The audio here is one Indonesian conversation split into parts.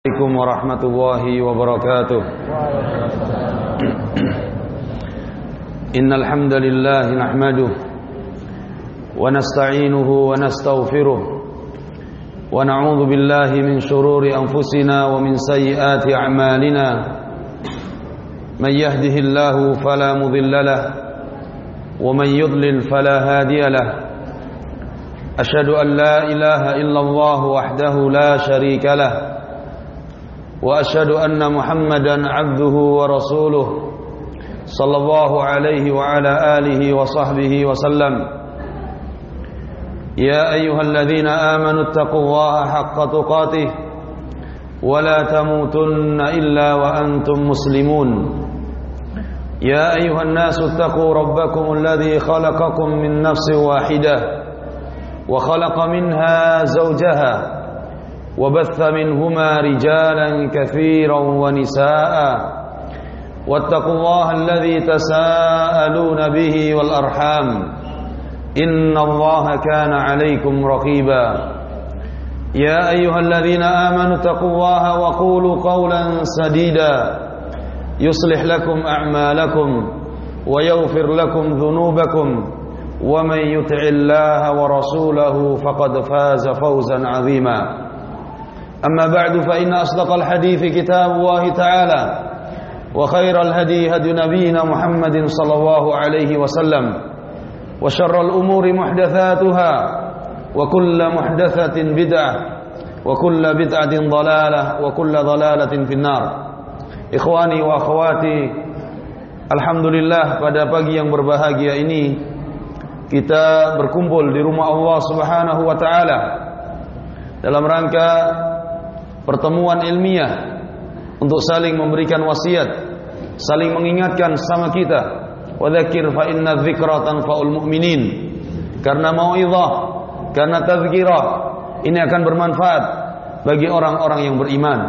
Assalamualaikum warahmatullahi wabarakatuh. Innal hamdalillah nahmaduhu wa nasta'inuhu wa nastaghfiruh wa na'udzu billahi min shururi anfusina wa min sayyiati a'malina. Man yahdihillahu fala mudilla lahu wa man yudlil fala hadiya lahu. Asyhadu an la ilaha illallah wahdahu la syarika lahu وأشهد أن محمدا عبده ورسوله صلى الله عليه وعلى آله وصحبه وسلم يا أيها الذين آمنوا اتقوا الله حق تقاته ولا تموتن إلا وأنتم مسلمون يا أيها الناس اتقوا ربكم الذي خلقكم من نفس واحدة وخلق منها زوجها وبث منهما رجالا كثيرا ونساء واتقوا الله الذي تساءلون به والأرحام إن الله كان عليكم رقيبا يا أيها الذين آمنوا اتقوا الله وقولوا قولا سديدا يصلح لكم أعمالكم ويغفر لكم ذنوبكم ومن يطع الله ورسوله فقد فاز فوزا عظيما أما بعد فإن أصدق الحديث كتاب الله تعالى وخير الهدي هدي نبينا محمد صلى الله عليه وسلم وشر الأمور محدثاتها وكل محدثة بدعة وكل بدعة ضلالة وكل ضلالة في النار. Ikhwani wa akhwati, alhamdulillah pada pagi yang berbahagia ini kita berkumpul di rumah Allah Subhanahu wa taala dalam rangka pertemuan ilmiah untuk saling memberikan wasiat, saling mengingatkan sama kita. Wa dzakir fa inna dzikra tanfa'ul mu'minin. Karena mau'izah, karena tazkirah ini akan bermanfaat bagi orang-orang yang beriman.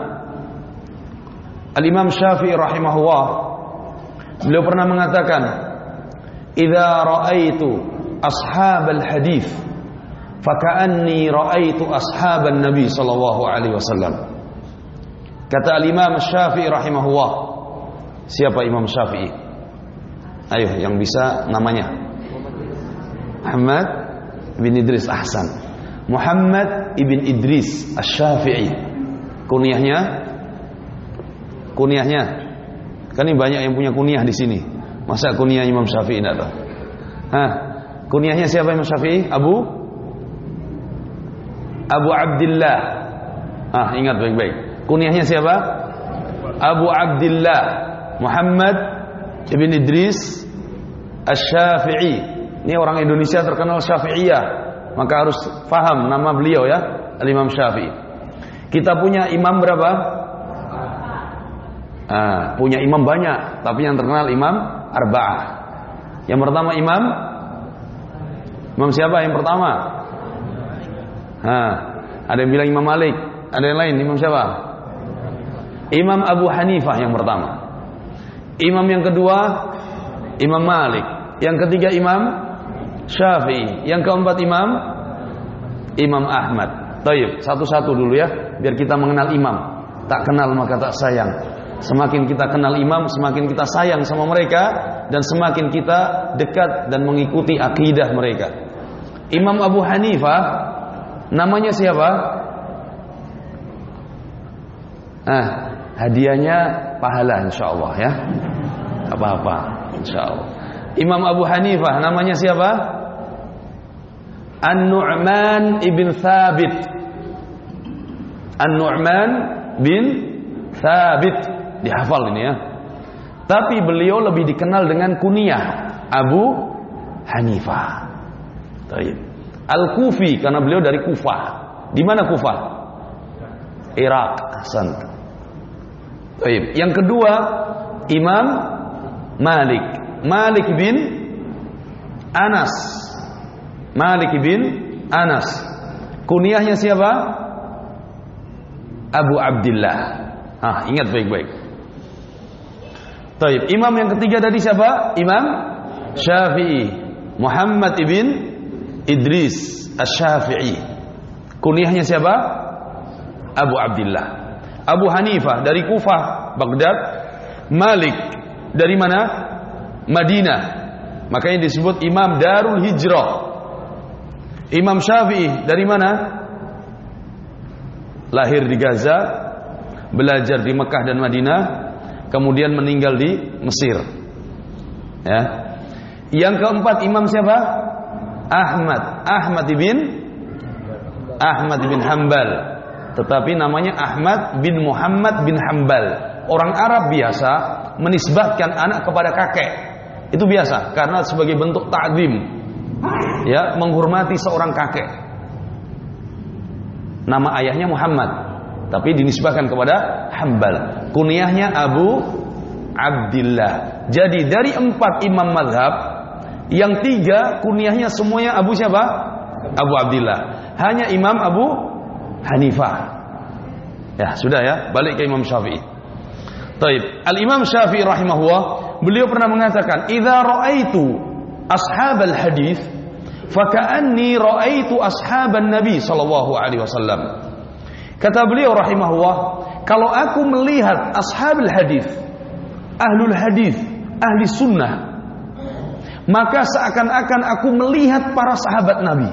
Al-Imam Syafi'i rahimahullah, beliau pernah mengatakan, "Idza ra'aitu ashabal hadits faka'anni ra'aitu ashaban Nabi sallallahu alaihi wasallam." Kata Imam Syafi'i rahimahullah. Siapa Imam Syafi'i? Ayo yang bisa namanya. Muhammad bin Idris. Ahsan. Muhammad ibn Idris Asy-Syafi'i. Kunyahnya? Kan ini banyak yang punya kunyah di sini. Masa kunyah Imam Syafi'i enggak tahu? Kunyahnya siapa Imam Syafi'i? Abu Abdullah. Ingat baik-baik. Kunyahnya siapa? Abu Abdullah Muhammad ibn Idris Asy-Syafi'i. Ini orang Indonesia terkenal Syafi'iyah, maka harus paham nama beliau ya, Al-Imam Syafi'i. Kita punya imam berapa? Punya imam banyak, tapi yang terkenal Imam Arba'ah. Yang pertama Imam siapa yang pertama? Ada yang bilang Imam Malik, ada yang lain. Imam siapa? Imam Abu Hanifah yang pertama. Imam yang kedua Imam Malik. Yang ketiga Imam Syafi'i. Yang keempat Imam Ahmad. Tayyib, satu-satu dulu ya, biar kita mengenal imam. Tak kenal maka tak sayang. Semakin kita kenal imam, semakin kita sayang sama mereka, dan semakin kita dekat dan mengikuti akidah mereka. Imam Abu Hanifah namanya siapa? Hadiahnya pahala insyaallah ya. Apa-apa insyaallah. Imam Abu Hanifah namanya siapa? An-Nu'man ibn Thabit. An-Nu'man bin Thabit. Dihafal ini ya. Tapi beliau lebih dikenal dengan kunyah Abu Hanifah. Baik. Al-Kufi karena beliau dari Kufah. Di mana Kufah? Irak. Ahsan. Baik. Yang kedua Imam Malik bin Anas. Malik bin Anas. Kunyahnya siapa? Abu Abdullah. Ingat baik-baik. Baik. Imam yang ketiga tadi siapa? Imam Syafi'i. Muhammad ibn Idris Asy-Syafi'i. Kunyahnya siapa? Abu Abdullah. Abu Hanifah dari Kufah, Baghdad. Malik dari mana? Madinah. Makanya disebut Imam Darul Hijrah. Imam Syafi'i dari mana? Lahir di Gaza, belajar di Mekah dan Madinah, kemudian meninggal di Mesir. Ya. Yang keempat Imam siapa? Ahmad bin Hanbal. Tetapi namanya Ahmad bin Muhammad bin Hanbal. Orang Arab biasa menisbahkan anak kepada kakek. Itu biasa karena sebagai bentuk ta'zim. Ya, menghormati seorang kakek. Nama ayahnya Muhammad, tapi dinisbahkan kepada Hanbal. Kunyahnya Abu Abdillah. Jadi dari 4 imam mazhab, yang 3 kunyahnya semuanya Abu siapa? Abu Abdillah. Hanya Imam Abu Hanifah. Ya, sudah ya, balik ke Imam Syafi'i. Taib. Al-Imam Syafi'i rahimahullah, beliau pernah mengatakan, "Idza ra'aitu ashabal hadis, faka'anni ra'aitu ashaban Nabi sallallahu alaihi wasallam." Kata beliau rahimahullah, kalau aku melihat ashabul hadis, ahlul hadis, ahli sunnah, maka seakan-akan aku melihat para sahabat Nabi.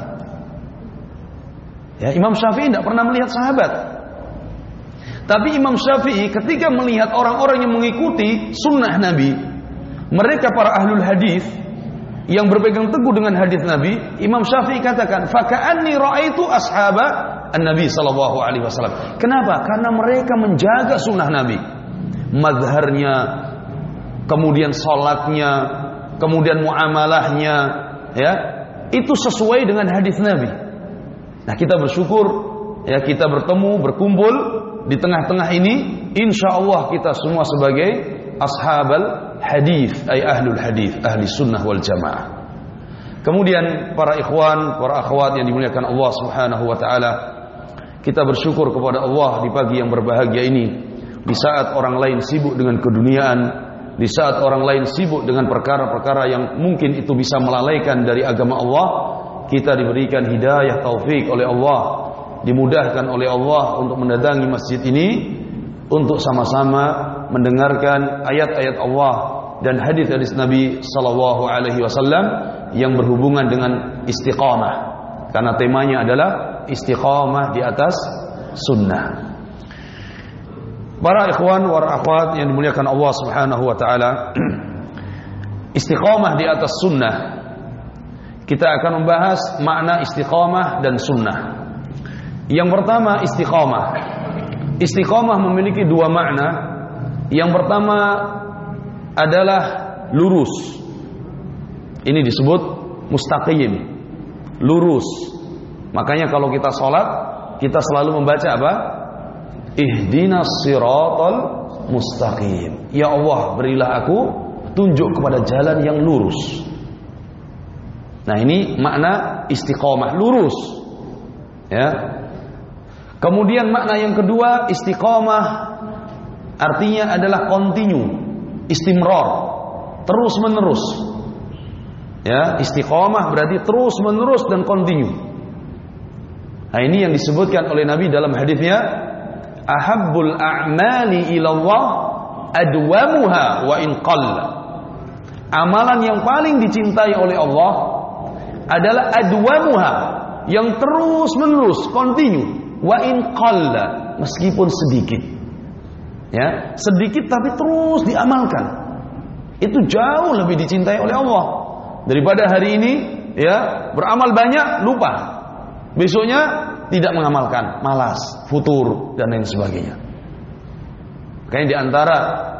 Ya, Imam Syafi'i tidak pernah melihat sahabat. Tapi Imam Syafi'i ketika melihat orang-orang yang mengikuti sunnah Nabi, mereka para ahlul hadis yang berpegang teguh dengan hadis Nabi, Imam Syafi'i katakan, "Faka'anni ra'aitu ashaba an-Nabi sallallahu alaihi wasallam." Kenapa? Karena mereka menjaga sunnah Nabi. Mazharnya, kemudian salatnya, kemudian muamalahnya, ya, itu sesuai dengan hadis Nabi. Nah, kita bersyukur ya, kita bertemu, berkumpul di tengah-tengah ini, insyaallah kita semua sebagai ashabal hadis, ay ahlul hadis, ahli sunnah wal jamaah. Kemudian para ikhwan, para akhwat yang dimuliakan Allah Subhanahu wa taala, kita bersyukur kepada Allah di pagi yang berbahagia ini, di saat orang lain sibuk dengan keduniaan, di saat orang lain sibuk dengan perkara-perkara yang mungkin itu bisa melalaikan dari agama Allah, kita diberikan hidayah taufik oleh Allah, dimudahkan oleh Allah untuk mendatangi masjid ini untuk sama-sama mendengarkan ayat-ayat Allah dan hadis-hadis Nabi sallallahu alaihi wasallam yang berhubungan dengan istiqamah, karena temanya adalah istiqamah di atas sunnah. Para ikhwan wa akhwat yang dimuliakan Allah Subhanahu wa taala, istiqamah di atas sunnah. Kita akan membahas makna istiqamah dan sunnah. Yang pertama, istiqamah. Istiqamah memiliki 2 makna. Yang pertama adalah lurus. Ini disebut mustaqim, lurus. Makanya kalau kita sholat, kita selalu membaca apa? Ihdinas siratal mustaqim. Ya Allah, berilah aku tunjuk kepada jalan yang lurus. Nah, ini makna istiqamah, lurus. Ya. Kemudian makna yang kedua, istiqamah artinya adalah continue, istimrar, terus menerus. Ya, istiqamah berarti terus menerus dan continue. Nah, ini yang disebutkan oleh Nabi dalam hadisnya, ahabbul a'mali ilallah adwamuha wa in qalla. Amalan yang paling dicintai oleh Allah adalah adwamuha, yang terus menerus, continue, wa in qalla, meskipun sedikit. Ya, sedikit tapi terus diamalkan. Itu jauh lebih dicintai oleh Allah daripada hari ini ya, beramal banyak lupa, besoknya tidak mengamalkan, malas, futur dan lain sebagainya. Makanya di antara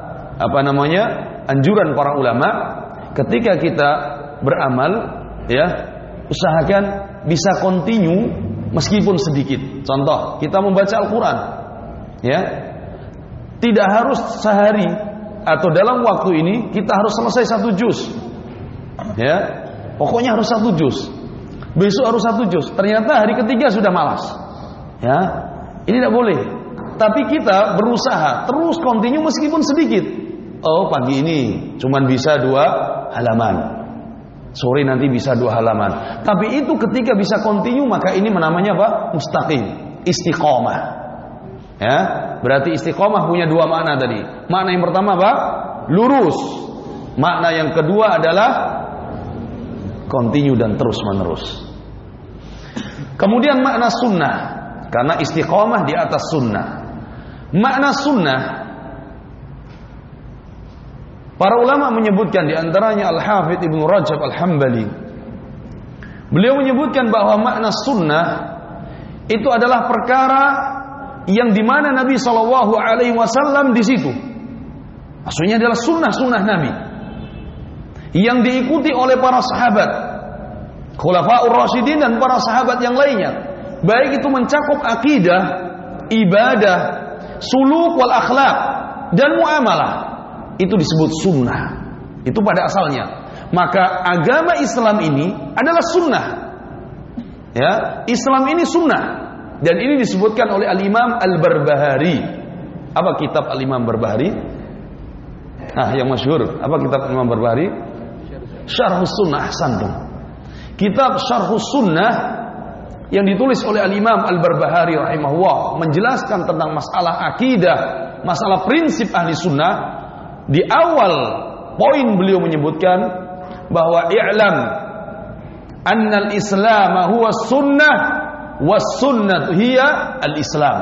anjuran para ulama, ketika kita beramal ya, usahakan bisa continue meskipun sedikit. Contoh, kita membaca Al-Quran ya, tidak harus sehari atau dalam waktu ini kita harus selesai 1 juz ya, pokoknya harus 1 juz, besok harus 1 juz, ternyata hari ketiga sudah malas ya, ini tidak boleh. Tapi kita berusaha terus continue meskipun sedikit. Oh, pagi ini cuman bisa 2 halaman, sore nanti bisa 2 halaman. Tapi itu ketika bisa continue, maka ini namanya apa? Mustaqim, istiqamah. Ya, Berarti istiqomah punya dua makna tadi. Makna yang pertama apa? Lurus. Makna yang kedua adalah continue dan terus menerus. Kemudian makna sunnah, karena istiqomah di atas sunnah. Makna sunnah, para ulama menyebutkan, di antaranya Al-Hafidz Ibnu Rajab Al-Hambali. Beliau menyebutkan bahwa makna sunnah itu adalah perkara yang dimana Nabi SAW di situ. Maksudnya adalah sunnah-sunnah Nabi yang diikuti oleh para sahabat, Khulafaur Rasyidin dan para sahabat yang lainnya. Baik itu mencakup akidah, ibadah, suluk wal akhlak dan muamalah. Itu disebut sunnah. Itu pada asalnya. Maka agama Islam ini adalah sunnah. Ya, Islam ini sunnah. Dan ini disebutkan oleh Al-Imam Al-Barbahari. Apa kitab Al-Imam Barbahari? Yang masyhur. Apa kitab Imam Barbahari? Syarhus Sunnah. Ahsantum. Kitab Syarhus Sunnah yang ditulis oleh Al-Imam Al-Barbahari rahimahullah menjelaskan tentang masalah akidah, masalah prinsip ahli sunnah. Di awal poin beliau menyebutkan bahwa i'lam annal islam huwa sunnah was sunnah hiya al-islam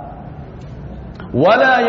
wala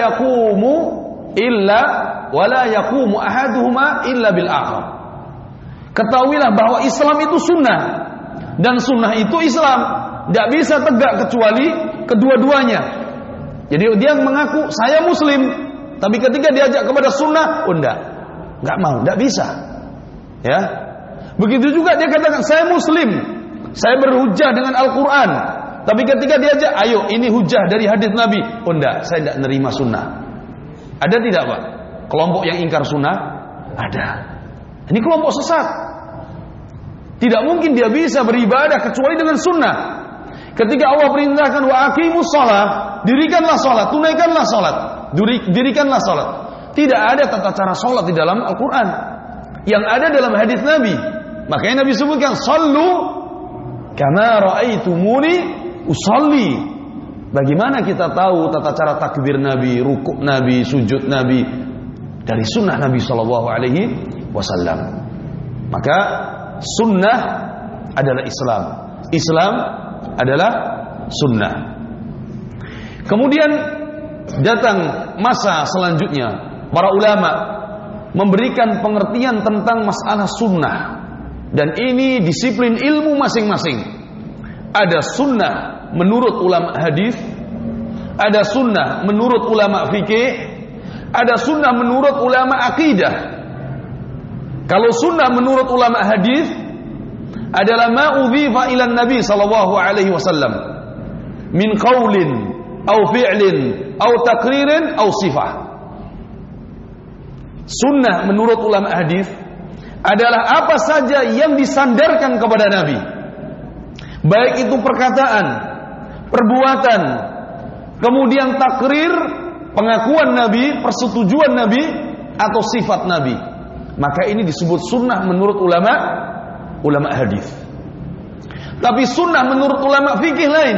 yaqumu ahaduhuma illa bil akhar. Ketahuilah bahwa Islam itu sunnah dan sunnah itu Islam, tidak bisa tegak kecuali kedua-duanya. Jadi dia mengaku saya muslim, tapi ketika diajak kepada sunnah, enggak mau, enggak bisa. Ya, begitu juga dia katakan saya muslim, saya berhujjah dengan Al-Quran, tapi ketika diajak, ayo ini hujjah dari hadis Nabi, enggak, saya tidak nerima sunnah. Ada tidak Pak? Kelompok yang ingkar sunnah? Ada. Ini kelompok sesat. Tidak mungkin dia bisa beribadah kecuali dengan sunnah. Ketika Allah perintahkan wa aqimus shalah, dirikanlah salat, tunaikanlah salat, dirikanlah salat. Tidak ada tata cara salat di dalam Al-Quran. Yang ada dalam hadis Nabi. Makanya Nabi sebutkan sallu kama raaitumuni usalli. Bagaimana kita tahu tata cara takbir Nabi, rukuk Nabi, sujud Nabi? Dari sunnah Nabi SAW. Maka sunnah adalah Islam, Islam adalah sunnah. Kemudian datang masa selanjutnya, para ulama memberikan pengertian tentang masalah sunnah. Dan ini disiplin ilmu masing-masing. Ada sunnah menurut ulama hadis, ada sunnah menurut ulama fikih, ada sunnah menurut ulama akidah. Kalau sunnah menurut ulama hadis adalah ma udhifa ila Nabi sallallahu alaihi wasallam min qaulin au fi'lin au taqririn au sifah. Sunnah menurut ulama hadis adalah apa saja yang disandarkan kepada Nabi, baik itu perkataan, perbuatan, kemudian takrir, pengakuan Nabi, persetujuan Nabi, atau sifat Nabi. Maka ini disebut sunnah menurut ulama hadis. Tapi sunnah menurut ulama fikih lain.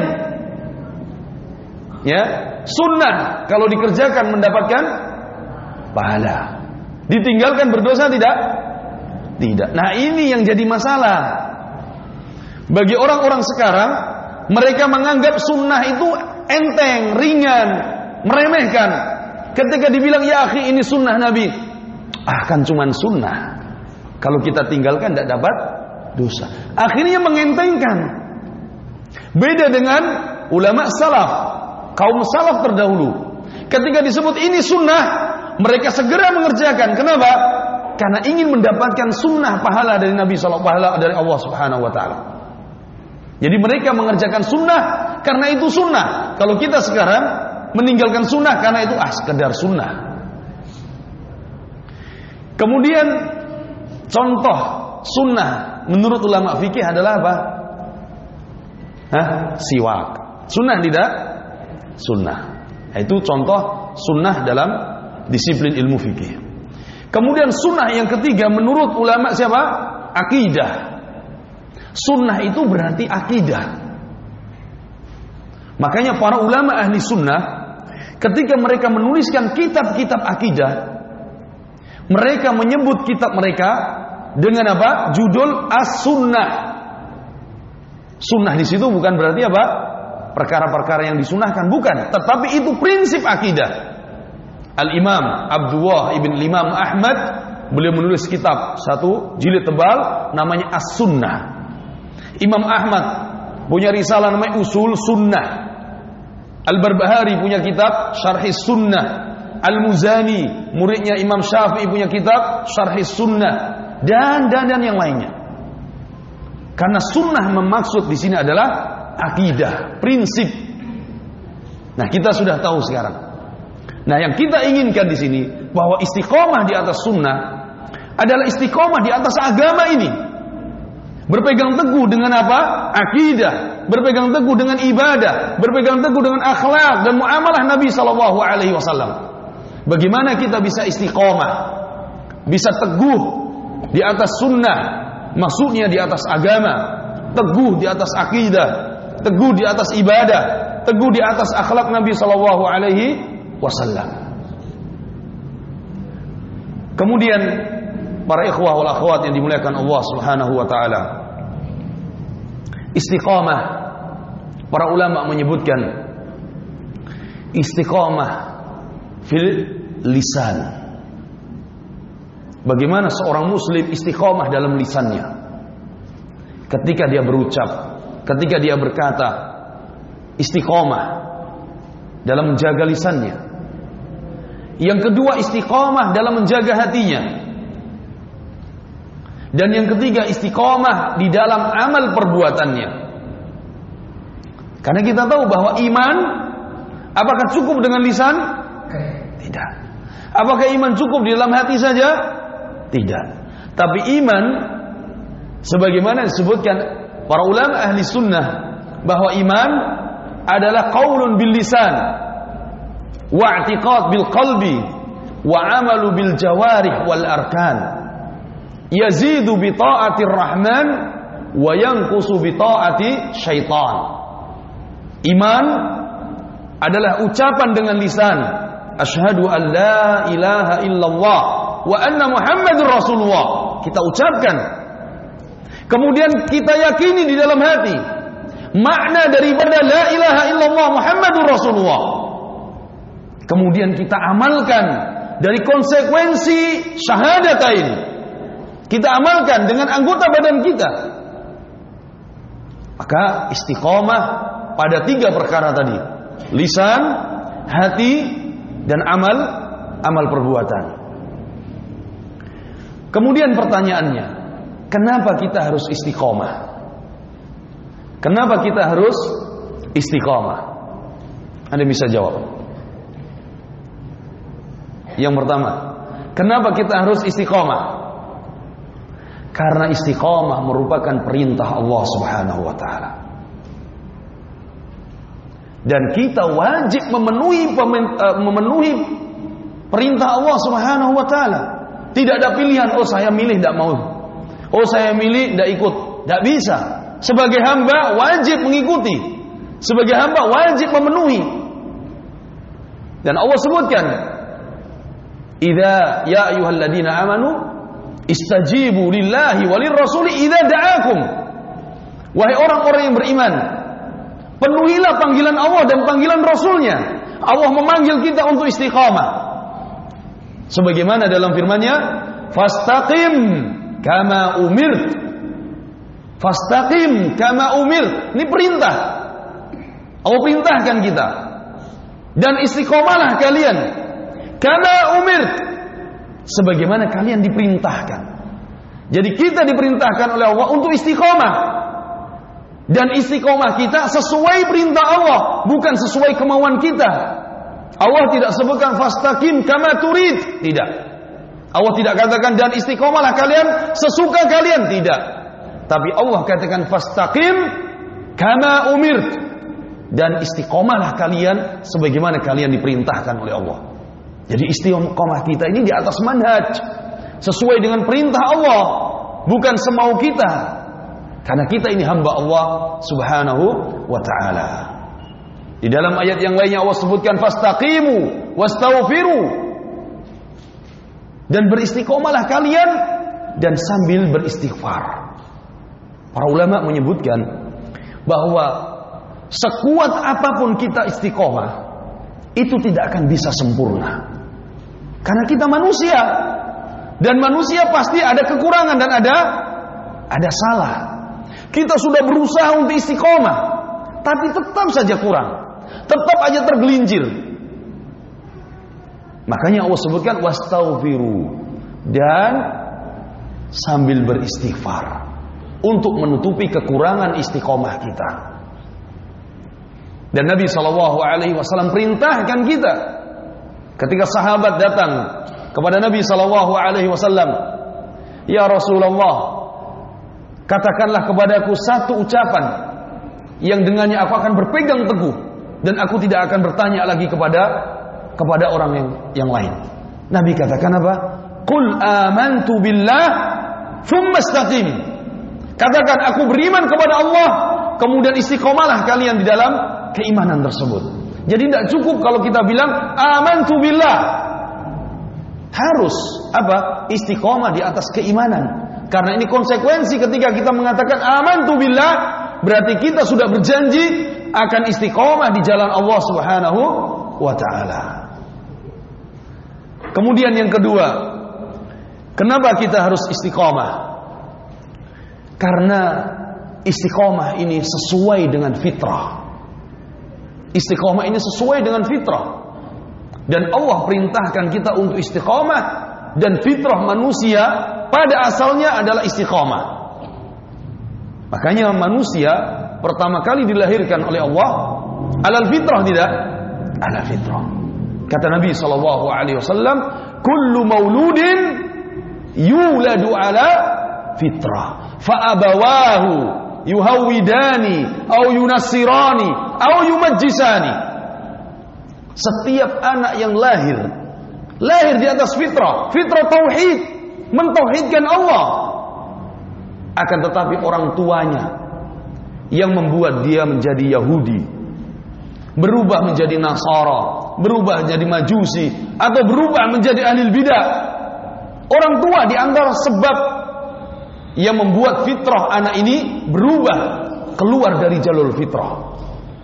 Ya, sunnah kalau dikerjakan mendapatkan pahala, ditinggalkan berdosa tidak? Tidak. Nah ini yang jadi masalah bagi orang-orang sekarang. Mereka menganggap sunnah itu enteng, ringan, meremehkan. Ketika dibilang ya akhi ini sunnah Nabi, kan cuman sunnah, kalau kita tinggalkan tidak dapat dosa. Akhirnya mengentengkan. Beda dengan ulama salaf, kaum salaf terdahulu. Ketika disebut ini sunnah, mereka segera mengerjakan. Kenapa? Karena ingin mendapatkan sunnah, pahala dari Nabi SAW, pahala dari Allah Subhanahu Wa Taala. Jadi mereka mengerjakan sunnah karena itu sunnah. Kalau kita sekarang meninggalkan sunnah karena itu sekedar sunnah. Kemudian contoh sunnah menurut ulama fikih adalah apa? Siwak. Sunnah tidak? Sunnah. Itu contoh sunnah dalam disiplin ilmu fikih. Kemudian sunnah yang ketiga menurut ulama siapa? Akidah. Sunnah itu berarti akidah. Makanya para ulama ahli sunnah ketika mereka menuliskan kitab-kitab akidah, mereka menyebut kitab mereka dengan apa? Judul As-Sunnah. Sunnah di situ bukan berarti apa? Perkara-perkara yang disunahkan, bukan, tetapi itu prinsip akidah. Al-Imam Abdullah ibn Imam Ahmad, beliau menulis kitab satu jilid tebal namanya As-Sunnah. Imam Ahmad punya risalah namanya Usul Sunnah. Al-Barbahari punya kitab Syarhis Sunnah. Al-Muzani, muridnya Imam Syafi'i, punya kitab Syarhis Sunnah, dan yang lainnya. Karena sunnah memaksud di sini adalah akidah, prinsip. Nah, kita sudah tahu sekarang. Nah, yang kita inginkan di sini bahwa istiqomah di atas sunnah adalah istiqomah di atas agama ini. Berpegang teguh dengan apa? Akidah. Berpegang teguh dengan ibadah. Berpegang teguh dengan akhlak dan muamalah Nabi SAW. Bagaimana kita bisa istiqomah, bisa teguh di atas sunnah, maksudnya di atas agama, teguh di atas akidah, teguh di atas ibadah, teguh di atas akhlak Nabi SAW. Kemudian para ikhwah wal akhwat yang dimuliakan Allah Subhanahu wa taala, istiqamah, para ulama menyebutkan istiqamah fil lisan. Bagaimana seorang muslim istiqamah dalam lisannya? Ketika dia berucap, ketika dia berkata, istiqamah dalam menjaga lisannya. Yang kedua, istiqamah dalam menjaga hatinya. Dan yang ketiga, istiqamah di dalam amal perbuatannya. Karena kita tahu bahwa iman, apakah cukup dengan lisan? Tidak. Apakah iman cukup di dalam hati saja? Tidak. Tapi iman, sebagaimana disebutkan para ulama ahli sunnah, bahwa iman adalah qaulun bil lisan, wa i'tiqad bil qalbi, wa amalu bil jawarih wal arkan. Yazidu bi ta'atir rahman wa yanqusu bi ta'ati syaitan. Iman adalah ucapan dengan lisan, asyhadu an la ilaha illallah wa anna muhammadur rasulullah, kita ucapkan. Kemudian kita yakini di dalam hati makna daripada la ilaha illallah Muhammadur Rasulullah. Kemudian kita amalkan dari konsekuensi syahadatain. Kita amalkan dengan anggota badan kita. Maka istiqamah pada tiga perkara tadi: lisan, hati, dan amal perbuatan. Kemudian pertanyaannya, kenapa kita harus istiqamah? Kenapa kita harus istiqamah? Anda bisa jawab. Yang pertama, kenapa kita harus istiqamah? Karena istiqamah merupakan perintah Allah Subhanahu wa taala. Dan kita wajib memenuhi perintah Allah Subhanahu wa taala. Tidak ada pilihan, oh saya milih tidak mau. Oh saya milih tidak ikut. Tidak bisa. Sebagai hamba wajib mengikuti. Sebagai hamba wajib memenuhi. Dan Allah sebutkan, "Idza ya ayyuhalladzina amanu istajibu lillahi walir rasuli idza da'akum." Wahai orang-orang yang beriman, penuhilah panggilan Allah dan panggilan Rasulnya. Allah memanggil kita untuk istiqamah. Sebagaimana dalam firman-Nya, "Fastaqim kama umirt." Fastaqim kama umirt. Ini perintah. Allah perintahkan kita. Dan istiqomalah kalian kama umirt, sebagaimana kalian diperintahkan. Jadi kita diperintahkan oleh Allah untuk istiqomah. Dan istiqomah kita sesuai perintah Allah, bukan sesuai kemauan kita. Allah tidak sebutkan fastaqim kama turid, tidak. Allah tidak katakan dan istiqomahlah kalian sesuka kalian, tidak. Tapi Allah katakan fastaqim kama umirt, dan istiqomahlah kalian sebagaimana kalian diperintahkan oleh Allah. Jadi istiqomah kita ini di atas manhaj, sesuai dengan perintah Allah, bukan semau kita. Karena kita ini hamba Allah Subhanahu wa ta'ala. Di dalam ayat yang lainnya Allah sebutkan fastaqimu wastaghfiru, dan beristiqomalah kalian dan sambil beristighfar. Para ulama menyebutkan bahwa sekuat apapun kita istiqomah, itu tidak akan bisa sempurna. Karena kita manusia, dan manusia pasti ada kekurangan dan ada salah. Kita sudah berusaha untuk istiqomah, tapi tetap saja kurang, tetap aja tergelincir. Makanya Allah sebutkan wastaghfiru, dan sambil beristighfar untuk menutupi kekurangan istiqomah kita. Dan Nabi SAW perintahkan kita, ketika sahabat datang kepada Nabi SAW, ya Rasulullah, katakanlah kepadaku satu ucapan yang dengannya aku akan berpegang teguh dan aku tidak akan bertanya lagi kepada orang yang lain. Nabi katakan apa? Qul amantu billah thumma istaqim. Katakan aku beriman kepada Allah, kemudian istiqomalah kalian di dalam keimanan tersebut. Jadi tidak cukup kalau kita bilang amantu billah. Harus apa? Istiqomah di atas keimanan. Karena ini konsekuensi ketika kita mengatakan amantu billah, berarti kita sudah berjanji akan istiqomah di jalan Allah Subhanahu wa taala. Kemudian yang kedua, kenapa kita harus istiqomah? Karena istiqomah ini sesuai dengan fitrah. Istiqomah ini sesuai dengan fitrah. Dan Allah perintahkan kita untuk istiqomah, dan fitrah manusia pada asalnya adalah istiqomah. Makanya manusia pertama kali dilahirkan oleh Allah alal fitrah, tidak? Alal fitrah. Kata Nabi SAW, kullu mauludin yuladu ala fitrah, fa'abawahu yuhawidani au yunassirani au yumajjisani. Setiap anak yang lahir di atas fitrah tauhid, mentauhidkan Allah. Akan tetapi orang tuanya yang membuat dia menjadi Yahudi, berubah menjadi Nasara, berubah menjadi Majusi, atau berubah menjadi ahli bidah. Orang tua di antara sebab yang membuat fitrah anak ini berubah, keluar dari jalur fitrah.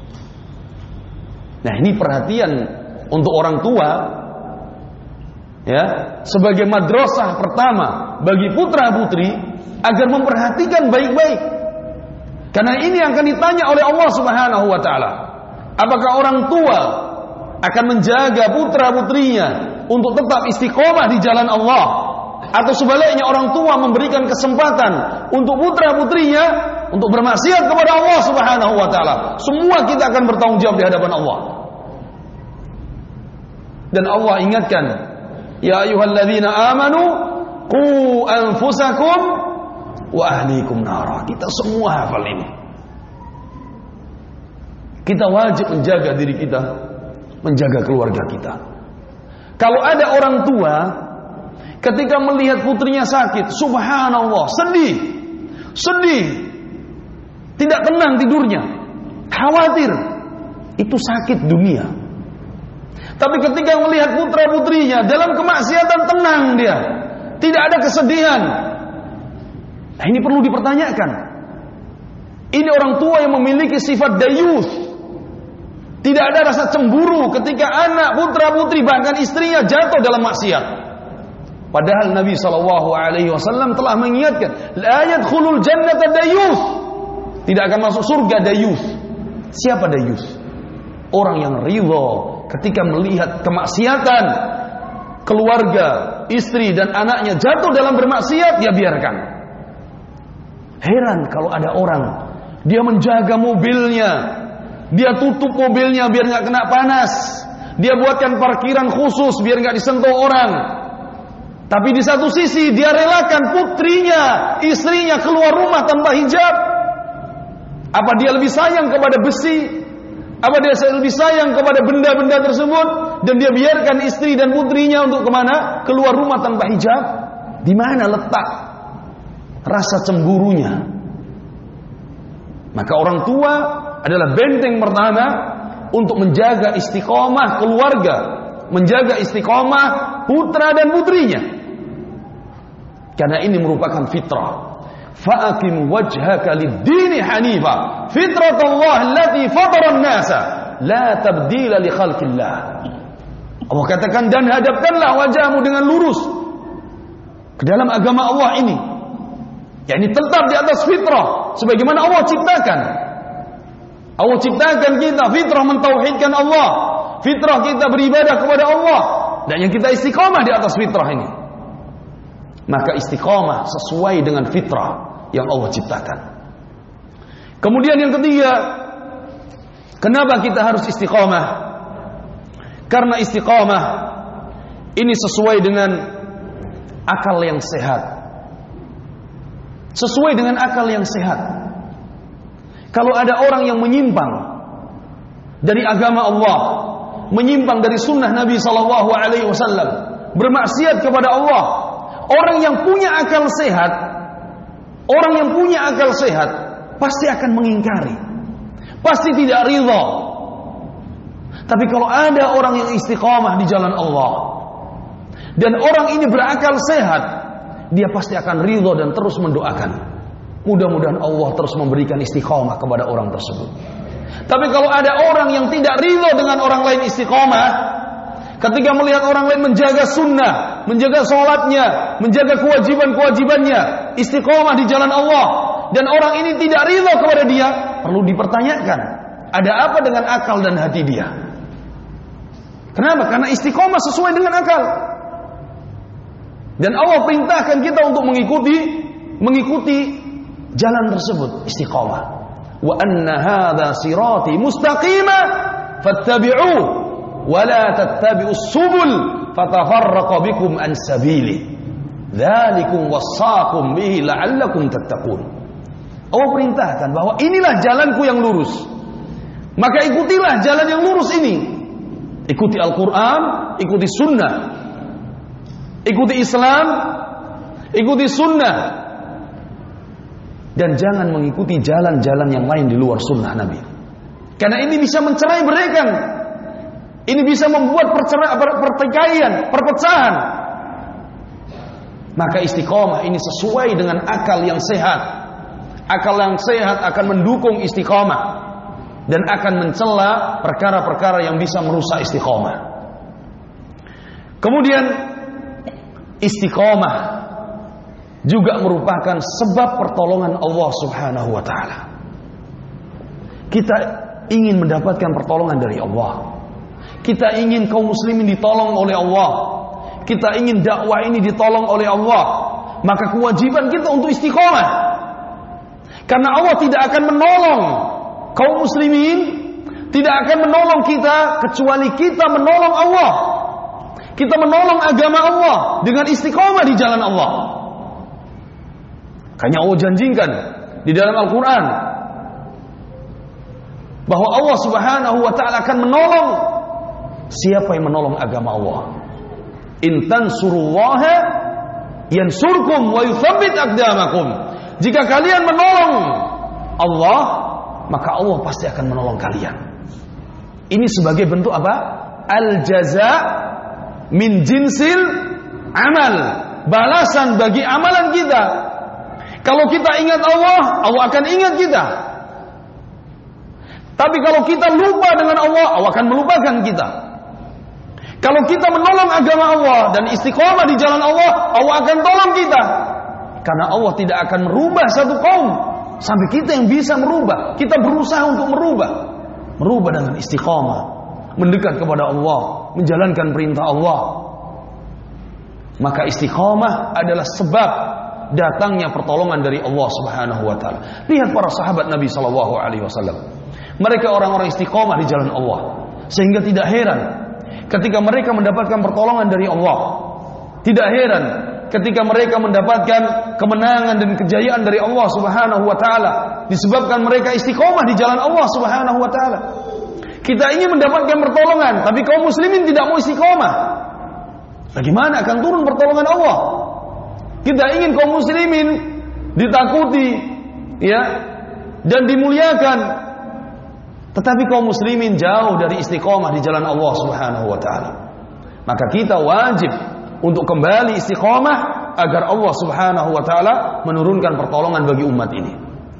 Nah, ini perhatian untuk orang tua, ya, sebagai madrasah pertama bagi putra putri agar memperhatikan baik-baik. Karena ini akan ditanya oleh Allah Subhanahu wa taala. Apakah orang tua akan menjaga putra putrinya untuk tetap istiqomah di jalan Allah, atau sebaliknya orang tua memberikan kesempatan untuk putra putrinya untuk bermaksiat kepada Allah Subhanahu wa taala? Semua kita akan bertanggung jawab di hadapan Allah. Dan Allah ingatkan, ya ayyuhalladzina amanu qu anfusakum wa ahlikum nara. Kita semua hafal ini. Kita wajib menjaga diri kita, menjaga keluarga kita. Kalau ada orang tua ketika melihat putrinya sakit, subhanallah, sedih, tidak tenang tidurnya, khawatir, itu sakit dunia. Tapi ketika melihat putra putrinya dalam kemaksiatan, tenang dia, tidak ada kesedihan. Nah, ini perlu dipertanyakan. Ini orang tua yang memiliki sifat dayus. Tidak ada rasa cemburu ketika anak putra putri bahkan istrinya jatuh dalam maksiat. Padahal Nabi SAW telah mengingatkan, la yadkhulul jannata dayus. Tidak akan masuk surga dayus. Siapa dayus? Orang yang ridha ketika melihat kemaksiatan keluarga, istri dan anaknya jatuh dalam bermaksiat, dia biarkan. Heran kalau ada orang, dia menjaga mobilnya, dia tutup mobilnya biar nggak kena panas, dia buatkan parkiran khusus biar nggak disentuh orang. Tapi di satu sisi dia relakan putrinya, istrinya keluar rumah tanpa hijab. Apa dia lebih sayang kepada besi? Apa dia lebih sayang kepada benda-benda tersebut? Dan dia biarkan istri dan putrinya untuk kemana? Keluar rumah tanpa hijab? Di mana letak rasa cemburunya? Maka orang tua adalah benteng pertama untuk menjaga istiqomah keluarga, menjaga istiqomah putra dan putrinya. Karena ini merupakan fitrah. Fa'aqim wajhaka lid-dini hanifa, fitratallah allati fatara an-nasa, la tabdila li khalqillah. Allah katakan, dan hadapkanlah wajahmu dengan lurus ke dalam agama Allah ini, yakni tetap di atas fitrah sebagaimana Allah ciptakan. Allah ciptakan kita fitrah mentauhidkan Allah, fitrah kita beribadah kepada Allah, dan yang kita istiqamah di atas fitrah ini. Maka istiqamah sesuai dengan fitrah yang Allah ciptakan. Kemudian yang ketiga, kenapa kita harus istiqamah? Karena istiqamah ini sesuai dengan akal yang sehat. Sesuai dengan akal yang sehat. Kalau ada orang yang menyimpang dari agama Allah, menyimpang dari sunnah Nabi SAW, bermaksiat kepada Allah, orang yang punya akal sehat, orang yang punya akal sehat pasti akan mengingkari, pasti tidak ridha. Tapi kalau ada orang yang istiqamah di jalan Allah dan orang ini berakal sehat, dia pasti akan ridha dan terus mendoakan. Mudah-mudahan Allah terus memberikan istiqamah kepada orang tersebut. Tapi kalau ada orang yang tidak ridha dengan orang lain istiqamah, ketika melihat orang lain menjaga sunnah, menjaga sholatnya, menjaga kewajiban-kewajibannya, istiqomah di jalan Allah, dan orang ini tidak ridha kepada dia, perlu dipertanyakan, ada apa dengan akal dan hati dia? Kenapa? Karena istiqomah sesuai dengan akal. Dan Allah perintahkan kita untuk mengikuti jalan tersebut, istiqomah. Wa anna hadza sirati mustaqima fattabi'uhu wa la tattabi'us subul fatafarraqa bikum an sabili. Dzalikum wassaqum bihi la'allakum tattaqun. Allah perintahkan bahwa inilah jalanku yang lurus. Maka ikutilah jalan yang lurus ini. Ikuti Al-Qur'an, ikuti sunnah. Ikuti Islam, ikuti sunnah. Dan jangan mengikuti jalan-jalan yang lain di luar sunnah Nabi. Karena ini bisa mencerai-beraikan. Ini bisa membuat pertikaian, perpecahan. Maka istiqamah ini sesuai dengan akal yang sehat. Akal yang sehat akan mendukung istiqamah dan akan mencela perkara-perkara yang bisa merusak istiqamah. Kemudian istiqamah juga merupakan sebab pertolongan Allah Subhanahu wa taala. Kita ingin mendapatkan pertolongan dari Allah. Kita ingin kaum muslimin ditolong oleh Allah. Kita ingin dakwah ini ditolong oleh Allah. Maka kewajiban kita untuk istiqamah. Karena Allah tidak akan menolong kaum muslimin, tidak akan menolong kita kecuali kita menolong Allah. Kita menolong agama Allah dengan istiqamah di jalan Allah. Makanya Allah janjikan di dalam Al-Quran bahwa Allah Subhanahu wa ta'ala akan menolong siapa yang menolong agama Allah. In tansurullaha yansurkum wa yuthabbit aqdamakum. Jika kalian menolong Allah, maka Allah pasti akan menolong kalian. Ini sebagai bentuk apa? Al-jaza min jinsil amal. Balasan bagi amalan kita. Kalau kita ingat Allah, Allah akan ingat kita. Tapi kalau kita lupa dengan Allah, Allah akan melupakan kita. Kalau kita menolong agama Allah dan istiqomah di jalan Allah, Allah akan tolong kita. Karena Allah tidak akan merubah satu kaum sampai kita yang bisa merubah. Kita berusaha untuk merubah dengan istiqomah, mendekat kepada Allah, menjalankan perintah Allah. Maka istiqomah adalah sebab datangnya pertolongan dari Allah Subhanahu wa taala. Lihat para sahabat Nabi sallallahu alaihi wasallam. Mereka orang-orang istiqomah di jalan Allah. Sehingga tidak heran ketika mereka mendapatkan pertolongan dari Allah. Tidak heran ketika mereka mendapatkan kemenangan dan kejayaan dari Allah Subhanahu wa taala disebabkan mereka istiqomah di jalan Allah Subhanahu wa taala. Kita ingin mendapatkan pertolongan, tapi kaum muslimin tidak mau istiqomah. Bagaimana akan turun pertolongan Allah? Kita ingin kaum muslimin ditakuti, ya, dan dimuliakan. Tetapi kaum muslimin jauh dari istiqomah di jalan Allah Subhanahu wa taala. Maka kita wajib untuk kembali istiqomah agar Allah Subhanahu wa taala menurunkan pertolongan bagi umat ini.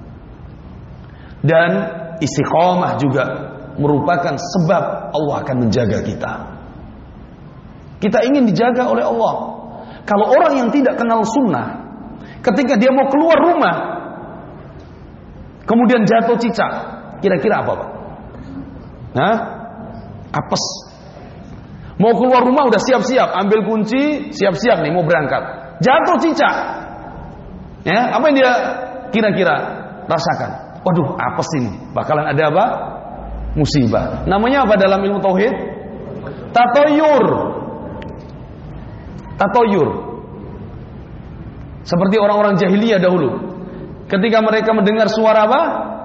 Dan istiqomah juga merupakan sebab Allah akan menjaga kita. Kita ingin dijaga oleh Allah. Kalau orang yang tidak kenal sunnah, ketika dia mau keluar rumah, kemudian jatuh cicak, kira-kira apa, Pak? Hah? Apes. Mau keluar rumah udah siap-siap, ambil kunci, siap-siap nih mau berangkat. Jatuh cicak. Ya, apa yang dia kira-kira rasakan? Waduh, apes ini. Bakalan ada apa? Musibah. Namanya apa dalam ilmu tauhid? Tatoyur. Tatoyur. Seperti orang-orang jahiliyah dahulu. Ketika mereka mendengar suara apa?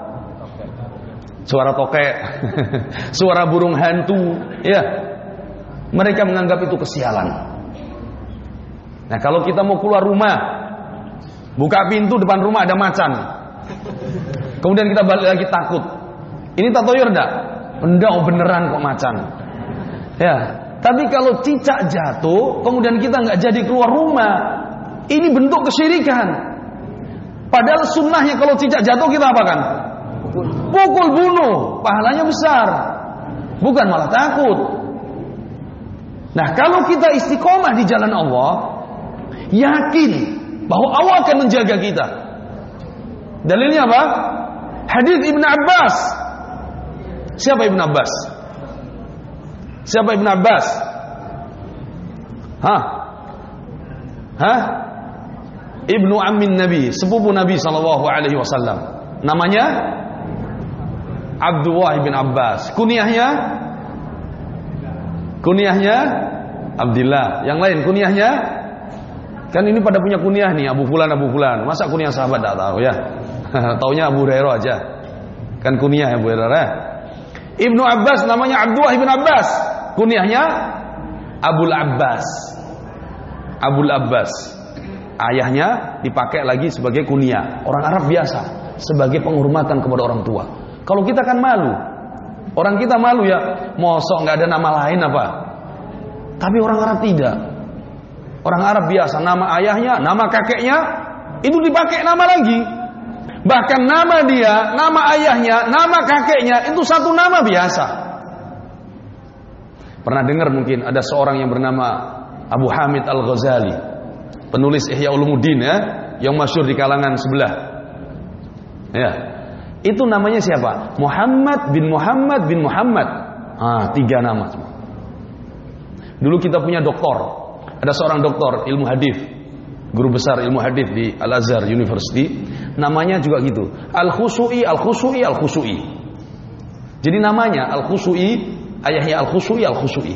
Suara tokek. Suara burung hantu. Ya. Mereka menganggap itu kesialan. Nah, kalau kita mau keluar rumah, buka pintu depan rumah ada macan. Kemudian kita balik lagi takut. Ini tatoyur enggak? Enggak, beneran kok macan. Ya, tapi kalau cicak jatuh, kemudian kita enggak jadi keluar rumah, ini bentuk kesyirikan. Padahal sunnahnya kalau cicak jatuh kita apakan? Pukul, bunuh, pahalanya besar. Bukan malah takut. Nah, kalau kita istiqomah di jalan Allah, yakin bahwa Allah akan menjaga kita. Dalilnya apa? Hadis Ibn Abbas. Siapa Ibn Abbas? Siapa Ibn Abbas? Hah? Ibnu Ammin Nabi, sepupu Nabi sallallahu alaihi wasallam. Namanya Abdullah bin Abbas. Kunyahnya Abdillah. Yang lain kunyahnya? Kan ini pada punya kunyah nih, Abu Fulan. Masa kunyah sahabat tak tahu ya? Taunya Abu Hurairah aja. Kan kunyah Abu Hurairah. Ibnu Abbas namanya Abdullah bin Abbas. Kunyahnya Abul Abbas. Abul Abbas. Ayahnya dipakai lagi sebagai kunyah. Orang Arab biasa sebagai penghormatan kepada orang tua. Kalau kita kan malu. Orang kita malu ya, mosok nggak ada nama lain apa? Tapi orang Arab tidak. Orang Arab biasa, nama ayahnya, nama kakeknya, itu dipakai nama lagi. Bahkan nama dia, nama ayahnya, nama kakeknya, itu satu nama biasa. Pernah dengar mungkin ada seorang yang bernama Abu Hamid Al-Ghazali, penulis Ihya Ulumuddin ya, yang masyhur di kalangan sebelah. Ya. Itu namanya siapa? Muhammad bin Muhammad bin Muhammad. 3 nama semua. Dulu kita punya doktor. Ada seorang doktor ilmu hadis, guru besar ilmu hadis di Al-Azhar University. Namanya juga gitu. Al-Khusui. Jadi namanya Al-Khusui, ayahnya Al-Khusui.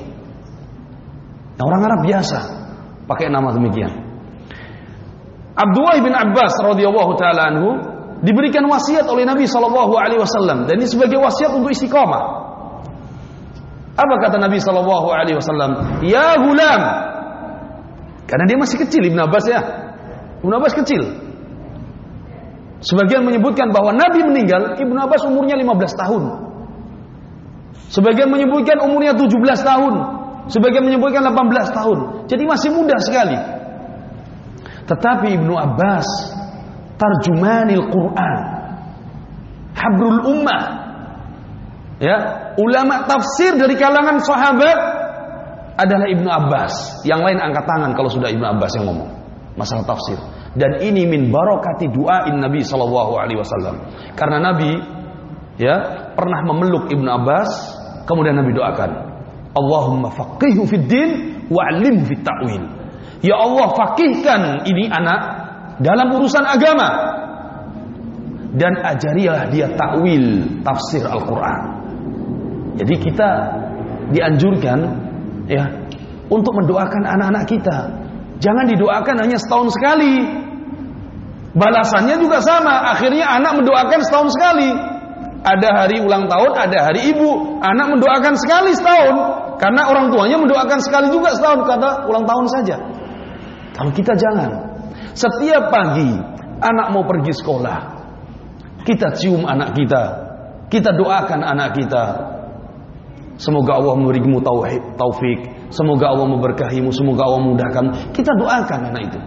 Nah, orang Arab biasa pakai nama demikian. Abdullah bin Abbas radhiyallahu taala anhu diberikan wasiat oleh Nabi sallallahu alaihi wasallam, dan ini sebagai wasiat untuk istiqamah. Apa kata Nabi sallallahu alaihi wasallam? Ya gulam. Karena dia masih kecil Ibn Abbas ya. Ibn Abbas kecil. Sebagian menyebutkan bahwa Nabi meninggal Ibn Abbas umurnya 15 tahun. Sebagian menyebutkan umurnya 17 tahun. Sebagian menyebutkan 18 tahun. Jadi masih muda sekali. Tetapi Ibn Abbas tarjumanil Quran, habrul ummah, ya, ulama tafsir dari kalangan sahabat adalah Ibnu Abbas. Yang lain angkat tangan kalau sudah Ibnu Abbas yang ngomong masalah tafsir. Dan ini min barakati du'ain Nabi sallallahu alaihi wasallam. Karena Nabi ya pernah memeluk Ibnu Abbas, kemudian Nabi doakan, Allahumma faqihhu fid din wa'allimhu fit ta'wil. Ya Allah, faqihkan ini anak dalam urusan agama, dan ajarilah dia takwil tafsir Al-Quran. Jadi kita dianjurkan ya untuk mendoakan anak-anak kita. Jangan didoakan hanya setahun sekali. Balasannya juga sama. Akhirnya anak mendoakan setahun sekali. Ada hari ulang tahun, ada hari ibu, anak mendoakan sekali setahun. Karena orang tuanya mendoakan sekali juga setahun, kata ulang tahun saja. Kalau kita jangan. Setiap pagi anak mau pergi sekolah, kita cium anak kita, Kita doakan anak kita, semoga Allah memberimu taufik, semoga Allah memberkahimu, semoga Allah memudahkan. Kita doakan anak itu.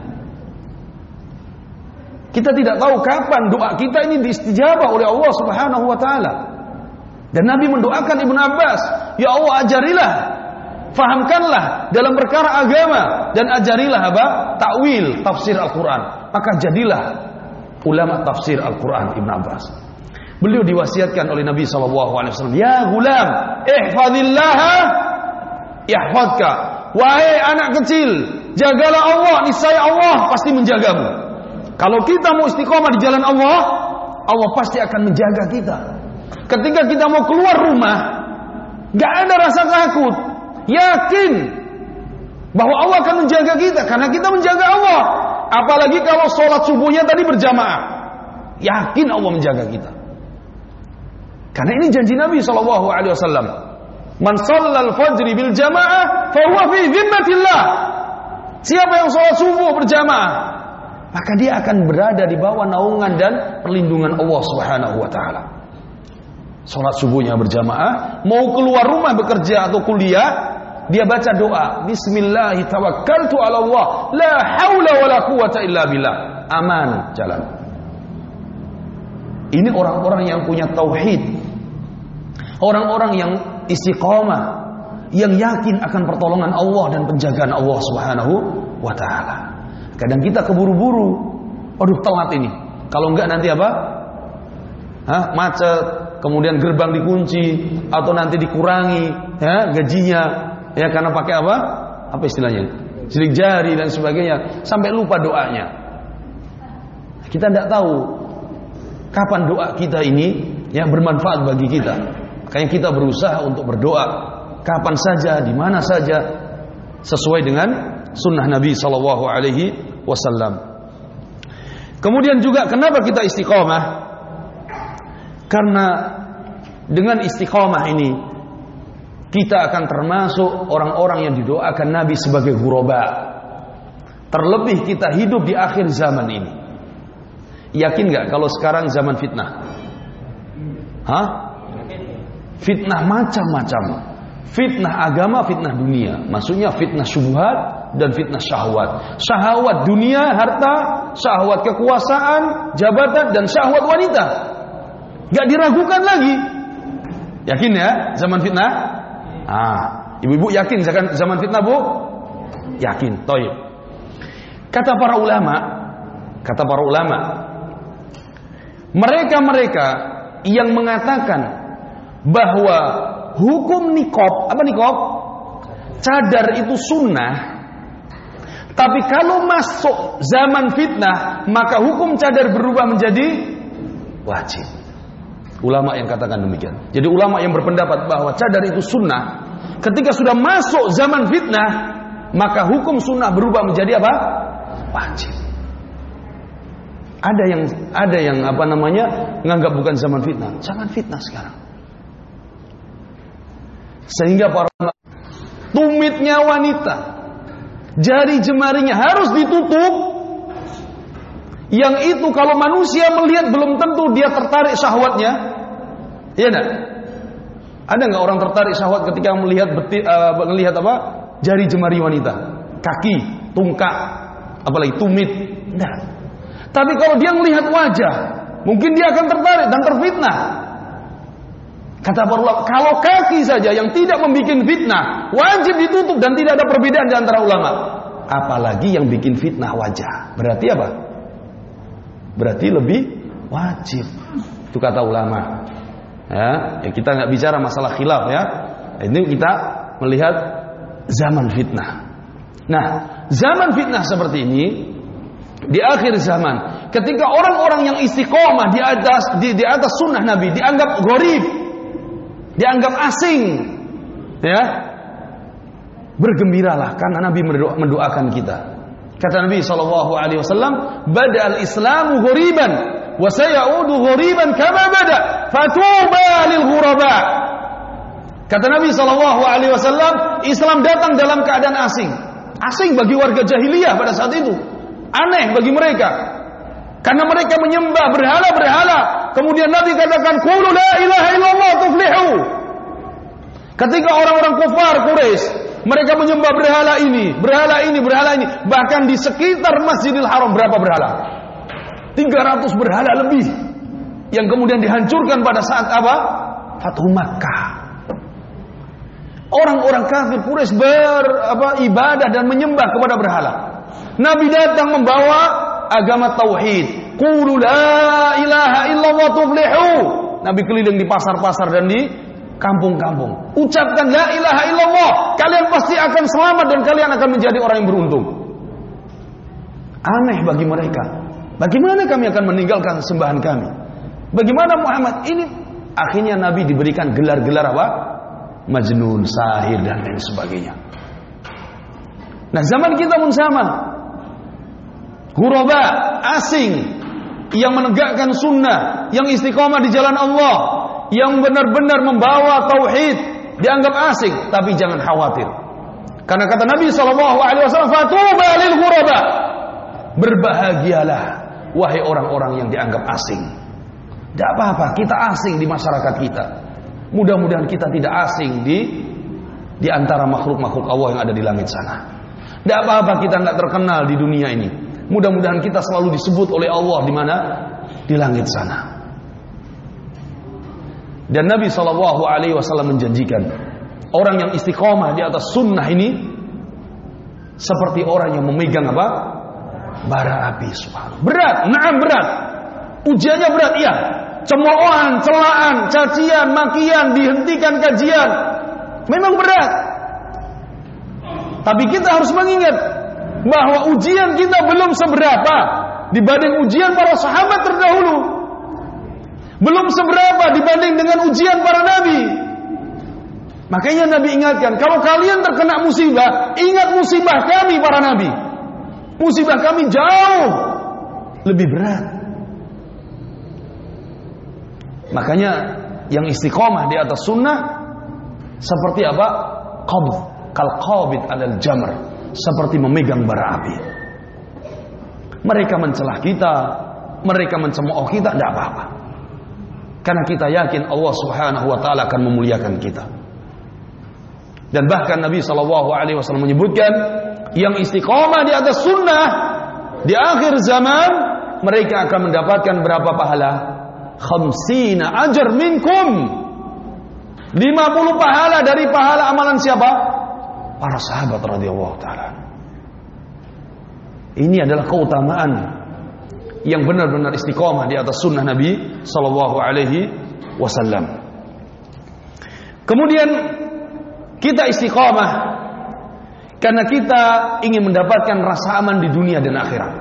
Kita tidak tahu kapan doa kita ini diistijabah oleh Allah Subhanahu wa taala. Dan Nabi mendoakan Ibnu Abbas, ya Allah ajarilah, fahamkanlah dalam perkara agama, dan ajarilah apa? Takwil, tafsir Al-Quran. Maka jadilah ulama tafsir Al-Quran Ibnu Abbas. Beliau diwasiatkan oleh Nabi SAW, ya gulam, ihfadillah yahfadka. Wahai anak kecil, jagalah Allah, niscaya Allah pasti menjagamu. Kalau kita mau istiqomah di jalan Allah, Allah pasti akan menjaga kita. Ketika kita mau keluar rumah, gak ada rasa takut, yakin bahwa Allah akan menjaga kita, karena kita menjaga Allah. Apalagi kalau sholat subuhnya tadi berjamaah, yakin Allah menjaga kita. Karena ini janji Nabi SAW. Man shallal fajri bil jamaah, fahuwa fi dhimmatillah. Siapa yang sholat subuh berjamaah, maka dia akan berada di bawah naungan dan perlindungan Allah Subhanahu wa taala. Sholat subuhnya berjamaah, mau keluar rumah bekerja atau kuliah, dia baca doa, Bismillahi tawakkaltu ala Allah, la haula wala quwata illa billah. Aman, jalan. Ini orang-orang yang punya tauhid, orang-orang yang istiqamah, yang yakin akan pertolongan Allah dan penjagaan Allah Subhanahu wa taala. Kadang kita keburu-buru, aduh telat ini. Kalau enggak nanti apa? Macet, kemudian gerbang dikunci, atau nanti dikurangi gajinya, ya karena pakai apa? Apa istilahnya? Sidik jari dan sebagainya, sampai lupa doanya. Kita tidak tahu kapan doa kita ini yang bermanfaat bagi kita. Makanya kita berusaha untuk berdoa kapan saja, di mana saja, sesuai dengan sunnah Nabi SAW. Kemudian juga kenapa kita istiqomah? Karena dengan istiqomah ini kita akan termasuk orang-orang yang didoakan Nabi sebagai ghuraba. Terlebih kita hidup di akhir zaman ini. Yakin gak kalau sekarang zaman fitnah? Fitnah macam-macam. Fitnah agama, fitnah dunia. Maksudnya fitnah syubhat dan fitnah syahwat. Syahwat dunia, harta, syahwat kekuasaan, jabatan, dan syahwat wanita. Gak diragukan lagi. Yakin ya zaman fitnah? Ibu-ibu yakin zaman fitnah, Bu? Yakin. Toib. Kata para ulama, mereka yang mengatakan bahwa hukum nikob, apa nikob? Cadar itu sunnah. Tapi kalau masuk zaman fitnah, maka hukum cadar berubah menjadi wajib. Ulama yang katakan demikian. Jadi ulama yang berpendapat bahwa cadar itu sunnah, ketika sudah masuk zaman fitnah, maka hukum sunnah berubah menjadi apa? Wajib. Ada yang apa namanya menganggap bukan zaman fitnah, zaman fitnah sekarang. Sehingga para tumitnya wanita, jari jemarinya harus ditutup. Yang itu kalau manusia melihat belum tentu dia tertarik syahwatnya. Iya enggak? Ada enggak orang tertarik syahwat ketika melihat apa? Jari jemari wanita, kaki, tungkak, apalagi tumit. Enggak. Tapi kalau dia melihat wajah, mungkin dia akan tertarik dan terfitnah. Kata para ulama, kalau kaki saja yang tidak membuat fitnah, wajib ditutup dan tidak ada perbedaan di antara ulama. Apalagi yang bikin fitnah wajah. Berarti apa? Berarti lebih wajib. Itu kata ulama. Ya kita nggak bicara masalah khilaf ya. Ini kita melihat zaman fitnah. Nah, zaman fitnah seperti ini di akhir zaman, ketika orang-orang yang istiqomah di atas sunnah Nabi dianggap gharib, dianggap asing, ya, bergembiralah karena Nabi mendoakan kita. Kata Nabi SAW, "Bada'al Islamu ghariban, wa sayaudu ghariban kama bada, fatuba lil ghuraba." Kata Nabi SAW, Islam datang dalam keadaan asing. Asing bagi warga jahiliyah pada saat itu. Aneh bagi mereka. Karena mereka menyembah berhala-berhala Kemudian Nabi katakan, "Qulu la ilaha illallah tuflihu." Ketika orang-orang kufar Quraisy, mereka menyembah berhala ini, berhala ini, berhala ini. Bahkan di sekitar Masjidil Haram berapa berhala? 300 berhala lebih. Yang kemudian dihancurkan pada saat apa? Fathu Makkah. Orang-orang kafir Quraisy beribadah dan menyembah kepada berhala. Nabi datang membawa agama tauhid. Qulu la ilaha illallah tuflihu. Nabi keliling di pasar-pasar dan di kampung-kampung. Ucapkan la ilaha illallah. Kalian pasti akan selamat dan kalian akan menjadi orang yang beruntung. Aneh bagi mereka. Bagaimana kami akan meninggalkan sembahan kami? Bagaimana Muhammad ini? Akhirnya Nabi diberikan gelar-gelar apa? Majnun, sahir dan lain sebagainya. Nah, zaman kita pun sama. Ghuraba, asing, yang menegakkan sunnah, yang istiqomah di jalan Allah, yang benar-benar membawa tauhid, dianggap asing. Tapi jangan khawatir, karena kata Nabi SAW, "Fatuba lil ghuraba." Berbahagialah wahai orang-orang yang dianggap asing. Tidak apa-apa, kita asing di masyarakat kita. Mudah-mudahan kita tidak asing di antara makhluk-makhluk Allah yang ada di langit sana. Tidak apa-apa kita tidak terkenal di dunia ini. Mudah-mudahan kita selalu disebut oleh Allah di mana? Di langit sana. Dan Nabi SAW menjanjikan orang yang istiqomah di atas sunnah ini seperti orang yang memegang apa? Bara api. Subhanallah. Berat, na'am berat. Ujiannya berat, iya. Cemoohan, celaan, cacian, makian, dihentikan kajian, memang berat. Tapi kita harus mengingat bahwa ujian kita belum seberapa dibanding ujian para sahabat terdahulu. Belum seberapa dibanding dengan ujian para nabi. Makanya Nabi ingatkan, kalau kalian terkena musibah, ingat musibah kami para nabi. Musibah kami jauh lebih berat. Makanya yang istiqomah di atas sunnah seperti apa? Qabd, kal qabid alal jamr, seperti memegang bara api. Mereka mencelah kita, mereka mencemooh kita, tidak apa-apa. Karena kita yakin Allah Subhanahu wa taala akan memuliakan kita. Dan bahkan Nabi SAW menyebutkan, yang istiqomah di atas sunnah di akhir zaman, mereka akan mendapatkan berapa pahala? 50 ajar minkum. 50 pahala dari pahala amalan siapa? Para sahabat radhiyallahu taala. Ini adalah keutamaan yang benar-benar istiqomah di atas sunnah Nabi sallallahu alaihi wasallam. Kemudian kita istiqomah karena kita ingin mendapatkan rasa aman di dunia dan akhirat.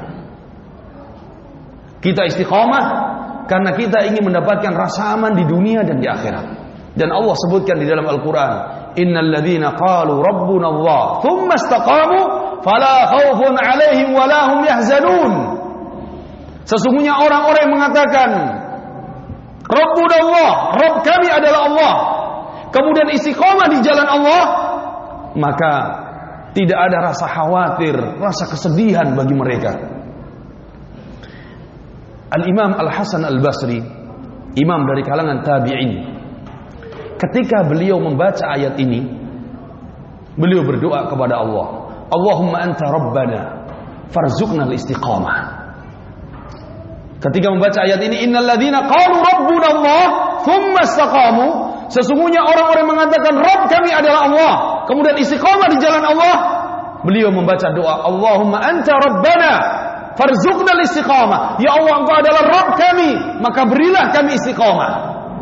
Kita istiqomah karena kita ingin mendapatkan rasa aman di dunia dan di akhirat. Dan Allah sebutkan di dalam Al-Quran, "Innal ladzina qalu rabbuna Allah, thumma istaqamu, fala khaufun 'alaihim wa la hum yahzanun." Sesungguhnya orang-orang yang mengatakan, "Rabbuna Allah, Rabb kami adalah Allah." Kemudian istiqomah di jalan Allah, maka tidak ada rasa khawatir, rasa kesedihan bagi mereka. Al-Imam Al-Hasan Al-Basri, imam dari kalangan tabi'in, ketika beliau membaca ayat ini, beliau berdoa kepada Allah, "Allahumma anta rabbana farzuqna al-istiqamah." Ketika membaca ayat ini, "Innal ladzina qalu rabbuna Allah thumma istaqamu," sesungguhnya orang-orang mengatakan Rabb kami adalah Allah, kemudian istiqamah di jalan Allah, beliau membaca doa, "Allahumma anta rabbana farzuqna al-istiqamah." Ya Allah, Engkau adalah Rabb kami, maka berilah kami istiqamah.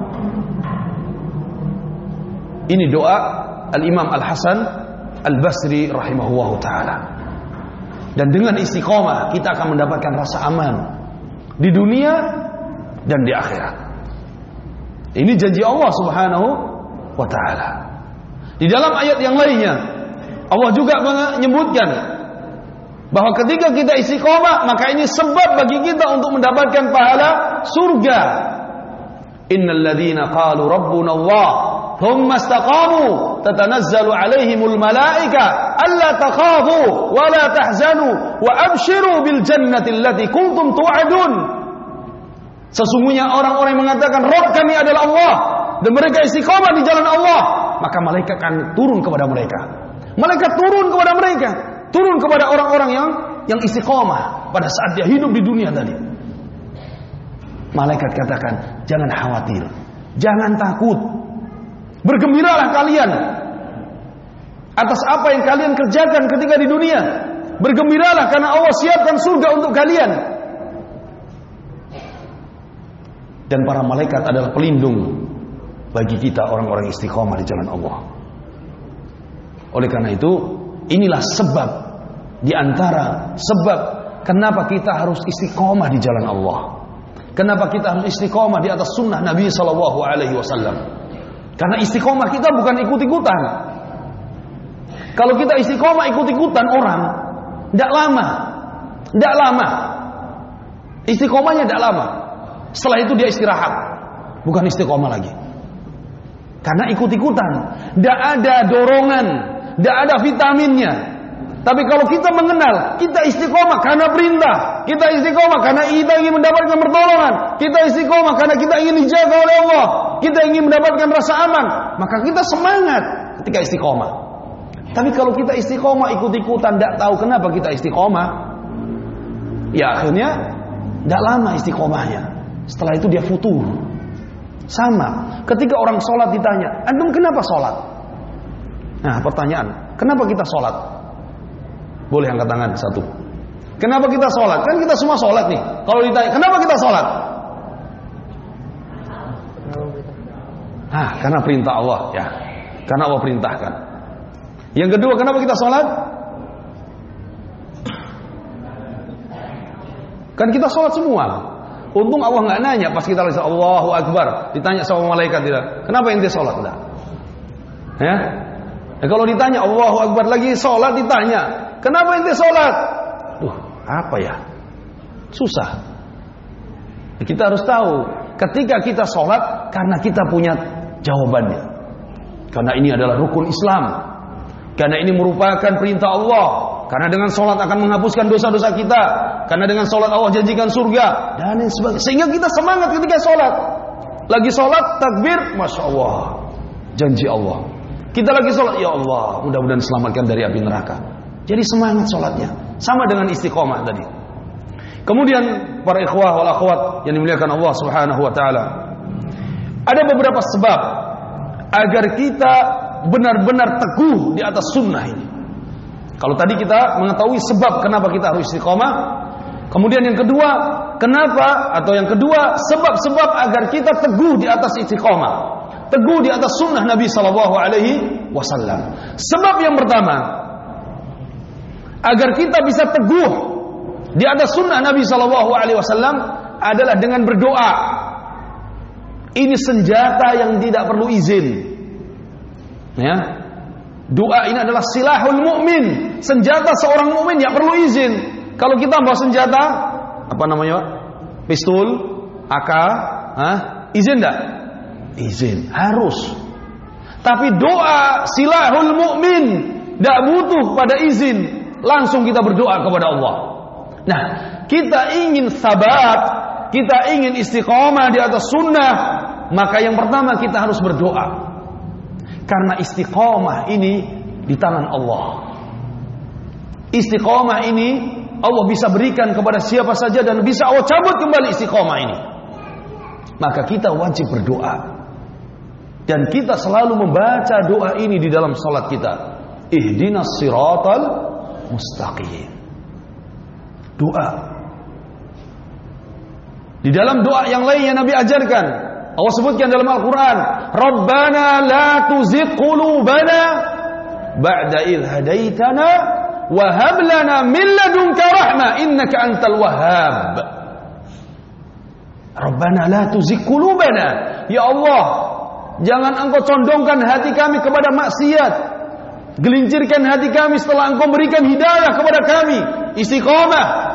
Ini doa Al-Imam Al-Hasan Al-Basri rahimahullahu ta'ala. Dan dengan istiqamah kita akan mendapatkan rasa aman di dunia dan di akhirat. Ini janji Allah Subhanahu wa ta'ala. Di dalam ayat yang lainnya Allah juga menyebutkan bahwa ketika kita istiqomah, maka ini sebab bagi kita untuk mendapatkan pahala surga. Innal ladzina qalu rabbuna Allah thumma istaqamu tatanazzalu alaihimul malaika alla takhafu wa la tahzanu wa abshiru bil jannati allati kuntum tu'adun. Sesungguhnya orang-orang yang mengatakan Rabb kami adalah Allah dan mereka istiqomah di jalan Allah, maka malaikat akan turun kepada mereka. Malaikat turun kepada mereka, turun kepada orang-orang yang istiqomah pada saat dia hidup di dunia tadi. Malaikat katakan, jangan khawatir, jangan takut, bergembiralah kalian atas apa yang kalian kerjakan ketika di dunia. Bergembiralah karena Allah siapkan surga untuk kalian. Dan para malaikat adalah pelindung bagi kita orang-orang istiqomah di jalan Allah. Oleh karena itu, inilah sebab di antara sebab kenapa kita harus istiqomah di jalan Allah. Kenapa kita harus istiqomah di atas sunnah Nabi SAW? Karena istiqomah kita bukan ikut-ikutan. Kalau kita istiqomah ikut-ikutan orang, tidak lama. Istiqomahnya tidak lama. Setelah itu dia istirahat, bukan istiqomah lagi. Karena ikut-ikutan, tidak ada dorongan, tidak ada vitaminnya. Tapi kalau kita mengenal, kita istiqomah karena perintah, kita istiqomah karena kita ingin mendapatkan pertolongan, kita istiqomah karena kita ingin dijaga oleh Allah, kita ingin mendapatkan rasa aman, maka kita semangat ketika istiqomah. Tapi kalau kita istiqomah ikut-ikutan, tidak tahu kenapa kita istiqomah, ya akhirnya tidak lama istiqomahnya. Setelah itu dia futur. Sama ketika orang sholat ditanya, antum kenapa sholat? Nah pertanyaan, kenapa kita sholat? Boleh angkat tangan satu. Kenapa kita sholat? Kan kita semua sholat nih. Kalau ditanya, kenapa kita sholat? Karena perintah Allah ya. Karena Allah perintahkan. Yang kedua, kenapa kita sholat? Kan kita sholat semua. Untung Allah nggak nanya pas kita lagi Allahu Akbar, ditanya sama malaikat tidak. Kenapa ente sholat? Tidak. Ya. Kalau ditanya Allahu Akbar lagi sholat ditanya, kenapa ente sholat? Apa ya? Susah. Kita harus tahu ketika kita sholat karena kita punya jawabannya. Karena ini adalah rukun Islam. Karena ini merupakan perintah Allah. Karena dengan sholat akan menghapuskan dosa-dosa kita. Karena dengan sholat Allah janjikan surga dan lain sebagainya. Sehingga kita semangat ketika sholat. Lagi sholat takbir, masya Allah, janji Allah. Kita lagi sholat, ya Allah, mudah-mudahan selamatkan dari api neraka. Jadi semangat sholatnya. Sama dengan istiqomah tadi. Kemudian para ikhwah wal akhwat yang dimuliakan Allah Subhanahu wa taala, ada beberapa sebab agar kita benar-benar teguh di atas sunnah ini. Kalau tadi kita mengetahui sebab kenapa kita harus istiqomah, kemudian yang kedua, sebab-sebab agar kita teguh di atas istiqomah, teguh di atas sunnah Nabi Sallallahu Alaihi Wasallam. Sebab yang pertama, agar kita bisa teguh di atas sunnah Nabi Sallallahu Alaihi Wasallam adalah dengan berdoa. Ini senjata yang tidak perlu izin. Ya, doa ini adalah silahul mukmin, senjata seorang mukmin yang perlu izin. Kalau kita bawa senjata, apa namanya, pistol, AK, izin enggak? Izin, harus. Tapi doa silahul mukmin, tidak butuh pada izin, langsung kita berdoa kepada Allah. Nah, kita ingin sabat, kita ingin istiqomah di atas sunnah, maka yang pertama kita harus berdoa. Karena istiqomah ini di tangan Allah. Istiqomah ini Allah bisa berikan kepada siapa saja dan bisa Allah cabut kembali istiqomah ini. Maka kita wajib berdoa. Dan kita selalu membaca doa ini di dalam salat kita. Ihdinas siratal mustaqim. Doa. Di dalam doa yang lain yang Nabi ajarkan, Allah sebutkan dalam Al-Quran, Rabbana la tuzigh qulubana ba'da idh hadaitana wa hab lana min ladunka rahmah innaka antal wahhab. Rabbana la tuzigh qulubana, ya Allah, jangan engkau condongkan hati kami kepada maksiat, gelincirkan hati kami setelah engkau berikan hidayah kepada kami, istiqomah.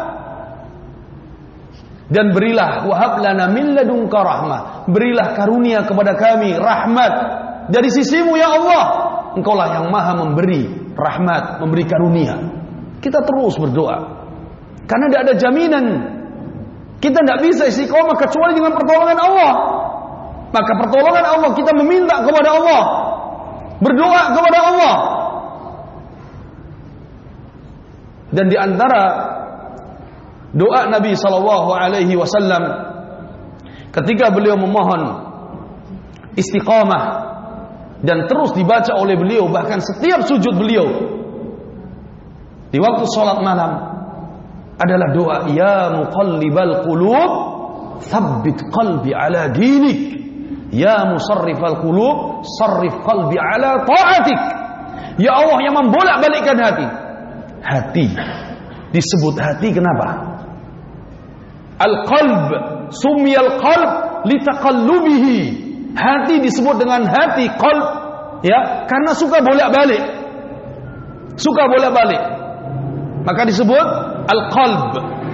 Dan berilah wahab lana min ladunka rahmah, berilah karunia kepada kami rahmat dari sisimu ya Allah. Engkaulah yang maha memberi rahmat, memberi karunia. Kita terus berdoa karena tidak ada jaminan Kita tidak bisa istiqomah kecuali dengan pertolongan Allah. Maka pertolongan Allah kita meminta kepada Allah, berdoa kepada Allah. Dan di antara doa Nabi SAW ketika beliau memohon istiqamah dan terus dibaca oleh beliau, bahkan setiap sujud beliau di waktu salat malam adalah doa, ya muqallibal qulub tsabbit qalbi ala dinik, ya musarrifal qulub sarrif qalbi ala ta'atik. Ya Allah yang membolak-balikkan hati. Hati disebut hati kenapa? Al-qalb sumiyal qalb litaqallubihi. Hati disebut dengan hati qalb, ya, karena suka bolak-balik. Suka bolak-balik. Maka disebut al-qalb.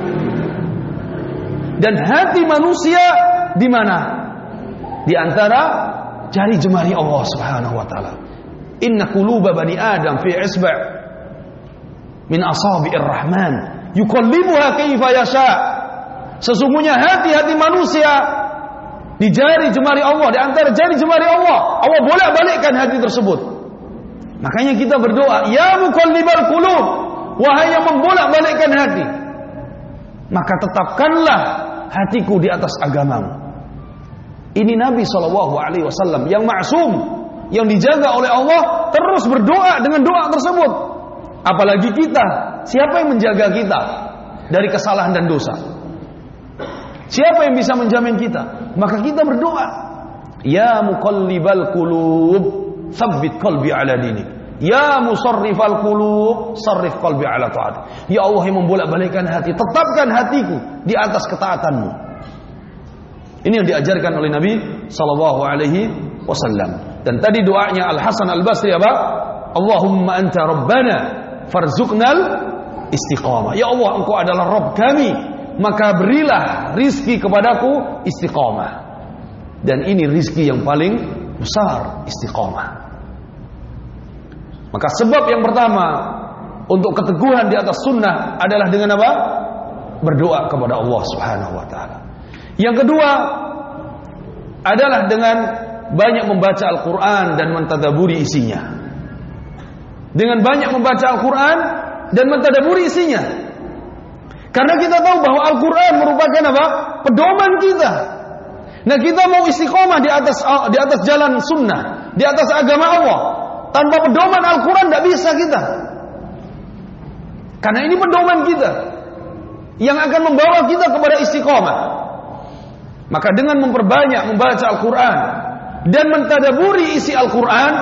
Dan hati manusia di mana? Di antara jari jemari Allah Subhanahu wa taala. Inna quluba bani Adam fi isba' min asabi'ir rahman yuqallibuha kaifa yasha. Sesungguhnya hati-hati manusia di jari jemari Allah, di antara jari jemari Allah. Allah bolak-balikkan hati tersebut. Makanya kita berdoa, ya muqallibal qulub, wahai yang membolak-balikkan hati, maka tetapkanlah hatiku di atas agamamu. Ini Nabi SAW yang ma'sum, yang dijaga oleh Allah, terus berdoa dengan doa tersebut. Apalagi kita, siapa yang menjaga kita dari kesalahan dan dosa? Siapa yang bisa menjamin kita? Maka kita berdoa, ya muqallibal qulub tsabbit qalbi ala dinik, ya musarrifal qulub sarrif qalbi ala ta'atik. Ya Allah yang membolak-balikkan hati, tetapkan hatiku di atas ketaatanmu. Ini yang diajarkan oleh Nabi SAW. Dan tadi doanya Al Hasan Al Basri apa? Allahumma anta rabbana farzuqnal istiqamah. Ya Allah, engkau adalah Rabb kami, maka berilah rizki kepadaku istiqamah. Dan ini rizki yang paling besar, istiqamah. Maka sebab yang pertama untuk keteguhan di atas sunnah adalah dengan apa? Berdoa kepada Allah Subhanahu wa taala. Yang kedua adalah dengan banyak membaca Al-Quran dan mentadaburi isinya. Dengan banyak membaca Al-Quran dan mentadaburi isinya. Karena kita tahu bahwa Al-Quran merupakan apa? Pedoman kita. Nah, kita mau istiqomah di atas jalan sunnah, di atas agama Allah. Tanpa pedoman Al-Quran tidak bisa kita. Karena ini pedoman kita yang akan membawa kita kepada istiqomah. Maka dengan memperbanyak membaca Al-Quran dan mentadaburi isi Al-Quran,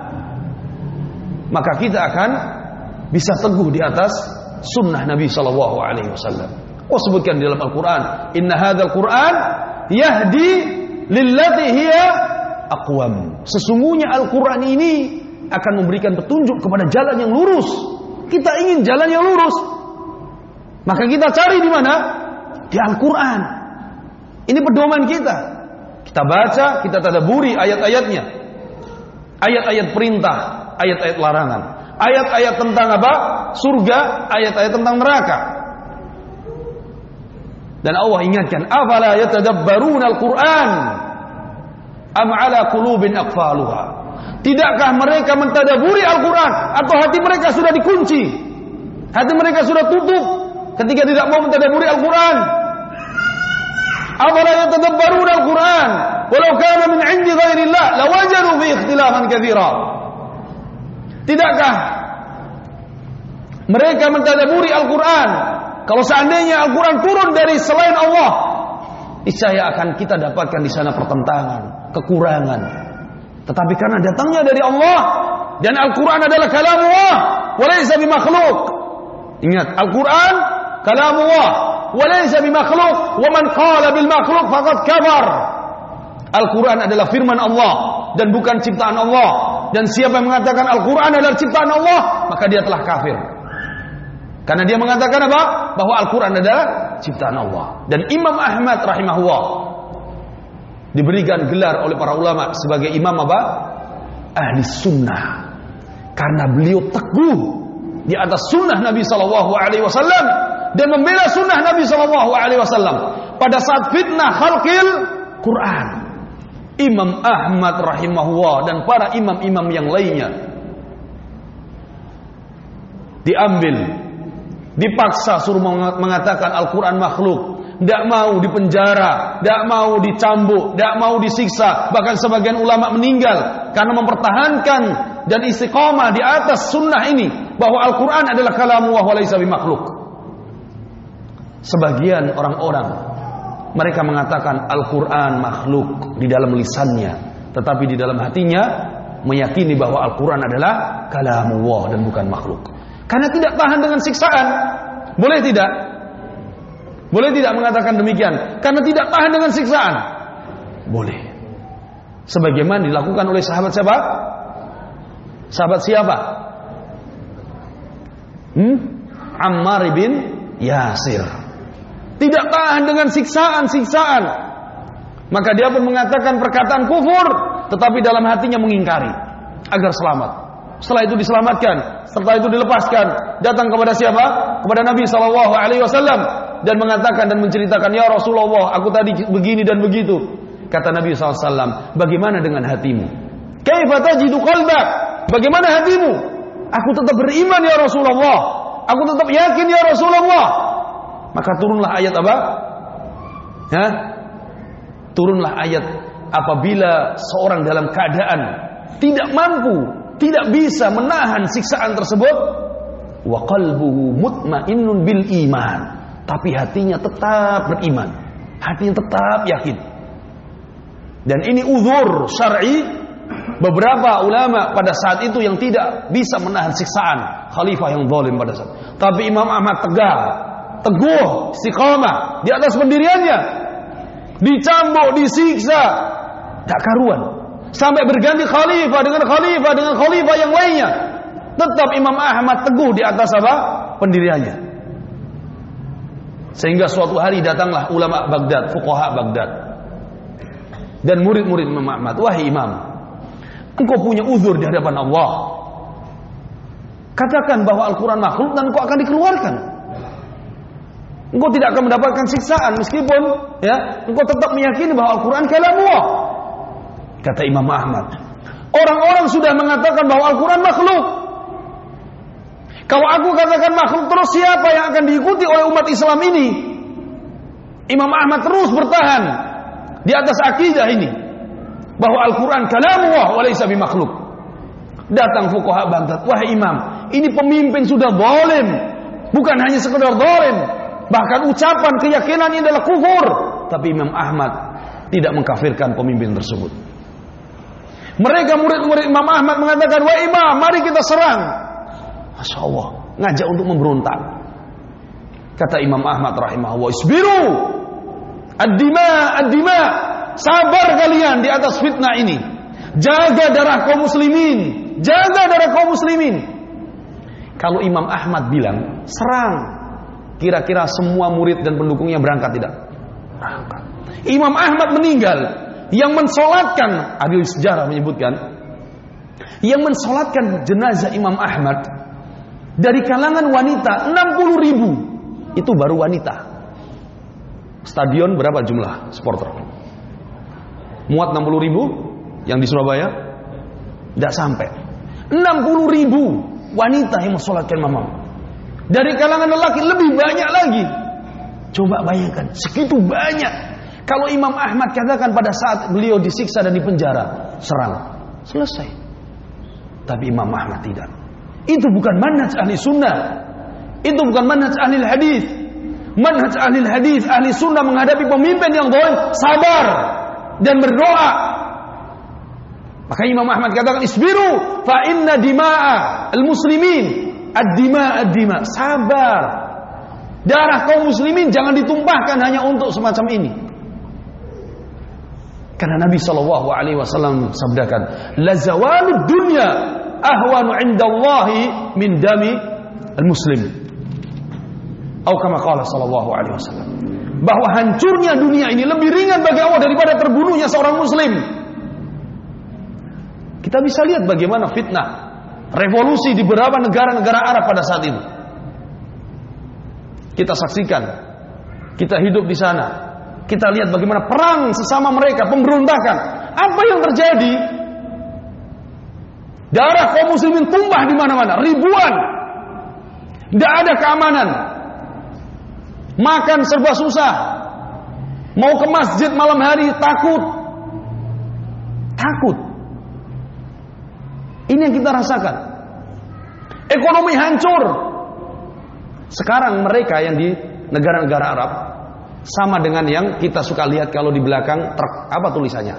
maka kita akan bisa teguh di atas sunnah Nabi SAW. Allah sebutkan di dalam Al-Quran, inna hadzal Quran yahdi lillati hiya aqwam. Sesungguhnya Al-Quran ini akan memberikan petunjuk kepada jalan yang lurus. Kita ingin jalan yang lurus, maka kita cari di mana? Di Al-Quran. Ini pedoman kita. Kita baca, kita tadaburi ayat-ayatnya. Ayat-ayat perintah, ayat-ayat larangan. Ayat-ayat tentang apa? Surga, ayat-ayat tentang neraka. Dan Allah ingatkan, afala yatadabbaruna al-Qur'an am ala qulubin aqfaluha. Tidakkah mereka mentadaburi Al-Quran, atau hati mereka sudah dikunci? Hati mereka sudah tutup ketika tidak mau mentadaburi Al-Quran. Afala yatadabbaruna al-Quran walau kana min 'indi ghairillah lawajadu fi ikhtilafan katsira. Tidakkah mereka mentadaburi Al-Quran? Kalau seandainya Al-Quran turun dari selain Allah, niscaya akan kita dapatkan di sana pertentangan, kekurangan. Tetapi karena datangnya dari Allah dan Al-Quran adalah kalamullah wa laysa bimakhluq. Ingat, Al-Quran kalamullah wa laysa bimakhluq, wa man qala bil makhluq faqad kafar. Al-Quran adalah firman Allah dan bukan ciptaan Allah. Dan siapa yang mengatakan Al-Quran adalah ciptaan Allah, maka dia telah kafir. Karena dia mengatakan apa? Bahwa Al-Quran adalah ciptaan Allah. Dan Imam Ahmad rahimahullah diberikan gelar oleh para ulama sebagai imam apa? Ahli sunnah. Karena beliau teguh di atas sunnah Nabi SAW dan membela sunnah Nabi SAW. pada saat fitnah khalqil Quran. Imam Ahmad rahimahullah dan para imam-imam yang lainnya diambil, dipaksa suruh mengatakan Al-Quran makhluk, tidak mau dipenjara, tidak mau dicambuk, tidak mau disiksa. Bahkan sebagian ulama meninggal karena mempertahankan dan istiqamah di atas sunnah ini, bahwa Al-Quran adalah kalamullah wa laysa bimakhluk. Sebagian orang-orang mereka mengatakan Al-Quran makhluk di dalam lisannya, tetapi di dalam hatinya meyakini bahwa Al-Quran adalah kalamullah dan bukan makhluk. Karena tidak tahan dengan siksaan. Boleh tidak? Boleh tidak mengatakan demikian? Karena tidak tahan dengan siksaan. Boleh. Sebagaimana dilakukan oleh sahabat siapa? Sahabat siapa? Ammar bin Yasir. Tidak tahan dengan siksaan-siksaan. Maka dia pun mengatakan perkataan kufur, tetapi dalam hatinya mengingkari agar selamat. Setelah itu diselamatkan, setelah itu dilepaskan, datang kepada siapa? Kepada Nabi SAW dan mengatakan dan menceritakan, ya Rasulullah, aku tadi begini dan begitu. Kata Nabi SAW, bagaimana dengan hatimu? Kaifa tajidu qalbak? Bagaimana hatimu? Aku tetap beriman ya Rasulullah, aku tetap yakin ya Rasulullah. Maka turunlah ayat apa? Turunlah ayat, apabila seorang dalam keadaan tidak mampu, tidak bisa menahan siksaan tersebut, wa qalbuhu mutmainnun bil iman, tapi hatinya tetap beriman, hatinya tetap yakin. Dan ini uzur syar'i beberapa ulama pada saat itu yang tidak bisa menahan siksaan khalifah yang zalim pada saat. Tapi Imam Ahmad teguh, istiqamah di atas pendiriannya, dicambuk, disiksa, tak karuan. Sampai berganti khalifah dengan khalifah yang lainnya, tetap Imam Ahmad teguh di atas apa? Pendiriannya. Sehingga suatu hari datanglah ulama Baghdad, fuqaha Baghdad, dan murid-murid Imam Ahmad. Wahai Imam, engkau punya uzur di hadapan Allah. Katakan bahwa Al-Quran makhluk dan engkau akan dikeluarkan. Engkau tidak akan mendapatkan siksaan meskipun engkau tetap meyakini bahwa Al-Quran kalamullah. Kata Imam Ahmad, orang-orang sudah mengatakan bahwa Al-Quran makhluk. Kalau aku katakan makhluk, terus siapa yang akan diikuti oleh umat Islam ini? Imam Ahmad terus bertahan di atas akidah ini, bahwa Al-Quran kalamullah wa laysa bimakhluk. Datang fuqaha Baghdad, wahai Imam, ini pemimpin sudah zalim, bukan hanya sekedar zalim, bahkan ucapan keyakinan ini adalah kufur. Tapi Imam Ahmad tidak mengkafirkan pemimpin tersebut. Mereka murid-murid Imam Ahmad mengatakan, wahai Imam, mari kita serang. Masya Allah, ngajak untuk memberontak. Kata Imam Ahmad rahimahullah, isbiru, ad-dima, sabar kalian di atas fitnah ini. Jaga darah kaum muslimin, jaga darah kaum muslimin. Kalau Imam Ahmad bilang serang, kira-kira semua murid dan pendukungnya berangkat tidak? Berangkat. Imam Ahmad meninggal. Yang mensolatkan, ahli sejarah menyebutkan, yang mensolatkan jenazah Imam Ahmad dari kalangan wanita 60.000, itu baru wanita. Stadion berapa jumlah supporter? Muat 60.000 yang di Surabaya? Tidak sampai. 60.000 wanita yang mensolatkan Imam Ahmad. Dari kalangan lelaki lebih banyak lagi. Coba bayangkan, segitu banyak. Kalau Imam Ahmad katakan pada saat beliau disiksa dan dipenjara, serang, selesai. Tapi Imam Ahmad tidak. Itu bukan manhaj ahli sunnah. Itu bukan manhaj ahli hadis. Manhaj ahli hadis, ahli sunnah menghadapi pemimpin yang zalim, sabar dan berdoa. Maka Imam Ahmad katakan, isbiru fa inna dima'a al-muslimin ad-dima. Sabar. Darah kaum muslimin jangan ditumpahkan hanya untuk semacam ini. Karena Nabi SAW sabdakan, la zawalud dunya ahwanu indallahi min dami al-muslim. Atau kama qala sallallahu alaihi wasallam, bahwa hancurnya dunia ini lebih ringan bagi Allah daripada terbunuhnya seorang muslim. Kita bisa lihat bagaimana fitnah, revolusi di beberapa negara-negara Arab pada saat itu. Kita saksikan, kita hidup di sana. Kita lihat bagaimana perang sesama mereka, pemberontakan. Apa yang terjadi? Darah kaum muslimin tumpah di mana-mana, ribuan. Tidak ada keamanan. Makan serba susah. Mau ke masjid malam hari takut. Takut. Ini yang kita rasakan. Ekonomi hancur. Sekarang mereka yang di negara-negara Arab sama dengan yang kita suka lihat kalau di belakang truk. Apa tulisannya?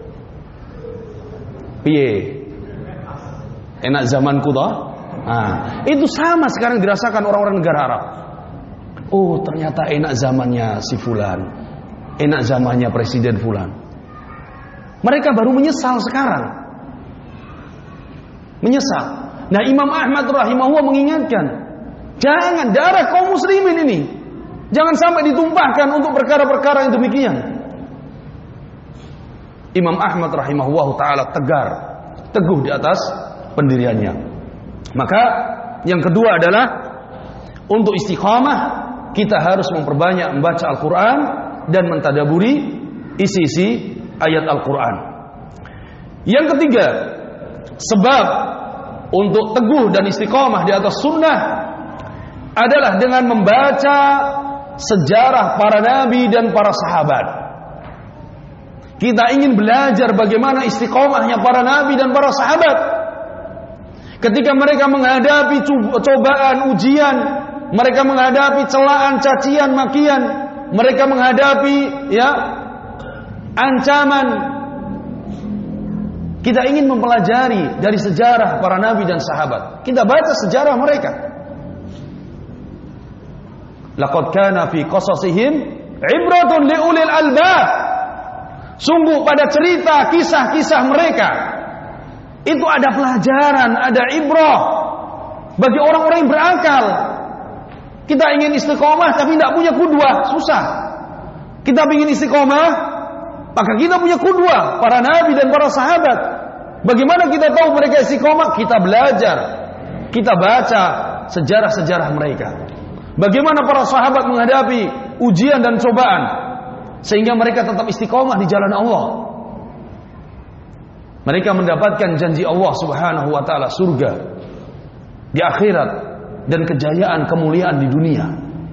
Piye? Enak zamanku toh? Nah, itu sama sekarang dirasakan orang-orang negara Arab. Oh, ternyata enak zamannya si fulan. Enak zamannya presiden fulan. Mereka baru menyesal sekarang. Menyesal. Nah, Imam Ahmad rahimahullah mengingatkan, jangan darah kaum muslimin ini jangan sampai ditumpahkan untuk perkara-perkara yang demikian. Imam Ahmad rahimahullah taala teguh di atas pendiriannya. Maka yang kedua adalah untuk istiqamah kita harus memperbanyak membaca Al-Quran dan mentadaburi isi-isi ayat Al-Quran. Yang ketiga, sebab untuk teguh dan istiqamah di atas sunnah adalah dengan membaca sejarah para nabi dan para sahabat. Kita ingin belajar bagaimana istiqamahnya para nabi dan para sahabat. Ketika mereka menghadapi cobaan, ujian, mereka menghadapi celaan, cacian, makian, mereka menghadapi ancaman. Kita ingin mempelajari dari sejarah para nabi dan sahabat. Kita baca sejarah mereka. Laqad kana fi qasasihim ibratun liulil albab. Sungguh pada cerita kisah-kisah mereka itu ada pelajaran, ada ibrah bagi orang-orang yang berakal. Kita ingin istiqomah tapi tidak punya qudwah, susah. Kita ingin istiqomah, maka kita punya qudwah, para nabi dan para sahabat. Bagaimana kita tahu mereka istiqomah? Kita belajar, kita baca sejarah-sejarah mereka. Bagaimana para sahabat menghadapi ujian dan cobaan sehingga mereka tetap istiqomah di jalan Allah. Mereka mendapatkan janji Allah Subhanahu wa taala surga di akhirat dan kejayaan kemuliaan di dunia.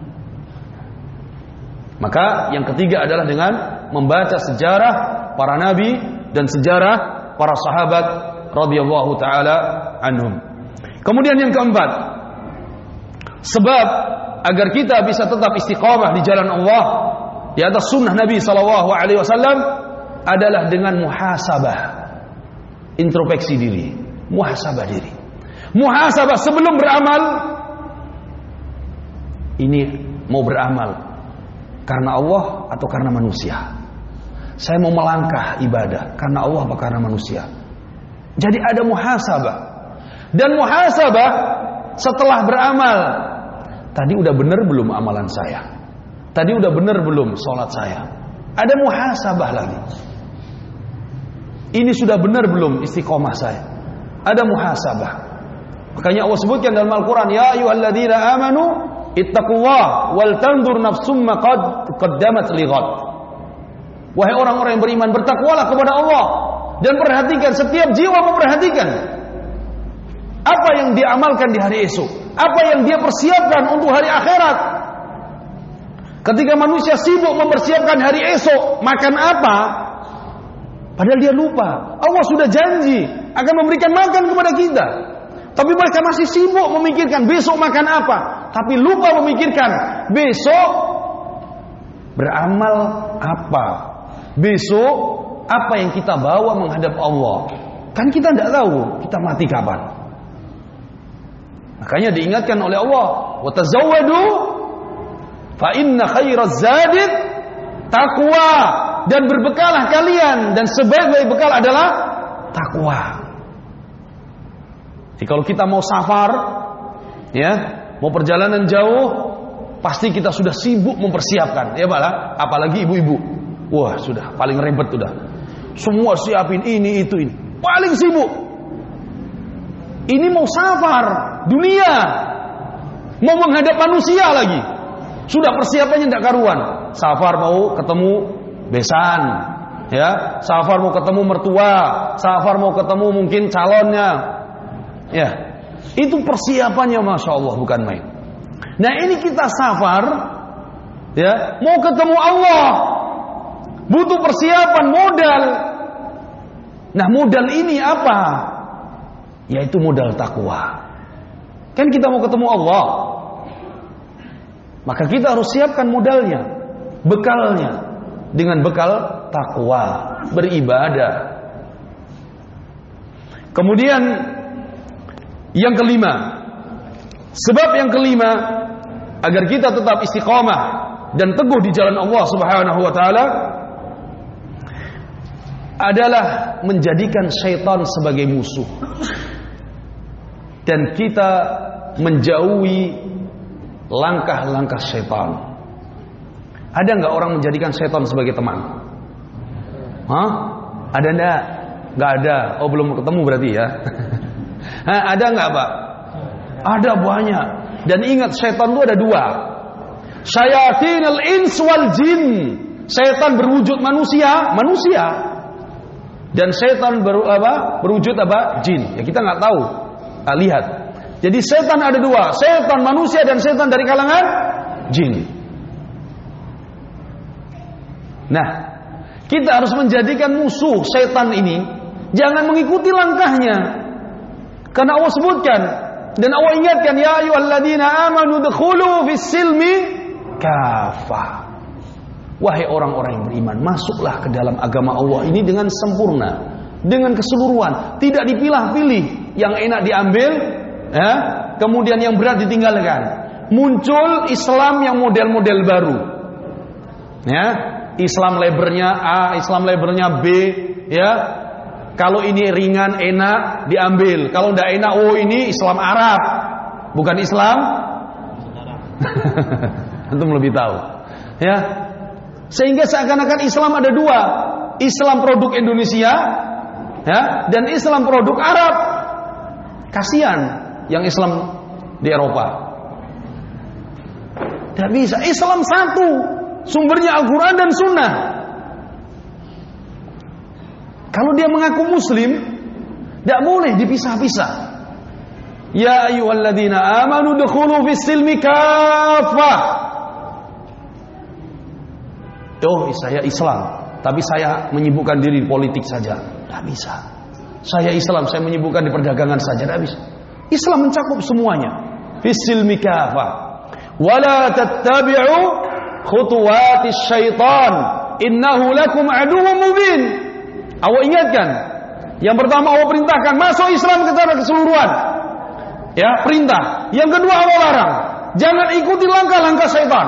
Maka yang ketiga adalah dengan membaca sejarah para nabi dan sejarah para sahabat radhiyallahu taala anhum. Kemudian yang keempat, sebab agar kita bisa tetap istiqamah di jalan Allah di atas sunnah Nabi sallallahu alaihi wasallam adalah dengan muhasabah. Introspeksi diri, muhasabah diri. Muhasabah sebelum beramal. Ini mau beramal karena Allah atau karena manusia? Saya mau melangkah ibadah karena Allah atau karena manusia? Jadi ada muhasabah. Dan muhasabah setelah beramal. Tadi udah benar belum amalan saya? Tadi udah benar belum sholat saya? Ada muhasabah lagi. Ini sudah benar belum istiqomah saya? Ada muhasabah. Makanya Allah sebutkan dalam Al-Quran, ya ayyuhalladzina amanu ittaqullah wal tanzur nafsum ma qaddamat lighad. Wahai orang-orang yang beriman, bertakwalah kepada Allah dan perhatikan, setiap jiwa memperhatikan apa yang dia amalkan di hari esok, apa yang dia persiapkan untuk hari akhirat. Ketika manusia sibuk mempersiapkan hari esok, makan apa? Padahal dia lupa, Allah sudah janji akan memberikan makan kepada kita. Tapi mereka masih sibuk memikirkan besok makan apa, tapi lupa memikirkan besok beramal apa, besok apa yang kita bawa menghadap Allah. Kan kita tidak tahu kita mati kapan. Makanya diingatkan oleh Allah, wa tazawwadu fa inna khairaz zadi taqwa, dan berbekalah kalian, dan sebaik-baik bekal adalah takwa. Jadi kalau kita mau safar, mau perjalanan jauh, pasti kita sudah sibuk mempersiapkan, ya malah apalagi ibu-ibu. Wah, sudah paling ribet sudah. Semua siapin ini itu ini. Paling sibuk. Ini mau safar dunia, mau menghadap manusia lagi. Sudah persiapannya tidak karuan. Safar mau ketemu besan, ya. Safar mau ketemu mertua, safar mau ketemu mungkin calonnya. Ya. Itu persiapannya Masya Allah bukan main. Nah ini kita safar, ya, mau ketemu Allah, butuh persiapan, modal. Nah modal ini apa? Yaitu modal takwa. Kan kita mau ketemu Allah, maka kita harus siapkan modalnya, bekalnya, dengan bekal takwa, beribadah. Kemudian yang kelima, sebab yang kelima agar kita tetap istiqamah dan teguh di jalan Allah Subhanahu wa taala adalah menjadikan syaitan sebagai musuh dan kita menjauhi langkah-langkah syaitan. Ada nggak orang menjadikan syaitan sebagai teman? Hah? Ada enggak? Nggak ada. Oh belum ketemu berarti ya. Ada nggak Pak? Ada banyak. Dan ingat syaitan itu ada dua. Syayatinul ins wal jin. Syaitan berwujud manusia. Dan syaitan berwujud apa? Jin. Ya kita nggak tahu. Lihat. Jadi syaitan ada dua. Syaitan manusia dan syaitan dari kalangan jin. Nah, kita harus menjadikan musuh syaitan ini. Jangan mengikuti langkahnya. Karena Allah sebutkan dan Allah ingatkan, ya ayyuhalladzina amanu dkhulu fis-silmi kafah. Wahai orang-orang yang beriman, masuklah ke dalam agama Allah ini dengan sempurna, dengan keseluruhan, tidak dipilah-pilih. Yang enak diambil, ya, kemudian yang berat ditinggalkan. Muncul Islam yang model-model baru. Ya, Islam labelnya A, Islam labelnya B, ya. Kalau ini ringan, enak, diambil. Kalau tidak enak, oh ini Islam Arab, bukan Islam. Antum lebih tahu, ya. Sehingga seakan-akan Islam ada dua, Islam produk Indonesia, ya, dan Islam produk Arab. Kasihan yang Islam di Eropa. Tidak bisa. Islam satu, sumbernya Al-Quran dan Sunnah. Kalau dia mengaku Muslim, tidak boleh dipisah-pisah. Ya ayyuhalladzina amanu dkhulu fis-silmi kafah. Oh, saya Islam, tapi saya menyibukkan diri di politik saja. Tidak bisa. Saya Islam, saya menyibukkan di perdagangan saja. Tidak bisa. Islam mencakup semuanya. Fis-silmi kafah. Wala tattabi'u khutuwatis syaitan. Innahu lakum aduwwun mubin. Allah ingatkan. Yang pertama Allah perintahkan masuk Islam secara keseluruhan. Ya, perintah. Yang kedua Allah larang. Jangan ikuti langkah-langkah syaitan.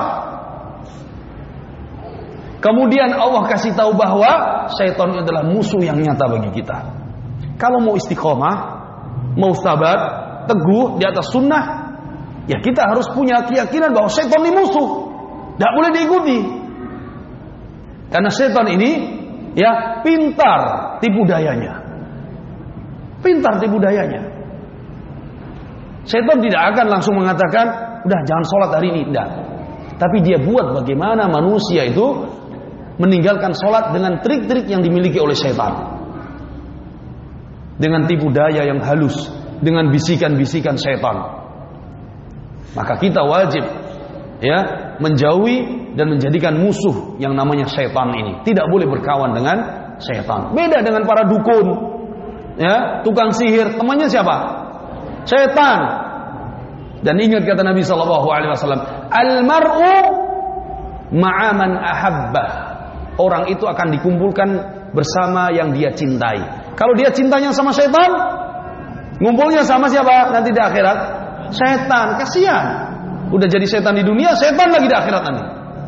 Kemudian Allah kasih tahu bahwa syaitan adalah musuh yang nyata bagi kita. Kalau mau istiqomah, mau sabar, teguh di atas sunnah, ya kita harus punya keyakinan bahwa syaitan ini musuh. Tidak boleh diikuti. Karena syaitan ini, ya, pintar tipu dayanya. Pintar tipu dayanya. Syaitan tidak akan langsung mengatakan, udah jangan sholat hari ini. Tidak. Tapi dia buat bagaimana manusia itu meninggalkan sholat dengan trik-trik yang dimiliki oleh syaitan. Dengan tipu daya yang halus, dengan bisikan-bisikan syaitan. Maka kita wajib, ya, menjauhi dan menjadikan musuh yang namanya syaitan ini. Tidak boleh berkawan dengan syaitan. Beda dengan para dukun, ya, tukang sihir, temannya siapa? Syaitan. Dan ingat kata Nabi SAW, al-mar'u ma'aman ahabbah. Orang itu akan dikumpulkan bersama yang dia cintai. Kalau dia cintanya sama syaitan, ngumpulnya sama siapa nanti di akhirat? Syaitan. Kasihan. Udah jadi syaitan di dunia, syaitan lagi di akhirat nanti.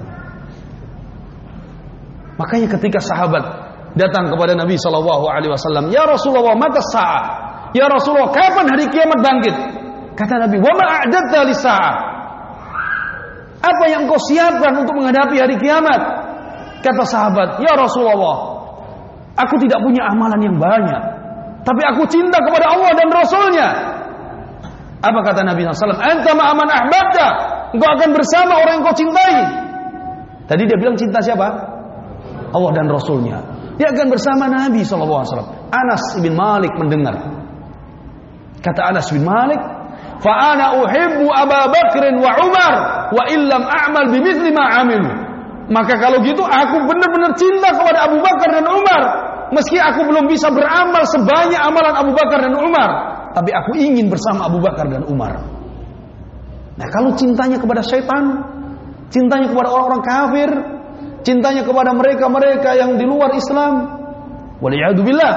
Makanya ketika sahabat datang kepada Nabi SAW, ya Rasulullah, mata sa'ah? Ya Rasulullah, kapan hari kiamat bangkit? Kata Nabi, wa ma'a'adadta lis-sa'ah? Apa yang kau siapkan untuk menghadapi hari kiamat? Kata sahabat, ya Rasulullah, aku tidak punya amalan yang banyak, tapi aku cinta kepada Allah dan Rasulnya. Apa kata Nabi SAW? Anta ma'aman ahbabta. engkau akan bersama orang yang kau cintai. Tadi dia bilang cinta siapa? Allah dan Rasulnya. Dia akan bersama Nabi SAW. Anas bin Malik mendengar. Kata Anas bin Malik, fa ana uhibbu Abu Bakr wa Umar wa illam a'mal bimithli ma 'amilu. Maka kalau gitu aku benar-benar cinta kepada Abu Bakar dan Umar, meski aku belum bisa beramal sebanyak amalan Abu Bakar dan Umar, tapi aku ingin bersama Abu Bakar dan Umar. Nah, kalau cintanya kepada syaitan, cintanya kepada orang-orang kafir, cintanya kepada mereka-mereka yang di luar Islam, waliyadu billah,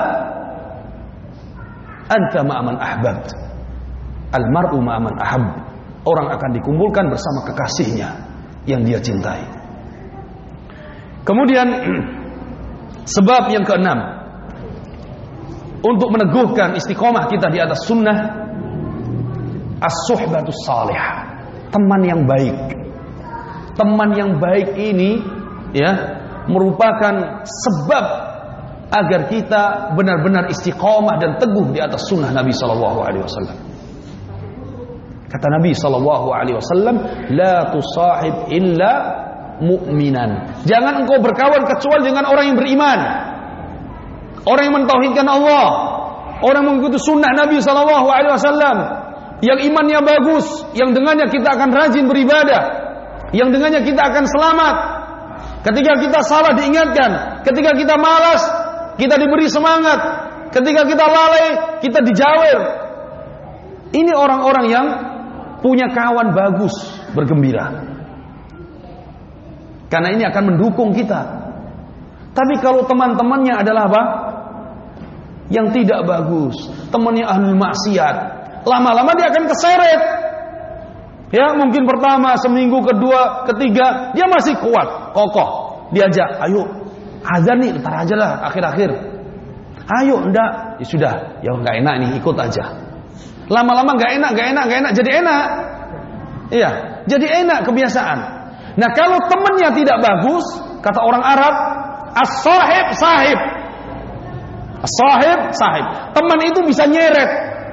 anta ma'aman ahbabt. Almar'u ma'aman ahab. Orang akan dikumpulkan bersama kekasihnya yang dia cintai. Kemudian sebab yang keenam untuk meneguhkan istiqomah kita di atas sunnah, as-suhbatus salihah, teman yang baik. Teman yang baik ini ya merupakan sebab agar kita benar-benar istiqomah dan teguh di atas sunnah Nabi sallallahu alaihi wasallam. Kata Nabi sallallahu alaihi wasallam, la tusahib illa mu'minan. Jangan engkau berkawan kecuali dengan orang yang beriman, orang yang mentauhidkan Allah, orang yang mengikuti sunnah Nabi sallallahu alaihi wasallam, yang imannya bagus, yang dengannya kita akan rajin beribadah, yang dengannya kita akan selamat. Ketika kita salah diingatkan, ketika kita malas kita diberi semangat, ketika kita lalai kita dijawer. Ini orang-orang yang punya kawan bagus, bergembira. Karena ini akan mendukung kita. Tapi kalau teman-temannya adalah apa? Yang tidak bagus, temannya ahlul maksiat, lama-lama dia akan keseret. Ya, mungkin pertama, seminggu, kedua, ketiga, dia masih kuat, kokoh. Diajak, ayo, azan nih, ntar aja lah, akhir-akhir. Ayo, enggak, ya sudah, ya enggak enak nih, ikut aja. Lama-lama enggak enak, jadi enak. Iya, jadi enak kebiasaan. Nah, kalau temannya tidak bagus, kata orang Arab, as-sahib sahib. As-sahib sahib. Teman itu bisa nyeret.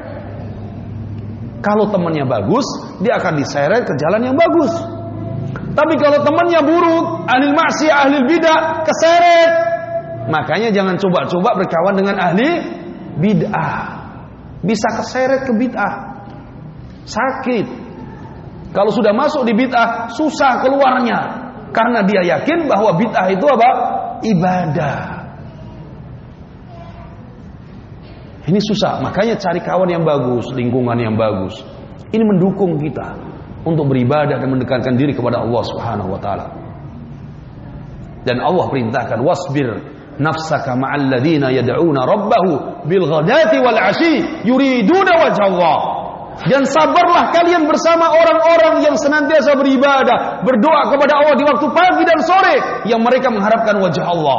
Kalau temannya bagus, dia akan diseret ke jalan yang bagus. Tapi kalau temannya buruk, ahli maksiat, ahli bidah, keseret. Makanya jangan coba-coba berkawan dengan ahli bid'ah. Bisa keseret ke bid'ah. Sakit. Kalau sudah masuk di bid'ah, susah keluarnya. Karena dia yakin bahwa bid'ah itu apa? Ibadah. Ini susah. Makanya cari kawan yang bagus, lingkungan yang bagus. Ini mendukung kita untuk beribadah dan mendekatkan diri kepada Allah Subhanahu wa taala. Dan Allah perintahkan, wasbir nafsaka ma'al ladzina yad'una rabbahu bil ghadati wal 'ashi yuriduna wajha Allah. Dan sabarlah kalian bersama orang-orang yang senantiasa beribadah, berdoa kepada Allah di waktu pagi dan sore, yang mereka mengharapkan wajah Allah.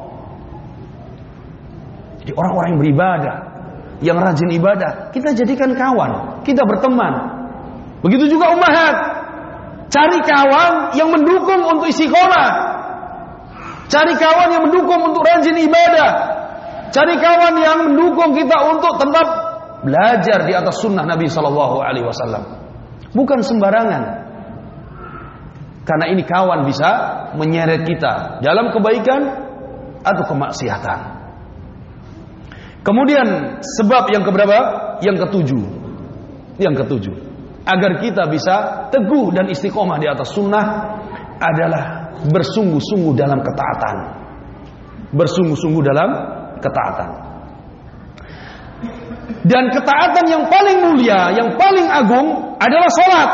Jadi orang-orang yang beribadah, yang rajin ibadah, kita jadikan kawan, kita berteman. Begitu juga ummahat, cari kawan yang mendukung untuk istiqomah, cari kawan yang mendukung untuk rajin ibadah, cari kawan yang mendukung kita untuk tetap belajar di atas sunnah Nabi sallallahu alaihi wasallam. Bukan sembarangan. Karena ini kawan bisa menyeret kita dalam kebaikan atau kemaksiatan. Kemudian sebab yang keberapa? Yang ketujuh. Agar kita bisa teguh dan istiqomah di atas sunnah adalah bersungguh-sungguh dalam ketaatan. Bersungguh-sungguh dalam ketaatan. Dan ketaatan yang paling mulia, yang paling agung adalah sholat.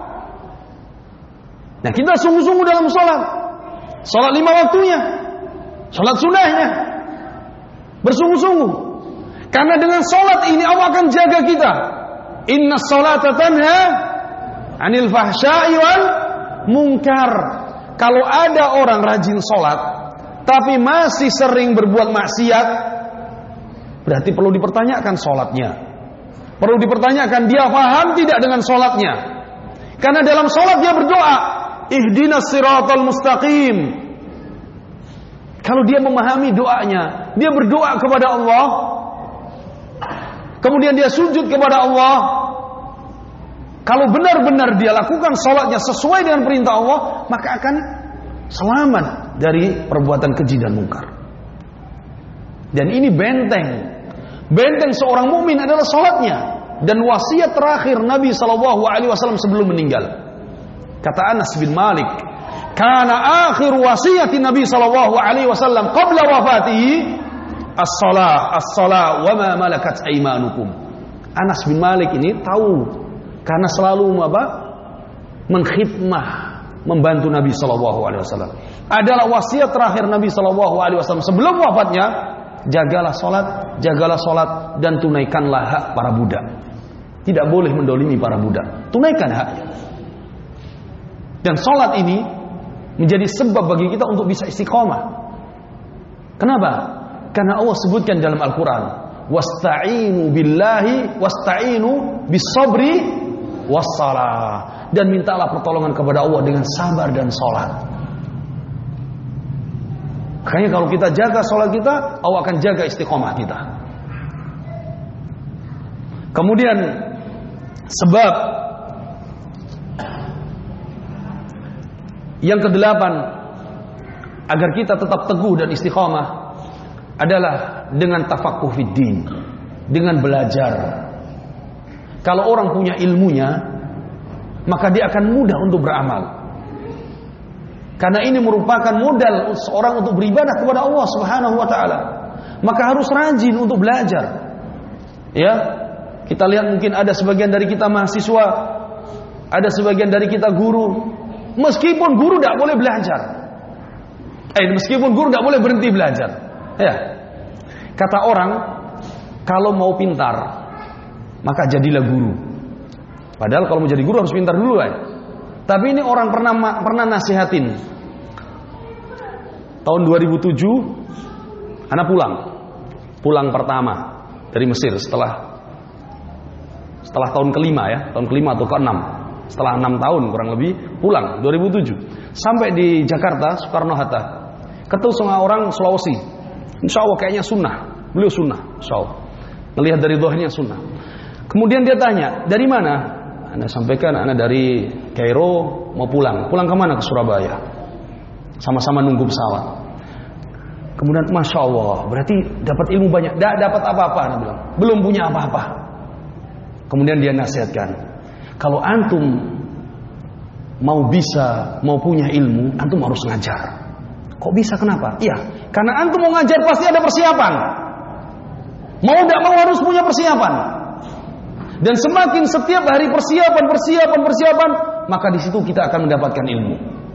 Nah, kita sungguh-sungguh dalam sholat. Sholat 5 waktunya, sholat sunnahnya, bersungguh-sungguh. Karena dengan sholat ini Allah akan jaga kita. Inna sholata tanha anil fahsya'i wal munkar. Kalau ada orang rajin sholat tapi masih sering berbuat maksiat, berarti perlu dipertanyakan sholatnya. Perlu dipertanyakan dia paham tidak dengan sholatnya. Karena dalam sholat dia berdoa, ihdinas siratal mustaqim. Kalau dia memahami doanya, dia berdoa kepada Allah, kemudian dia sujud kepada Allah, Kalau benar-benar dia lakukan sholatnya sesuai dengan perintah Allah, maka akan selamat dari perbuatan keji dan mungkar. Dan ini benteng seorang mukmin adalah sholatnya. Dan wasiat terakhir Nabi SAW sebelum meninggal, kata Anas bin Malik, kana akhir wasiyati Nabi SAW qabla wafatihi as-salah wa ma malakat aymanukum. Anas bin Malik ini tahu, karena selalu mengkhidmah, membantu Nabi SAW. Adalah wasiat terakhir Nabi SAW sebelum wafatnya, jagalah solat dan tunaikanlah hak para budak. Tidak boleh mendolimi para budak, tunaikan haknya. Dan solat ini menjadi sebab bagi kita untuk bisa istiqomah. Kenapa? Karena Allah sebutkan dalam Al-Quran, wasta'inu billahi wasta'inu bis-sabri was-salah, dan mintalah pertolongan kepada Allah dengan sabar dan salat. Makanya kalau kita jaga salat kita, Allah akan jaga istiqomah kita. Kemudian sebab yang kedelapan agar kita tetap teguh dan istiqomah adalah dengan tafaqquh fid din, dengan belajar. Kalau orang punya ilmunya, maka dia akan mudah untuk beramal. Karena ini merupakan modal seorang untuk beribadah kepada Allah Subhanahu wa taala. Maka harus rajin untuk belajar. Ya, kita lihat mungkin ada sebagian dari kita mahasiswa, ada sebagian dari kita guru. Meskipun guru tidak boleh belajar, meskipun guru tidak boleh berhenti belajar. Ya, kata orang, kalau mau pintar, maka jadilah guru. Padahal kalau mau jadi guru harus pintar dulu, Tapi ini orang pernah nasihatin. Tahun 2007, anak pulang pertama dari Mesir setelah tahun kelima tahun kelima atau ke-6. Setelah 6 tahun kurang lebih pulang 2007. Sampai di Jakarta Soekarno-Hatta, ketemu sama orang Sulawesi. Insya Allah kayaknya sunnah, beliau sunnah, insya Allah. Melihat dari dohnya sunnah. Kemudian dia tanya, dari mana? Anda sampaikan, Anda dari Kairo mau pulang. Pulang kemana? Ke Surabaya. Sama-sama nunggu pesawat. Kemudian Masya Allah, berarti dapat ilmu banyak. Tidak dapat apa-apa, Anda bilang. Belum punya apa-apa. Kemudian dia nasihatkan, kalau antum mau punya ilmu, antum harus ngajar. Kok bisa, kenapa? Iya, karena antum mau ngajar pasti ada persiapan. Mau tidak mau harus punya persiapan. Dan semakin setiap hari persiapan, maka di situ kita akan mendapatkan ilmu.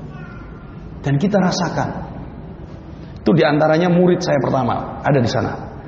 Dan kita rasakan. Itu diantaranya murid saya pertama ada di sana.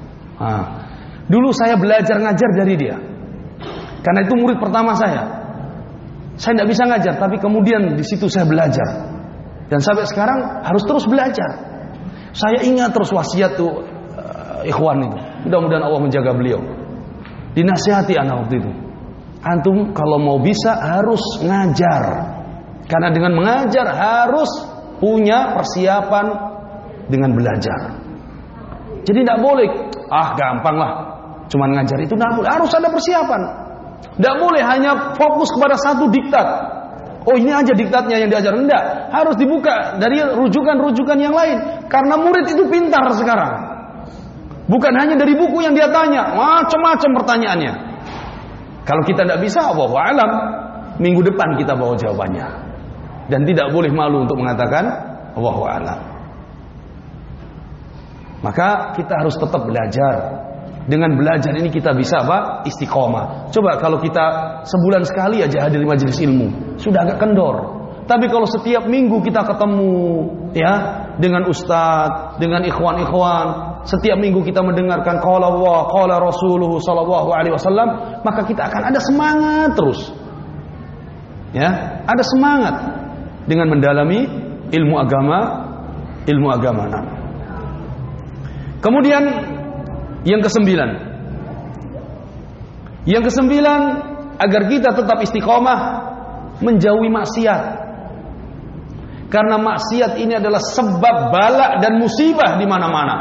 Dulu saya belajar ngajar dari dia. Karena itu murid pertama saya. Saya tidak bisa ngajar, tapi kemudian di situ saya belajar. Dan sampai sekarang harus terus belajar. Saya ingat terus wasiat tuh ikhwan itu. Mudah-mudahan Allah menjaga beliau. Dinasihati anak waktu itu. Antum kalau mau bisa harus ngajar. Karena dengan mengajar harus punya persiapan dengan belajar. Jadi tidak boleh, gampang lah, cuman ngajar itu tidak boleh. Harus ada persiapan. Tidak boleh hanya fokus kepada satu diktat. Oh ini aja diktatnya yang diajar. Tidak, harus dibuka dari rujukan-rujukan yang lain. Karena murid itu pintar sekarang. Bukan hanya dari buku yang dia tanya, macam-macam pertanyaannya. Kalau kita tidak bisa, Allahu a'lam, minggu depan kita bawa jawabannya. Dan tidak boleh malu untuk mengatakan Allahu a'lam. Maka kita harus tetap belajar. Dengan belajar ini kita bisa istiqomah. Coba kalau kita sebulan sekali aja hadir di majelis ilmu, sudah agak kendor. Tapi kalau setiap minggu kita ketemu dengan ustadz, dengan ikhwan-ikhwan, setiap minggu kita mendengarkan qala Allah, qala Rasuluhu sallallahu alaihi wasallam, maka kita akan ada semangat terus. Ada semangat dengan mendalami ilmu agama. Kemudian yang kesembilan, agar kita tetap istiqomah, menjauhi maksiat. Karena maksiat ini adalah sebab bala dan musibah di mana-mana.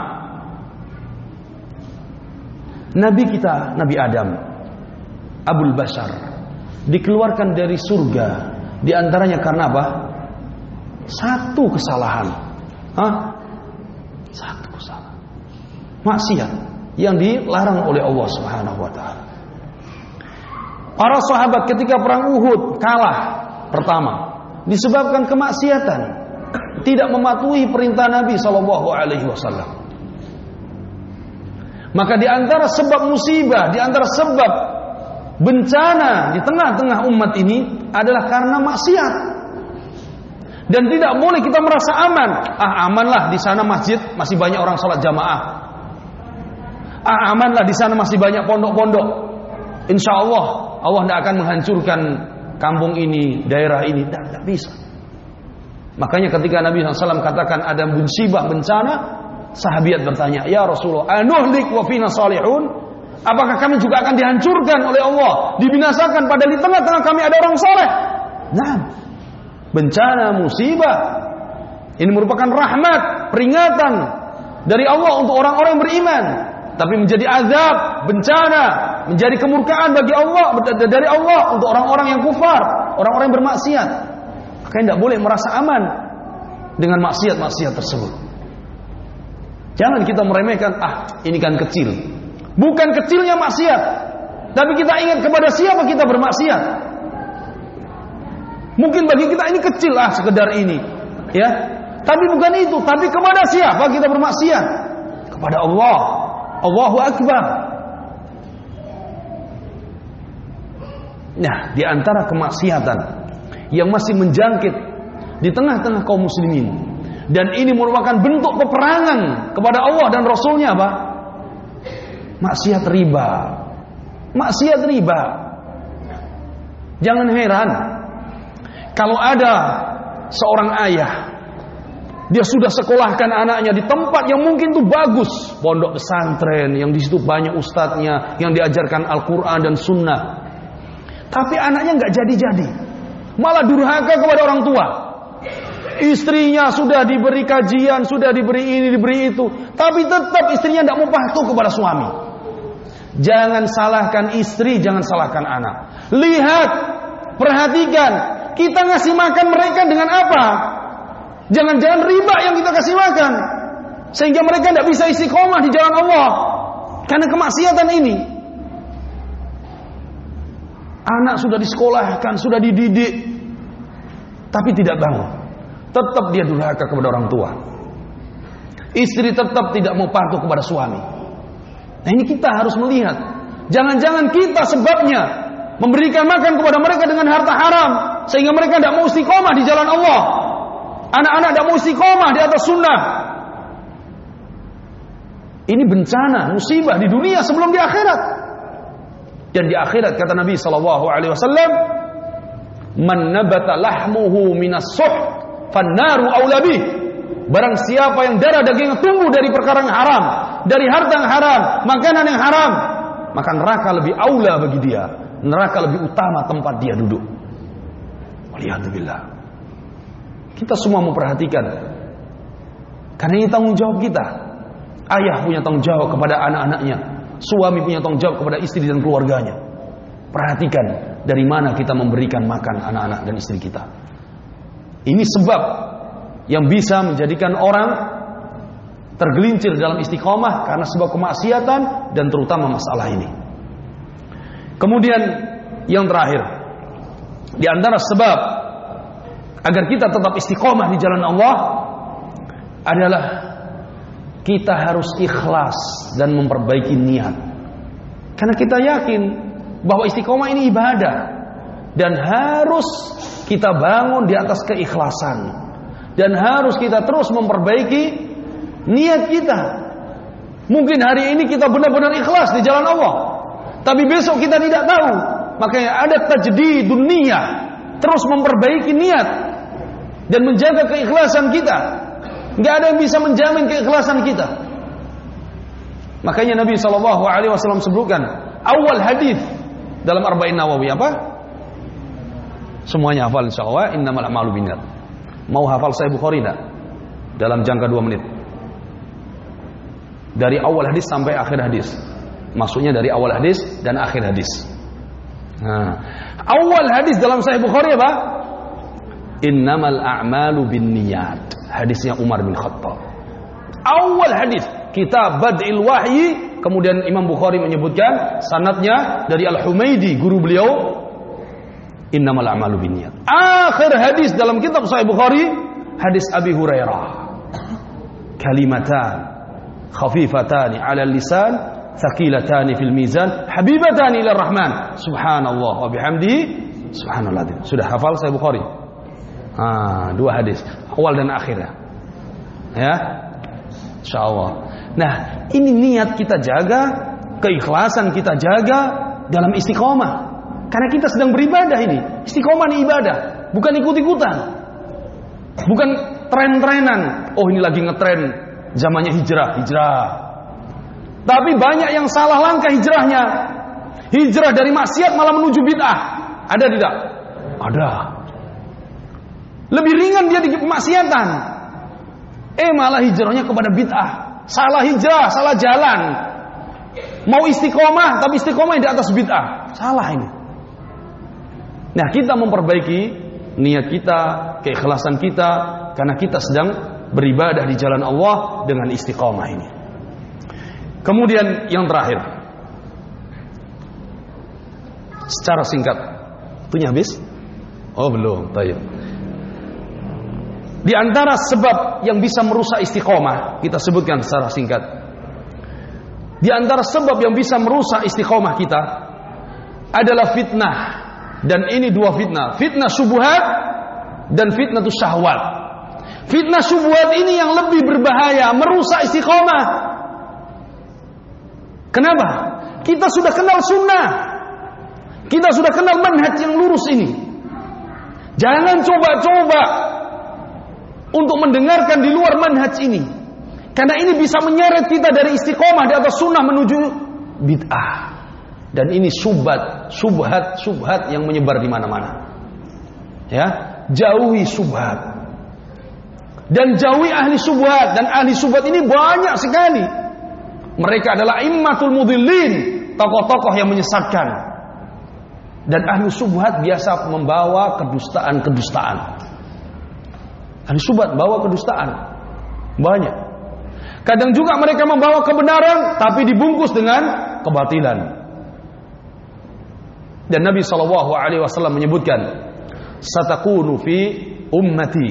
Nabi kita, Nabi Adam, Abul Bashar, dikeluarkan dari surga. Di antaranya karena apa? Satu kesalahan. Satu kesalahan. Maksiat yang dilarang oleh Allah Subhanahu wa taala. Para sahabat ketika perang Uhud kalah pertama disebabkan kemaksiatan, tidak mematuhi perintah Nabi sallallahu alaihi wasallam. Maka di antara sebab musibah, di antara sebab bencana di tengah-tengah umat ini adalah karena maksiat. Dan tidak boleh kita merasa aman. Amanlah di sana masjid masih banyak orang salat jamaah. Amanlah di sana masih banyak pondok-pondok. Insya Allah tidak akan menghancurkan kampung ini, daerah ini. Tidak bisa. Makanya ketika Nabi SAW katakan ada musibah bencana, sahabiat bertanya, ya Rasulullah, anuhlik wa fina salihun? Apakah kami juga akan dihancurkan oleh Allah, dibinasakan padahal di tengah-tengah kami ada orang saleh? Nah, bencana, musibah ini merupakan rahmat, peringatan dari Allah untuk orang-orang yang beriman. Tapi menjadi azab, bencana, menjadi kemurkaan bagi Allah, dari Allah untuk orang-orang yang kufar, orang-orang yang bermaksiat. Maka tidak boleh merasa aman dengan maksiat-maksiat tersebut. Jangan kita meremehkan, ini kan kecil. Bukan kecilnya maksiat, tapi kita ingat kepada siapa kita bermaksiat. Mungkin bagi kita ini kecil, sekedar ini, ya. Tapi bukan itu, tapi kepada siapa kita bermaksiat? Kepada Allah. Allahu Akbar. Nah, di antara kemaksiatan yang masih menjangkit di tengah-tengah kaum muslimin, dan ini merupakan bentuk peperangan kepada Allah dan Rasulnya apa? Maksiat riba. Maksiat riba. Jangan heran kalau ada seorang ayah, dia sudah sekolahkan anaknya di tempat yang mungkin itu bagus, pondok pesantren yang di situ banyak ustadznya yang diajarkan Al-Quran dan Sunnah, tapi anaknya nggak jadi-jadi, malah durhaka kepada orang tua. Istrinya sudah diberi kajian, sudah diberi ini, diberi itu, tapi tetap istrinya tidak mau patuh kepada suami. Jangan salahkan istri, jangan salahkan anak. Lihat, perhatikan, kita ngasih makan mereka dengan apa? Jangan-jangan riba yang kita kasih makan, sehingga mereka tidak bisa istiqomah di jalan Allah karena kemaksiatan ini. Anak sudah disekolahkan, sudah dididik, tapi tidak bangun. Tetap dia durhaka kepada orang tua. Istri tetap tidak mau patuh kepada suami. Nah, ini kita harus melihat. Jangan-jangan kita sebabnya memberikan makan kepada mereka dengan harta haram, sehingga mereka tidak mau istiqomah di jalan Allah. Anak-anak tidak mau istiqomah di atas sunnah. Ini bencana, musibah di dunia sebelum di akhirat. Dan di akhirat kata Nabi SAW, man nabata lahmuhu minas suh fannaru aula bih. Barang siapa yang darah dagingnya tumbuh dari perkara yang haram, dari harta yang haram, makanan yang haram, maka neraka lebih aula bagi dia. Neraka lebih utama tempat dia duduk. Waliyahzubillah. Kita semua memperhatikan, karena ini tanggung jawab kita. Ayah punya tanggung jawab kepada anak-anaknya, suami punya tanggung jawab kepada istri dan keluarganya. Perhatikan dari mana kita memberikan makan anak-anak dan istri kita. Ini sebab yang bisa menjadikan orang tergelincir dalam istiqomah karena sebab kemaksiatan dan terutama masalah ini. Kemudian yang terakhir, di antara sebab agar kita tetap istiqomah di jalan Allah adalah kita harus ikhlas dan memperbaiki niat. Karena kita yakin bahwa istiqomah ini ibadah dan harus kita bangun di atas keikhlasan, dan harus kita terus memperbaiki niat kita. Mungkin hari ini kita benar-benar ikhlas di jalan Allah, tapi besok kita tidak tahu. Makanya ada tajdidun niyah, terus memperbaiki niat dan menjaga keikhlasan kita. Nggak ada yang bisa menjamin keikhlasan kita. Makanya Nabi SAW sebutkan awal hadis dalam Arba'in Nawawi apa? Semuanya hafal insyaallah. Innamal a'malu binniyat. Mau hafal Sahih Bukhari enggak? Dalam jangka 2 menit. Dari awal hadis sampai akhir hadis. Maksudnya dari awal hadis dan akhir hadis. Nah, awal hadis dalam Sahih Bukhari apa? Innamal a'malu binniyat. Hadisnya Umar bin Khattab. Awal hadis kitab Bad'il Wahyi, kemudian Imam Bukhari menyebutkan sanadnya dari Al-Humaidi, guru beliau, innamal a'malu binniyat. Akhir hadis dalam kitab Sahih Bukhari, hadis Abi Hurairah. Kalimatan khafifatani 'ala lisan, thaqilatani fil mizan, habibatani ila Rahman. Subhanallah wa bihamdihi, subhanallah. Sudah hafal Sahih Bukhari? Dua hadis, awal dan akhirnya. Ya. Insyaallah. Nah, ini niat kita jaga, keikhlasan kita jaga dalam istiqomah. Karena kita sedang beribadah ini. Istiqomah ini ibadah, bukan ikut-ikutan. Bukan tren-trenan. Oh, ini lagi ngetren zamannya hijrah. Tapi banyak yang salah langkah hijrahnya. Hijrah dari maksiat malah menuju bid'ah. Ada tidak? Ada. Lebih ringan dia di kemaksiatan. Malah hijrahnya kepada bid'ah. Salah hijrah, salah jalan. Mau istiqomah, tapi istiqomah di atas bid'ah. Salah ini. Nah, kita memperbaiki niat kita, keikhlasan kita, karena kita sedang beribadah di jalan Allah dengan istiqomah ini. Kemudian yang terakhir, secara singkat, punya habis? Oh belum, baik. Di antara sebab yang bisa merusak istiqomah, kita sebutkan secara singkat. Di antara sebab yang bisa merusak istiqomah kita adalah fitnah. Dan ini dua fitnah. Fitnah syubhat dan fitnah syahwat. Fitnah syubhat ini yang lebih berbahaya, merusak istiqomah. Kenapa? Kita sudah kenal sunnah. Kita sudah kenal manhaj yang lurus ini. Jangan coba-coba untuk mendengarkan di luar manhaj ini. Karena ini bisa menyeret kita dari istiqomah di atas sunnah menuju bid'ah. Dan ini subhat yang menyebar di mana-mana. Ya, jauhi subhat. Dan jauhi ahli subhat. Dan ahli subhat ini banyak sekali. Mereka adalah immatul mudhillin, tokoh-tokoh yang menyesatkan. Dan ahli subhat biasa membawa kedustaan-kedustaan. Ahli subhat bawa kedustaan banyak. Kadang juga mereka membawa kebenaran tapi dibungkus dengan kebatilan. Dan Nabi SAW menyebutkan, satakunu fi ummati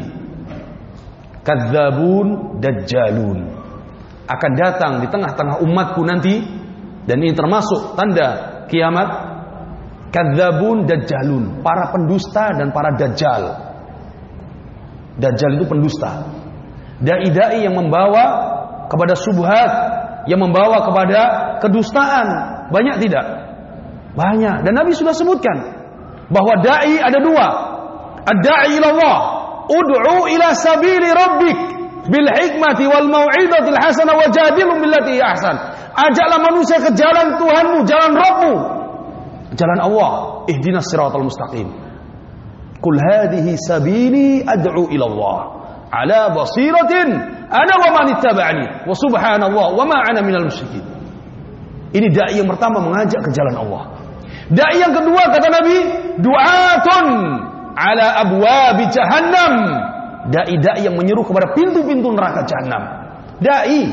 kadzabun dajjalun. Akan datang di tengah-tengah umatku nanti, dan ini termasuk tanda kiamat, kadzabun dajjalun, para pendusta dan para dajjal. Dajjal itu pendusta. Dai-dai yang membawa kepada subhat, yang membawa kepada kedustaan. Banyak tidak? Banyak. Dan Nabi sudah sebutkan bahwa dai ada dua. Ad-da'i ila Allah, ud'u ila sabili rabbik bil hikmati wal mau'izatil hasanah wajadilhum billati ahsan. Ajaklah manusia ke jalan Tuhanmu, jalan Rabbmu, jalan Allah. Ihdinas siratal mustaqim. Qul hadhihi sabili ad'u ila Allah ala basiratin ana wa man ittaba'ani wa subhanallah wa ma ana minal musyrikin. Ini dai yang pertama mengajak ke jalan Allah. Dai yang kedua kata Nabi, du'atun ala abwabi jahannam. Dai-dai yang menyeru kepada pintu-pintu neraka jahanam. Dai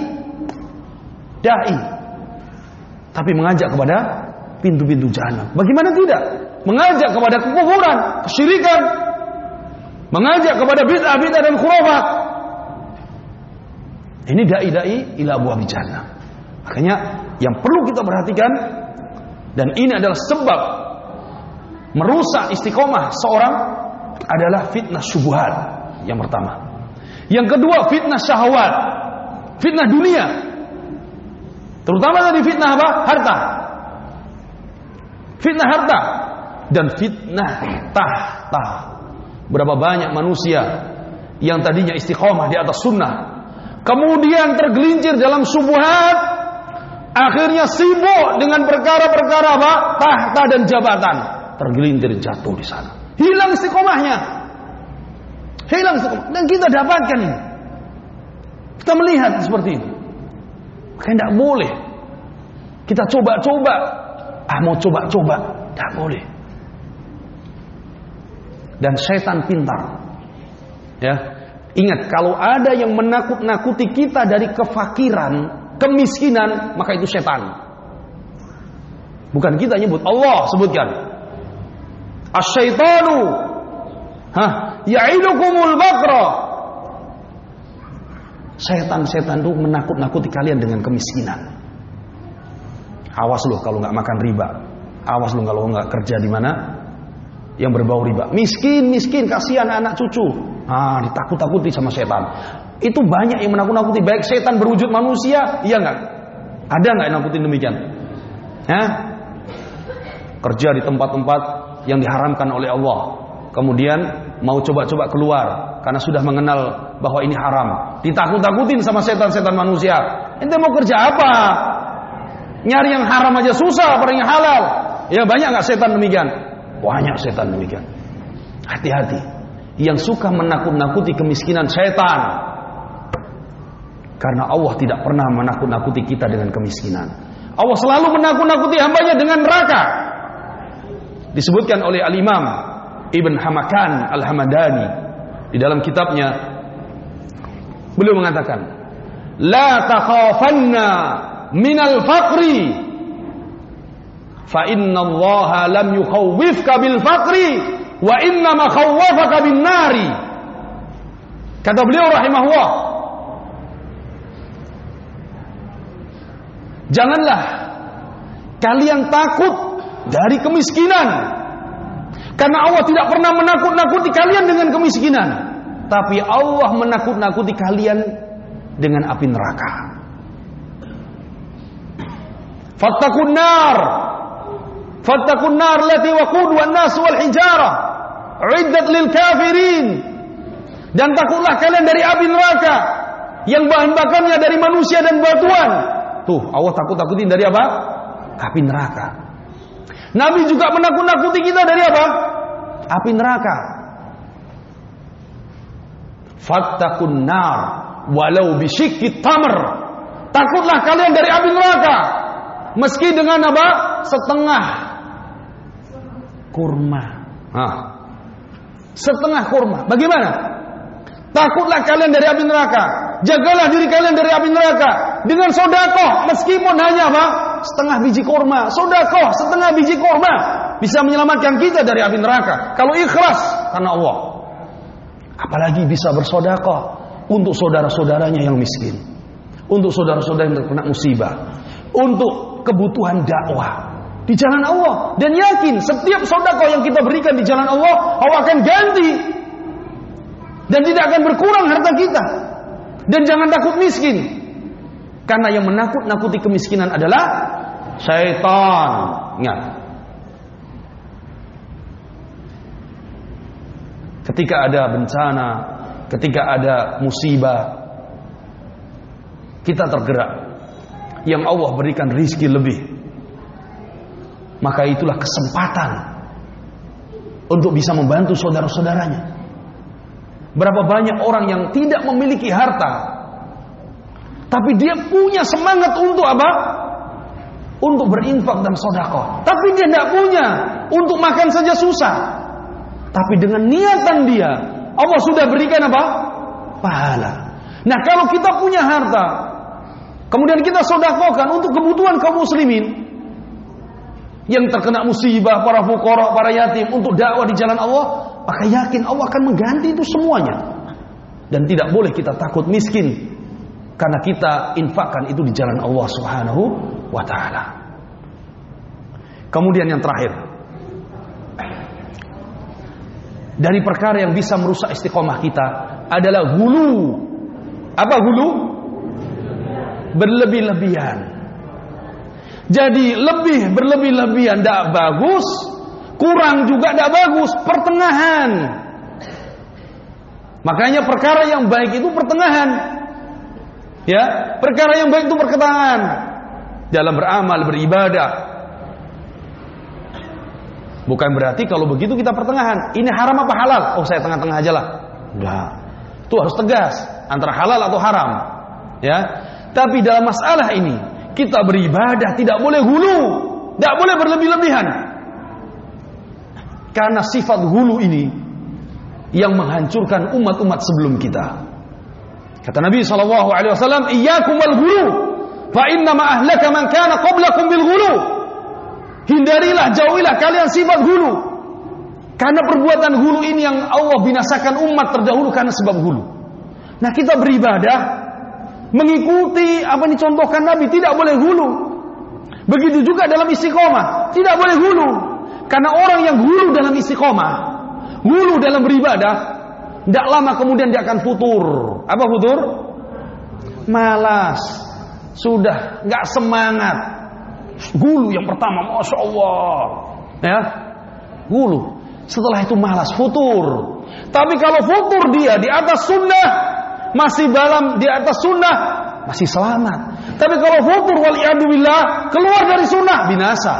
tapi mengajak kepada pintu-pintu jahanam. Bagaimana tidak? Mengajak kepada kekufuran, kesyirikan, mengajak kepada bid'ah-bid'ah dan khurafat. Ini dai-dai ila abwabi jahannam. Makanya yang perlu kita perhatikan, dan ini adalah sebab merusak istiqomah seorang, adalah fitnah syubhat yang pertama. Yang kedua fitnah syahwat, fitnah dunia. Terutama tadi fitnah apa? Harta. Fitnah harta dan fitnah tahta. Berapa banyak manusia yang tadinya istiqomah di atas sunnah, kemudian tergelincir dalam syubhat, akhirnya sibuk dengan perkara-perkara apa? Tahta dan jabatan. Tergelincir jatuh di sana. Hilang istiqomahnya. Hilang istiqomah. Dan kita dapatkan ini. Kita melihat seperti ini. Makanya tidak boleh kita coba-coba. Mau coba-coba, tidak boleh. Dan setan pintar. Ya. Ingat, kalau ada yang menakut-nakuti kita dari kefakiran, kemiskinan, maka itu setan. Bukan kita nyebut, Allah sebutkan. Asy-syaitanu ya'idukumul baqra. Setan-setan itu menakut-nakuti kalian dengan kemiskinan. Awas lu kalau nggak makan riba. Awas lu kalau nggak kerja di mana yang berbau riba. Miskin, kasihan anak cucu. Ditakut-takuti sama setan. Itu banyak yang menakut-nakuti. Baik setan berwujud manusia, iya nggak? Ada nggak yang nakutin demikian? Kerja di tempat-tempat yang diharamkan oleh Allah. Kemudian mau coba-coba keluar karena sudah mengenal bahwa ini haram. Ditakut-takutin sama setan-setan manusia. Ente mau kerja apa? Nyari yang haram aja susah, apalagi yang halal. Ya banyak nggak setan demikian? Banyak setan demikian. Hati-hati. Yang suka menakut-nakuti kemiskinan setan. Karena Allah tidak pernah menakut-nakuti kita dengan kemiskinan. Allah selalu menakut-nakuti hambanya dengan neraka. Disebutkan oleh Al-Imam Ibn Hamakan Al-Hamadani di dalam kitabnya, beliau mengatakan, la takhafanna minal faqri fa inna Allah lam yukhawwifka bil faqri wa inna ma khawwafaka bin nari. Kata beliau rahimahullah, janganlah kalian takut dari kemiskinan, karena Allah tidak pernah menakut-nakuti kalian dengan kemiskinan, tapi Allah menakut-nakuti kalian dengan api neraka. Fattaqun nar lati waquduha an-nas wal hijarah uiddat lil kafirin. Dan takutlah kalian dari api neraka yang bahan bakarnya dari manusia dan batuan. Tuh, Allah takut-takutin dari apa? Api neraka. Nabi juga menakut-nakuti kita dari apa? Api neraka. Fattaqun nar walau bisyikki tamr. Takutlah kalian dari api neraka meski dengan apa? Setengah kurma. Setengah kurma. Bagaimana? Takutlah kalian dari api neraka. Jagalah diri kalian dari api neraka dengan sedekah, meskipun hanya apa? Setengah biji kurma. Sedekah setengah biji kurma bisa menyelamatkan kita dari api neraka kalau ikhlas karena Allah. Apalagi bisa bersedekah untuk saudara-saudaranya yang miskin, untuk saudara-saudara yang terkena musibah, untuk kebutuhan dakwah di jalan Allah. Dan yakin setiap sedekah yang kita berikan di jalan Allah, Allah akan ganti dan tidak akan berkurang harta kita. Dan jangan takut miskin, karena yang menakut-nakuti kemiskinan adalah syaitan. Ingat, ketika ada bencana, ketika ada musibah, kita tergerak, yang Allah berikan rizki lebih, maka itulah kesempatan untuk bisa membantu saudara-saudaranya. Berapa banyak orang yang tidak memiliki harta, tapi dia punya semangat untuk apa? Untuk berinfak dan sedekah. Tapi dia tidak punya, untuk makan saja susah. Tapi dengan niatan dia, Allah sudah berikan apa? Pahala. Nah, kalau kita punya harta, kemudian kita sedekahkan untuk kebutuhan kaum muslimin yang terkena musibah, para fuqara, para yatim, untuk dakwah di jalan Allah, maka yakin Allah akan mengganti itu semuanya. Dan tidak boleh kita takut miskin, karena kita infakkan itu di jalan Allah Subhanahu wa ta'ala. Kemudian yang terakhir, dari perkara yang bisa merusak istiqomah kita adalah hulu. Apa hulu? Berlebih-lebihan. Jadi lebih berlebih-lebihan tidak bagus, kurang juga tidak bagus, pertengahan. Makanya perkara yang baik itu pertengahan. Ya, perkara yang baik itu pertengahan dalam beramal, beribadah. Bukan berarti kalau begitu kita pertengahan. Ini haram apa halal? Oh, saya tengah-tengah aja lah. Enggak. Itu harus tegas antara halal atau haram. Ya. Tapi dalam masalah ini kita beribadah tidak boleh hulu, tidak boleh berlebih-lebihan. Karena sifat hulu ini yang menghancurkan umat-umat sebelum kita. Kata Nabi SAW, "Iyyakum wal ghulu, fa inna ma ahlaka man kana qablakum bil ghulu." Hindarilah, jauhilah kalian sifat ghulu. Karena perbuatan ghulu ini yang Allah binasakan umat terdahulu karena sebab ghulu. Nah, kita beribadah mengikuti apa yang dicontohkan Nabi, tidak boleh ghulu. Begitu juga dalam istiqomah, tidak boleh ghulu. Karena orang yang ghulu dalam istiqomah, ghulu dalam beribadah, tidak lama kemudian dia akan futur. Apa futur? Malas, sudah nggak semangat. Ghulu yang pertama, masya Allah, ya, ghulu. Setelah itu malas, futur. Tapi kalau futur dia di atas sunnah, masih di atas sunnah, masih selamat. Tapi kalau futur waliyadzubillah, keluar dari sunnah, binasa.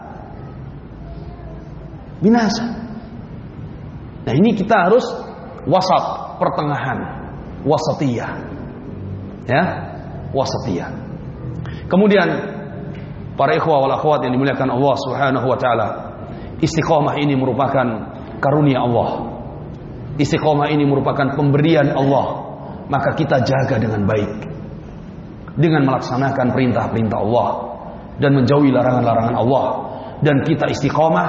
Binasa. Nah, ini kita harus wasat, pertengahan, wasatiyah. Ya, wasatiyah. Kemudian para ikhwah wal akhwat yang dimuliakan Allah Subhanahu wa taala, istiqomah ini merupakan karunia Allah. Istiqomah ini merupakan pemberian Allah. Maka kita jaga dengan baik dengan melaksanakan perintah-perintah Allah dan menjauhi larangan-larangan Allah. Dan kita istiqomah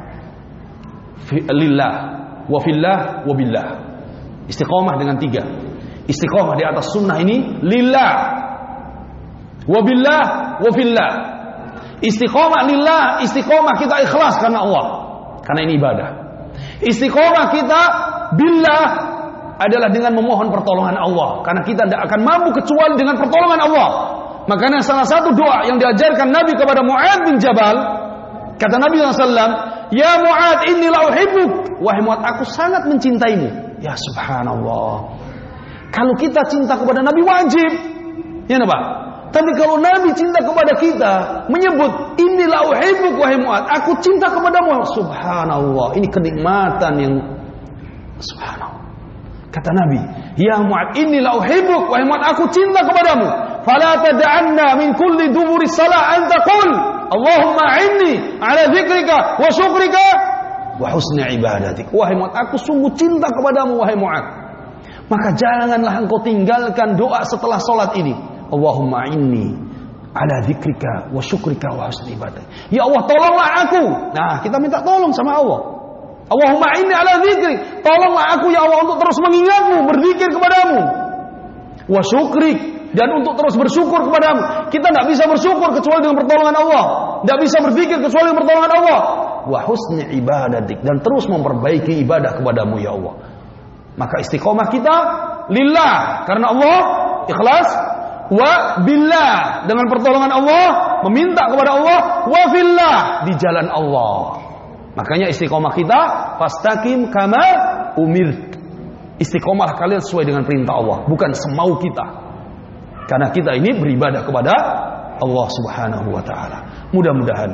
lillah wa fillah wa billah. Istiqomah dengan 3. Istiqomah di atas sunnah ini lillah wa billah wa fillah. Istiqomah lillah, istiqomah kita ikhlas karena Allah, karena ini ibadah. Istiqomah kita billah adalah dengan memohon pertolongan Allah, karena kita tidak akan mampu kecuali dengan pertolongan Allah. Makanya salah satu doa yang diajarkan Nabi kepada Mu'adz bin Jabal, kata Nabi SAW, "Ya Mu'adz, inni la uhibbuk." Wahai Mu'adz, aku sangat mencintaimu. Ya subhanallah. Kalau kita cinta kepada Nabi wajib, ya Pak. Tapi kalau Nabi cinta kepada kita, menyebut inni la uhibbuk wahai Mu'adz, aku cinta kepadamu. Subhanallah, ini kenikmatan yang subhanallah. Kata Nabi, "Ya Mu'adz, inni la uhibbuk wahai Mu'adz, aku cinta kepadamu. Fala tad'anna min kulli duburi salah an taqul Allahumma inni ala dzikrika wa syukrika wa husni ibadatik." Wahai Mu'adz, aku sungguh cinta kepadamu wahai Mu'adz. Maka janganlah engkau tinggalkan doa setelah salat ini. Allahumma inni ala dzikrika wa syukrika wa husni ibadatik. Ya Allah, tolonglah aku. Nah, kita minta tolong sama Allah. Allahumma inni ala dzikrik, tolonglah aku ya Allah untuk terus mengingatmu, berzikir kepadamu. Wa syukrik, dan untuk terus bersyukur kepadamu. Kita tidak bisa bersyukur kecuali dengan pertolongan Allah, tidak bisa berzikir kecuali dengan pertolongan Allah. Wa husni ibadatik, dan terus memperbaiki ibadah kepadamu ya Allah. Maka istiqomah kita lillah karena Allah, ikhlas, wa billah dengan pertolongan Allah, meminta kepada Allah, wa fillah di jalan Allah. Makanya istiqomah kita fastaqim kama umir. Istiqomah kalian sesuai dengan perintah Allah, bukan semau kita. Karena kita ini beribadah kepada Allah Subhanahu wa taala. Mudah-mudahan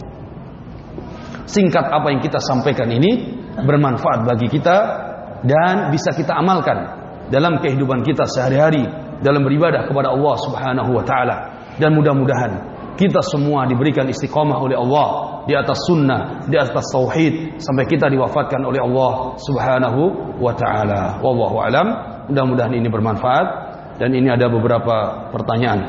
singkat apa yang kita sampaikan ini bermanfaat bagi kita dan bisa kita amalkan dalam kehidupan kita sehari-hari dalam beribadah kepada Allah Subhanahu wa taala. Dan mudah-mudahan kita semua diberikan istiqomah oleh Allah di atas sunnah, di atas tauhid sampai kita diwafatkan oleh Allah Subhanahu wa taala. Wallahu alam. Mudah-mudahan ini bermanfaat dan ini ada beberapa pertanyaan.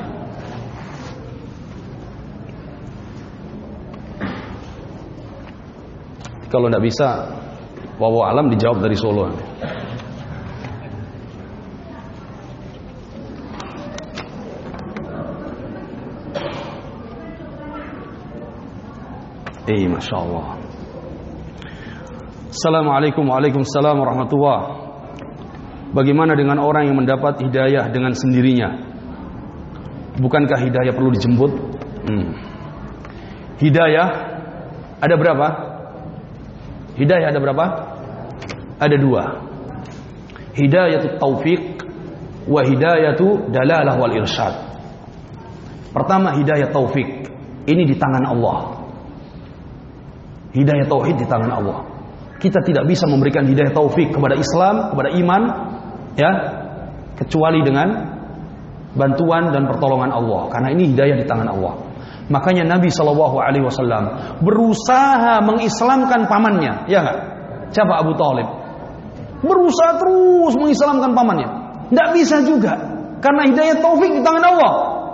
Kalau tidak bisa, wallahu alam dijawab dari Solo. Masya Allah. Assalamualaikum waalaikumsalam warahmatullah. Bagaimana dengan orang yang mendapat hidayah dengan sendirinya? Bukankah hidayah perlu dijemput? Hidayah ada berapa? Hidayah ada berapa? Ada 2. Hidayatut taufiq wa hidayatu dalalah wal irsyad. Pertama, hidayah taufik. Ini di tangan Allah. Hidayah tauhid di tangan Allah. Kita tidak bisa memberikan hidayah taufik kepada Islam, kepada iman, ya, kecuali dengan bantuan dan pertolongan Allah. Karena ini hidayah di tangan Allah. Makanya Nabi SAW berusaha mengislamkan pamannya, ya nggak? Siapa? Abu Thalib. berusaha terus mengislamkan pamannya. Tidak bisa juga, karena hidayah taufik di tangan Allah.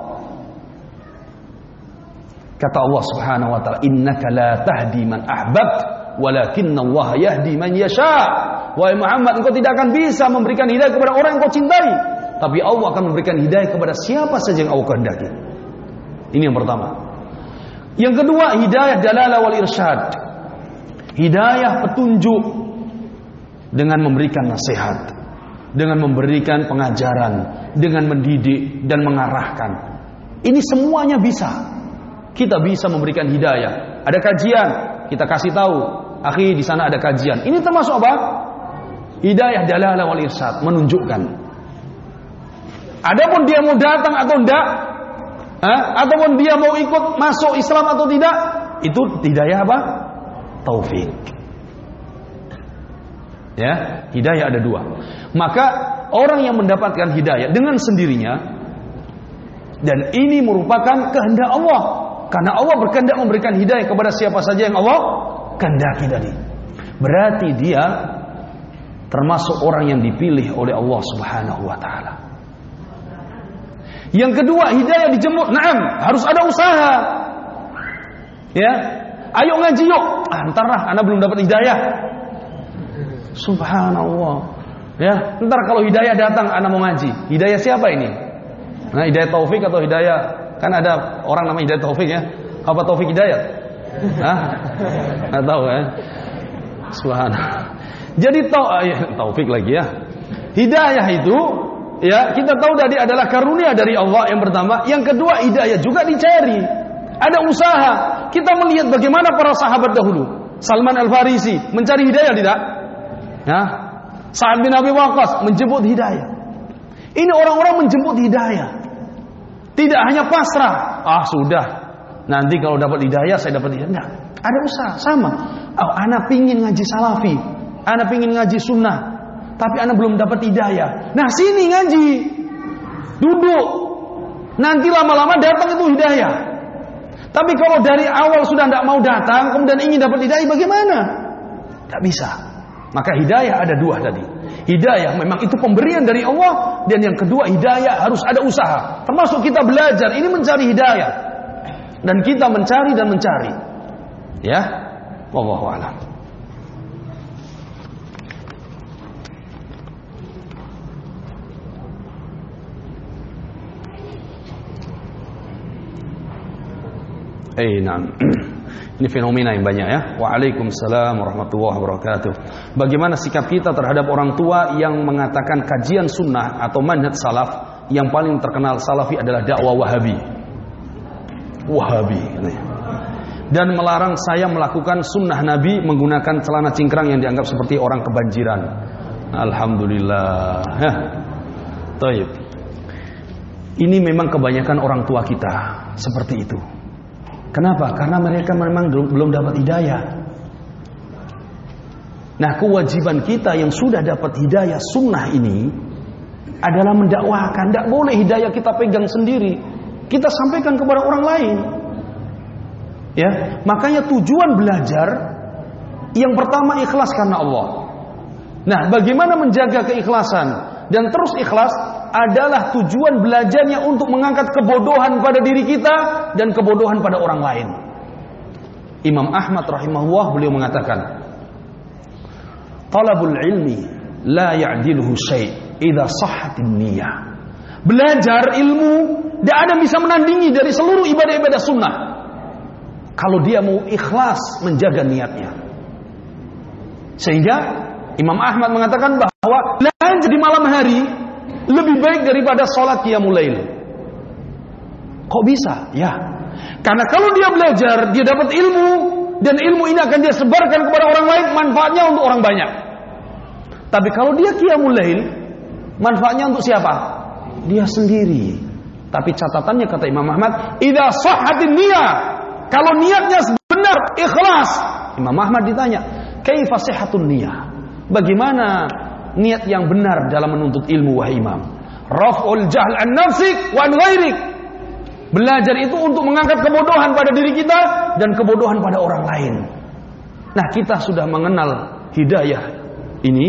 Kata Allah Subhanahu wa taala, "Innaka la tahdi man ahbabt, walakinna Allah yahdi man yasha." Wahai Muhammad, engkau tidak akan bisa memberikan hidayah kepada orang yang kau cintai, tapi Allah akan memberikan hidayah kepada siapa saja yang Allah kehendaki. Ini yang pertama. Yang kedua, hidayah dalalah wal irsyad. Hidayah petunjuk dengan memberikan nasihat, dengan memberikan pengajaran, dengan mendidik dan mengarahkan. Ini semuanya bisa. Kita bisa memberikan hidayah. Ada kajian, kita kasih tahu, akhi di sana ada kajian. Ini termasuk apa? Hidayah dalalah wal irsyad, menunjukkan. Adapun dia mau datang atau tidak, ataupun dia mau ikut masuk Islam atau tidak, itu hidayah apa? Taufik. Ya, hidayah ada dua. Maka orang yang mendapatkan hidayah dengan sendirinya, dan ini merupakan kehendak Allah, karena Allah berkehendak memberikan hidayah kepada siapa saja yang Allah kehendaki tadi. Berarti dia termasuk orang yang dipilih oleh Allah Subhanahu wa taala. Yang kedua, hidayah dijemput. Naam, harus ada usaha. Ya. Ayo ngaji yuk. Entarlah, ana belum dapat hidayah. Subhanallah. Ya, entar kalau hidayah datang ana mau ngaji. Hidayah siapa ini? Nah, hidayah taufik atau hidayah, kan ada orang namanya hidayah taufik ya. Apa taufik hidayah? Hah? Enggak tahu ya. Subhanallah. Jadi taufik lagi ya. Hidayah itu ya, kita tahu tadi adalah karunia dari Allah yang pertama. Yang kedua, hidayah juga dicari. Ada usaha. Kita melihat bagaimana para sahabat dahulu. Salman Al-Farisi mencari hidayah tidak? Nah, Sa'ad bin Abi Waqqas menjemput hidayah. Ini orang-orang menjemput hidayah. Tidak hanya pasrah. Sudah. Nanti kalau dapat hidayah saya dapat hidayah. Enggak. Ada usaha. Sama. Ana pingin ngaji salafi. Ana pingin ngaji sunnah. Tapi ana belum dapat hidayah. Nah, sini ngaji. Duduk. Nanti lama-lama datang itu hidayah. Tapi kalau dari awal sudah tidak mau datang, kemudian ingin dapat hidayah, bagaimana? Tidak bisa. Maka hidayah ada dua tadi. Hidayah memang itu pemberian dari Allah. Dan yang kedua, hidayah harus ada usaha. Termasuk kita belajar, ini mencari hidayah. Dan kita mencari dan mencari. Ya. Wallahu a'lam. Nah, ini fenomena yang banyak ya. Waalaikumsalam warahmatullahi wabarakatuh. Bagaimana sikap kita terhadap orang tua yang mengatakan kajian sunnah atau manhaj salaf yang paling terkenal salafi adalah dakwah Wahabi, dan melarang saya melakukan sunnah Nabi menggunakan celana cingkrang yang dianggap seperti orang kebanjiran. Alhamdulillah. Taib. Ini memang kebanyakan orang tua kita seperti itu. Kenapa? Karena mereka memang belum dapat hidayah. Nah, kewajiban kita yang sudah dapat hidayah sunnah ini adalah mendakwahkan. Tidak boleh hidayah kita pegang sendiri. Kita sampaikan kepada orang lain. Ya, makanya tujuan belajar yang pertama ikhlas karena Allah. Nah, bagaimana menjaga keikhlasan dan terus ikhlas adalah tujuan belajarnya untuk mengangkat kebodohan pada diri kita dan kebodohan pada orang lain. Imam Ahmad rahimahullah beliau mengatakan, talabul ilmi la ya'diluhu syai' idza sahhatin niyyah. Belajar ilmu tidak ada yang bisa menandingi dari seluruh ibadah-ibadah sunnah kalau dia mau ikhlas menjaga niatnya. Sehingga Imam Ahmad mengatakan bahwa belajar di malam hari lebih baik daripada sholat qiyamul lail. Kok bisa? Ya, karena kalau dia belajar, dia dapat ilmu, dan ilmu ini akan dia sebarkan kepada orang lain, manfaatnya untuk orang banyak. Tapi kalau dia qiyamul lail, manfaatnya untuk siapa? Dia sendiri. Tapi catatannya kata Imam Ahmad, idza sahhatin niyyah, kalau niatnya benar, ikhlas. Imam Ahmad ditanya, kaifa sihhatun niyyah? Bagaimana niat yang benar dalam menuntut ilmu, wahai imam? Raf'ul jahl an nafsik wa an ghairik. Belajar itu untuk mengangkat kebodohan pada diri kita dan kebodohan pada orang lain. Nah, kita sudah mengenal hidayah ini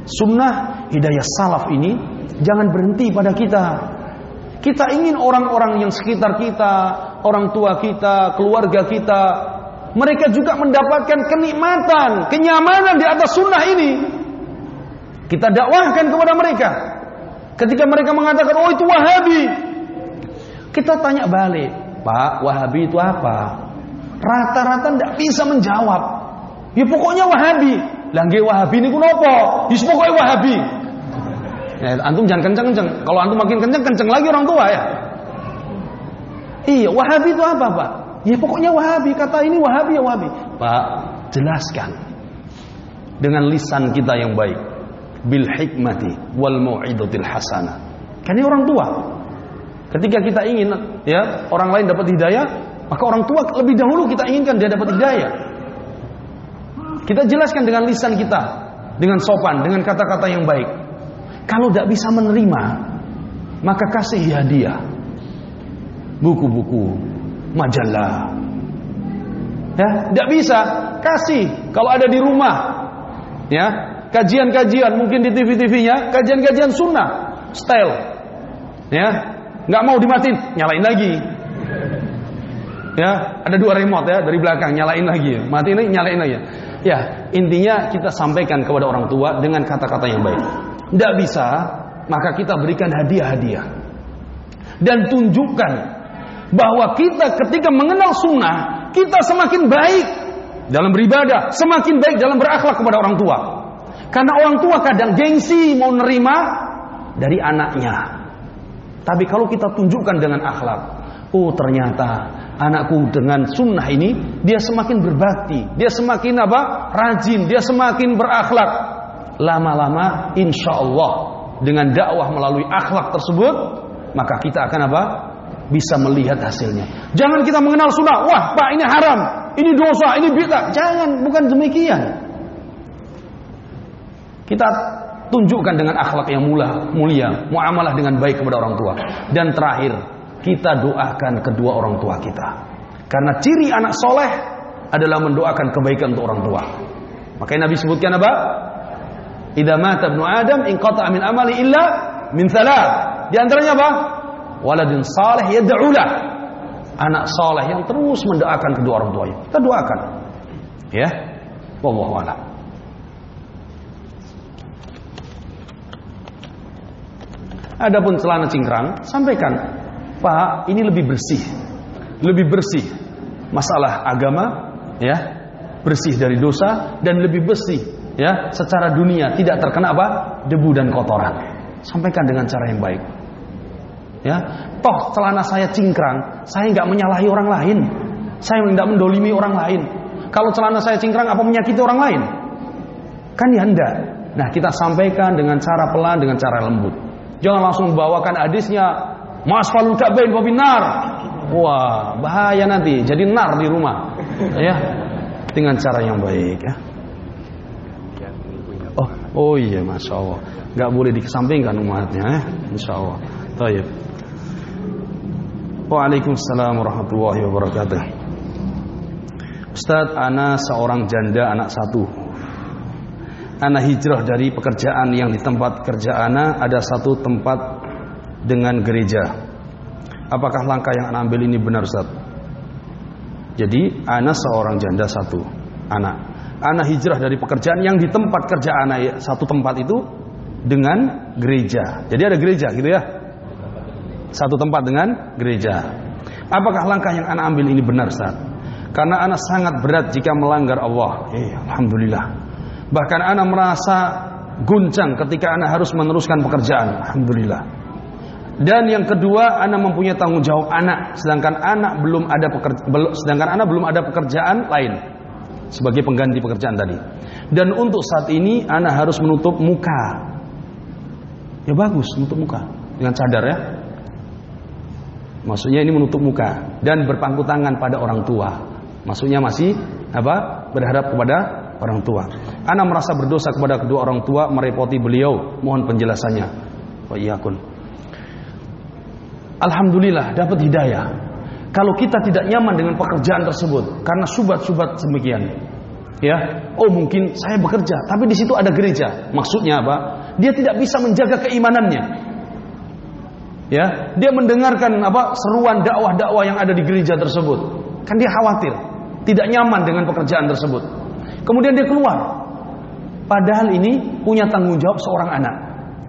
sunnah, hidayah salaf ini jangan berhenti pada kita. Kita ingin orang-orang yang sekitar kita, orang tua kita, keluarga kita, mereka juga mendapatkan kenikmatan, kenyamanan di atas sunnah ini. Kita dakwahkan kepada mereka. Ketika mereka mengatakan, oh itu Wahabi, kita tanya balik, Pak, Wahabi itu apa? Rata-rata tidak bisa menjawab. Ya pokoknya Wahabi. Langge Wahabi ini kunopo? Ya pokoknya Wahabi. Ya, antum jangan kenceng-kenceng. Kalau antum makin kenceng lagi orang tua ya. Iya, Wahabi itu apa, Pak? Ya pokoknya Wahabi. Kata ini Wahabi ya Wahabi. Pak, jelaskan dengan lisan kita yang baik. Bil hikmati wal mau'izatil hasanah. Kan ini orang tua. Ketika kita ingin ya orang lain dapat hidayah, maka orang tua lebih dahulu kita inginkan dia dapat hidayah. Kita jelaskan dengan lisan kita, dengan sopan, dengan kata-kata yang baik. Kalau tidak bisa menerima, maka kasih hadiah, buku-buku, majalah. Ya, tidak bisa, kasih. Kalau ada di rumah, ya, kajian-kajian, mungkin di TV-TV-nya, kajian-kajian sunnah, style, ya, nggak mau dimatiin, nyalain lagi. Ya, ada 2 remote ya dari belakang, nyalain lagi, matiin lagi, nyalain lagi. Ya, intinya kita sampaikan kepada orang tua dengan kata-kata yang baik. Tidak bisa, maka kita berikan hadiah-hadiah dan tunjukkan bahwa kita ketika mengenal sunnah, kita semakin baik dalam beribadah, semakin baik dalam berakhlak kepada orang tua. Karena orang tua kadang gengsi mau nerima dari anaknya. Tapi kalau kita tunjukkan dengan akhlak, oh ternyata anakku dengan sunnah ini dia semakin berbakti, dia semakin rajin, dia semakin berakhlak. Lama-lama insya Allah dengan dakwah melalui akhlak tersebut, maka kita akan bisa melihat hasilnya. Jangan kita mengenal sunnah, wah Pak ini haram, ini dosa, ini bid'ah. Jangan, bukan demikian. Kita tunjukkan dengan akhlak yang mulia, muamalah dengan baik kepada orang tua. Dan terakhir, kita doakan kedua orang tua kita. Karena ciri anak soleh adalah mendoakan kebaikan untuk orang tua. Makanya Nabi sebutkan apa? Idza mata ibnu Adam inqata'a min amali illa min thalath. Di antaranya apa? Waladun salih yad'u lah. Anak saleh yang terus mendoakan kedua orang tuanya. Kita doakan. Ya. Wallahu a'lam. Adapun celana cingkrang, sampaikan, Pak, ini lebih bersih. Lebih bersih masalah agama, ya. Bersih dari dosa dan lebih bersih ya secara dunia, tidak terkena debu dan kotoran. Sampaikan dengan cara yang baik. Ya, toh celana saya cingkrang, saya nggak menyalahi orang lain, saya tidak mendolimi orang lain. Kalau celana saya cingkrang, apa menyakiti orang lain? Kan ya enggak. Nah, kita sampaikan dengan cara pelan, dengan cara lembut. Jangan langsung membawakan hadisnya, masfalul ka'bain wa binar. Wah, bahaya nanti jadi nar di rumah. Ya, dengan cara yang baik ya. Oh iya, Masya Allah. Gak boleh dikesampingkan umatnya, Insya Allah. Taib. Waalaikumsalam warahmatullahi wabarakatuh. Ustaz, ana seorang janda anak 1. Ana hijrah dari pekerjaan yang di tempat kerja ana ada satu tempat dengan gereja. Apakah langkah yang ana ambil ini benar, Ustaz? Jadi ana seorang janda 1 anak. Ana hijrah dari pekerjaan yang di tempat kerja ana satu tempat itu dengan gereja. Jadi ada gereja gitu ya. Satu tempat dengan gereja. Apakah langkah yang ana ambil ini benar, Ustaz? Karena ana sangat berat jika melanggar Allah. Alhamdulillah. Bahkan ana merasa guncang ketika ana harus meneruskan pekerjaan. Alhamdulillah. Dan yang kedua, ana mempunyai tanggung jawab anak, sedangkan ana belum ada pekerjaan lain sebagai pengganti pekerjaan tadi. Dan untuk saat ini ana harus menutup muka. Ya bagus, menutup muka dengan cadar ya. Maksudnya ini menutup muka dan berpangku tangan pada orang tua. Maksudnya masih berharap kepada orang tua. Ana merasa berdosa kepada kedua orang tua, merepoti beliau. Mohon penjelasannya. Wa iyyakum. Alhamdulillah dapat hidayah. Kalau kita tidak nyaman dengan pekerjaan tersebut karena syubhat-syubhat demikian, Ya, oh mungkin saya bekerja, tapi di situ ada gereja. Maksudnya apa? Dia tidak bisa menjaga keimanannya. Ya, dia mendengarkan seruan dakwah-dakwah yang ada di gereja tersebut. Kan dia khawatir, tidak nyaman dengan pekerjaan tersebut. Kemudian dia keluar. Padahal ini punya tanggung jawab seorang anak.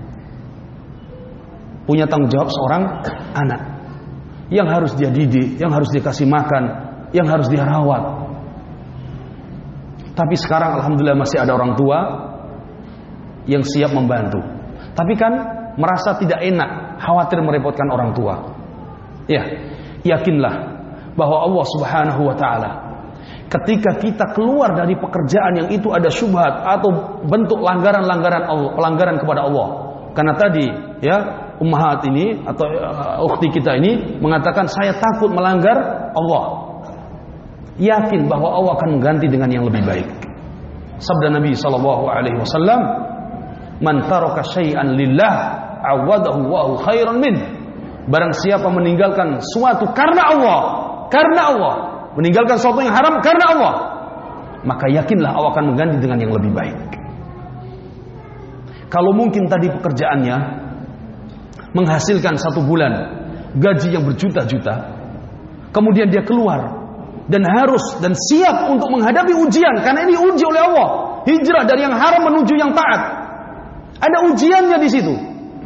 Punya tanggung jawab seorang anak yang harus dia didik, yang harus dia kasih makan, yang harus dia rawat. Tapi sekarang alhamdulillah masih ada orang tua yang siap membantu. Tapi kan merasa tidak enak, khawatir merepotkan orang tua. Ya, yakinlah bahwa Allah Subhanahu wa taala ketika kita keluar dari pekerjaan yang itu ada syubhat atau bentuk pelanggaran kepada Allah. Karena tadi ya ummahat ini atau ukhti kita ini mengatakan saya takut melanggar Allah. Yakin bahwa Allah akan mengganti dengan yang lebih baik. Sabda Nabi SAW, "Man taraka syai'an lillah, awadahu Allahu khairan min." Barang siapa meninggalkan suatu karena Allah, meninggalkan sesuatu yang haram karena Allah, maka yakinlah Allah akan mengganti dengan yang lebih baik. Kalau mungkin tadi pekerjaannya menghasilkan 1 bulan gaji yang berjuta-juta, kemudian dia keluar dan harus dan siap untuk menghadapi ujian, karena ini uji oleh Allah. Hijrah dari yang haram menuju yang taat, ada ujiannya di situ.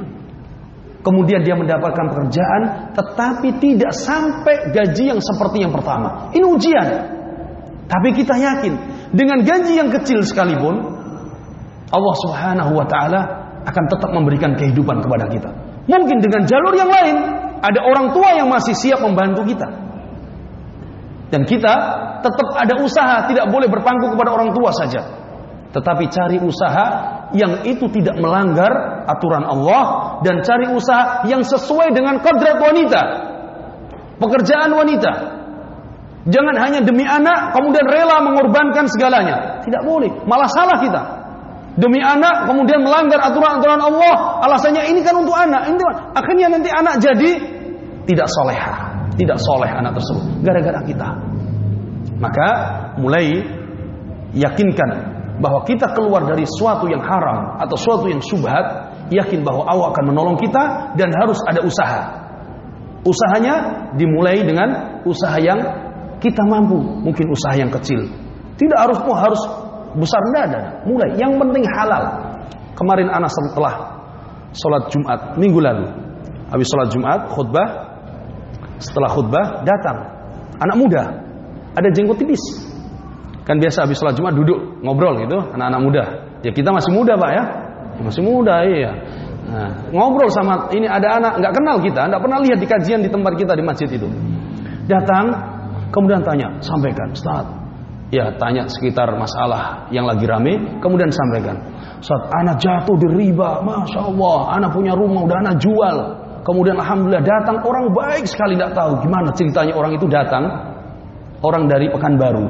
Kemudian dia mendapatkan pekerjaan, tetapi tidak sampai gaji yang seperti yang pertama. Ini ujian. Tapi kita yakin dengan gaji yang kecil sekalipun, Allah Subhanahu wa taala akan tetap memberikan kehidupan kepada kita. Mungkin dengan jalur yang lain, ada orang tua yang masih siap membantu kita. Dan kita tetap ada usaha, tidak boleh berpangku kepada orang tua saja. Tetapi cari usaha yang itu tidak melanggar aturan Allah, dan cari usaha yang sesuai dengan kodrat wanita, pekerjaan wanita. Jangan hanya demi anak kemudian rela mengorbankan segalanya. Tidak boleh, malah salah kita. Demi anak kemudian melanggar aturan-aturan Allah, alasannya ini kan untuk anak. Akhirnya nanti anak jadi tidak solehah. Tidak soleh anak tersebut gara-gara kita. Maka mulai yakinkan bahwa kita keluar dari suatu yang haram atau suatu yang syubhat, yakin bahwa Allah akan menolong kita dan harus ada usaha. Usahanya dimulai dengan usaha yang kita mampu, mungkin usaha yang kecil. Tidak harus besar, tidak. Mulai, yang penting halal. Kemarin anak setelah sholat Jumat minggu lalu, habis sholat Jumat khutbah. Setelah khutbah datang anak muda, ada jenggot tipis. Kan biasa habis sholat Jumat duduk ngobrol gitu, anak-anak muda. Ya kita masih muda Pak ya, masih muda iya. Nah, ngobrol sama ini ada anak nggak kenal kita, nggak pernah lihat di kajian di tempat kita di masjid itu. Datang, kemudian tanya, sampaikan Ustaz. Ya tanya sekitar masalah yang lagi rame, kemudian sampaikan, Ustaz, anak jatuh di riba, masya Allah, anak punya rumah udah anak jual. Kemudian alhamdulillah datang orang baik sekali, tidak tahu gimana ceritanya orang itu datang, orang dari Pekanbaru.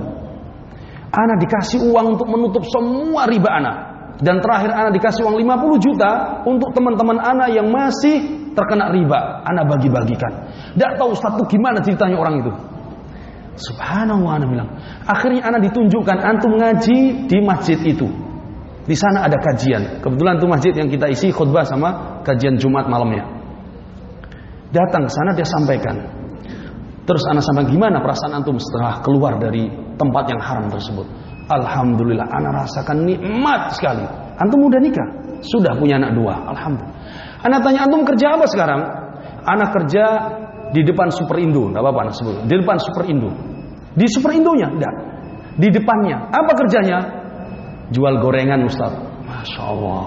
Anak dikasih uang untuk menutup semua riba anak. Dan terakhir anak dikasih uang 50 juta untuk teman-teman anak yang masih terkena riba. Anak bagi-bagikan. Tidak tahu Ustaz itu gimana ceritanya orang itu. Subhanallah, anak bilang. Akhirnya anak ditunjukkan antum ngaji di masjid itu. Di sana ada kajian. Kebetulan itu masjid yang kita isi khutbah sama kajian Jumat malamnya. Datang ke sana dia sampaikan. Terus anak sampaikan gimana perasaan antum setelah keluar dari tempat yang haram tersebut. Alhamdulillah anak rasakan nikmat sekali. Antum udah nikah, sudah punya anak 2. Alhamdulillah. Anak tanya antum kerja apa sekarang? Anak kerja di depan Superindo, enggak apa-apa anak sebut. Di depan Superindo. Di Superindonya? Enggak. Di depannya. Apa kerjanya? Jual gorengan Ustaz. Masya Allah.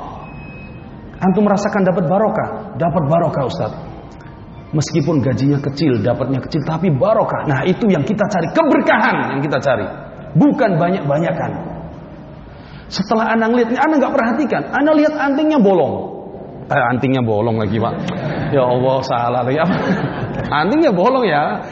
Antum merasakan dapat barokah? Dapat barokah Ustaz. Meskipun gajinya kecil, dapatnya kecil, tapi barokah. Nah itu yang kita cari, keberkahan yang kita cari, bukan banyak-banyakan. Setelah anak lihat, anak nggak perhatikan, anak lihat antingnya bolong. Antingnya bolong lagi Pak. Ya Allah salah lagi. Antingnya bolong ya.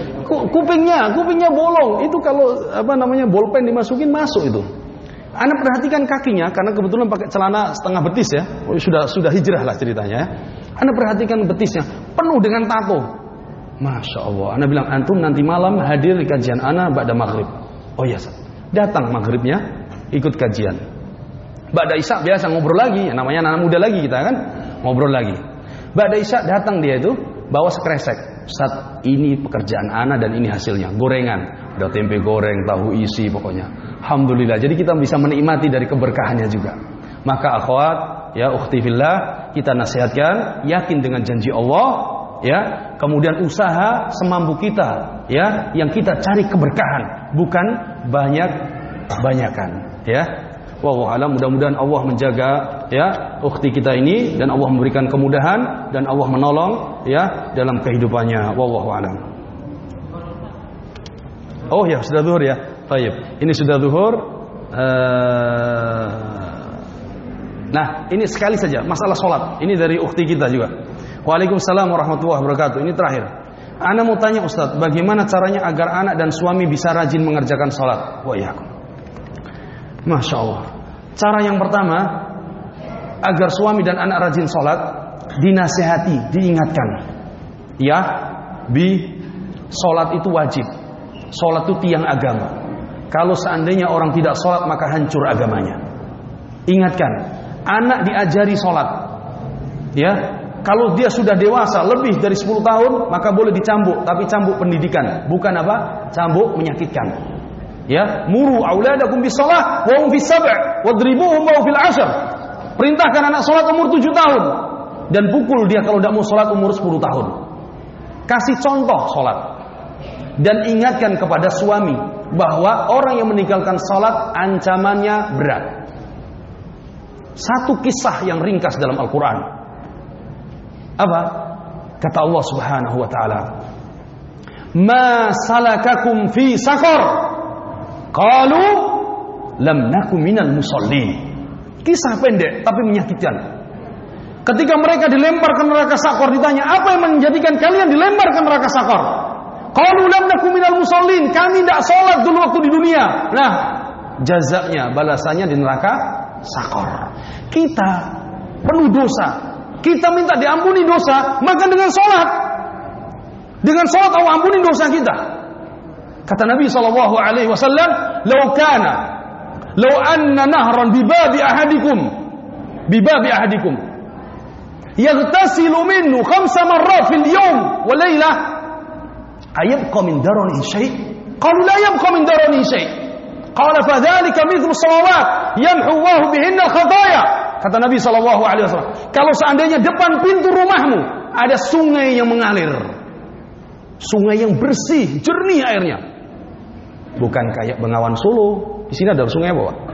Kupingnya bolong. Itu kalau bolpen dimasukin masuk itu. Anak perhatikan kakinya karena kebetulan pakai celana setengah betis ya. Sudah hijrah lah ceritanya. Anak perhatikan betisnya penuh dengan tato. Masya Allah. Anak bilang antum nanti malam hadir di kajian anak ba'da maghrib. Oh iya. datang maghribnya ikut kajian. Ba'da Isya biasa ngobrol lagi, namanya anak muda lagi kita kan, ngobrol lagi. Ba'da Isya datang dia itu bawa sekresek. Ustaz, ini pekerjaan ana dan ini hasilnya, gorengan. Ada tempe goreng, tahu isi pokoknya. Alhamdulillah. Jadi kita bisa menikmati dari keberkahannya juga. Maka akhwat, ya ukhti fillah, kita nasihatkan, yakin dengan janji Allah, ya. Kemudian usaha semampu kita, ya, yang kita cari keberkahan, bukan banyak-banyakan, ya. Wallahu alam, mudah-mudahan Allah menjaga, ya, ukhti kita ini, dan Allah memberikan kemudahan dan Allah menolong, ya, dalam kehidupannya. Wallahu alam. Oh ya, sudah zuhur ya. Baik, ini sudah zuhur. Nah, ini sekali saja masalah sholat. Ini dari ukhti kita juga. Waalaikumsalam warahmatullahi wabarakatuh. Ini terakhir. Ana mau tanya Ustaz, bagaimana caranya agar anak dan suami bisa rajin mengerjakan sholat? Wa iyyakum. Masya Allah. Cara yang pertama, agar suami dan anak rajin sholat, dinasihati, diingatkan. Ya, sholat itu wajib. Sholat itu tiang agama. Kalau seandainya orang tidak sholat, maka hancur agamanya. Ingatkan, anak diajari sholat. Ya, kalau dia sudah dewasa lebih dari 10 tahun, maka boleh dicambuk, tapi cambuk pendidikan, bukan apa? Cambuk menyakitkan. Ya, muru auladakum bis-shalah wa hum fis-sab' wadribuhum wa fil 'ashr. Perintahkan anak sholat umur 7 tahun dan pukul dia kalau tidak mau sholat umur 10 tahun. Kasih contoh sholat. Dan ingatkan kepada suami bahwa orang yang meninggalkan sholat ancamannya berat. Satu kisah yang ringkas dalam Al-Quran. Apa? Kata Allah Subhanahu wa ta'ala, ma salakakum fi saqar? Qalu lam nakum minal musallin. Kisah pendek tapi menyakitkan. Ketika mereka dilempar ke neraka Saqar, ditanya, apa yang menjadikan kalian dilempar ke neraka Saqar? Qalu lam nakum minal musallin. Kami tidak sholat dulu waktu di dunia. Nah, jazanya, balasannya di neraka Saqar. Kita penuh dosa, kita minta diampuni dosa, maka dengan sholat, Allah ampuni dosa kita. Kata Nabi SAW, "Lau anna nahran bibabi ahadikum yaghtasilu minhu 5 marrat fil yawm wa laylah ayabqa min darani shay'?" Qalu la yabqa min darani shay'. Qala fadhalika mithlu salawat yamhu Allahu bihinna al-khataaya. Kata Nabi SAW, kalau seandainya depan pintu rumahmu ada sungai yang mengalir, sungai yang bersih, jernih airnya, bukan kayak Bengawan Solo. Di sini ada sungai apa, Pak?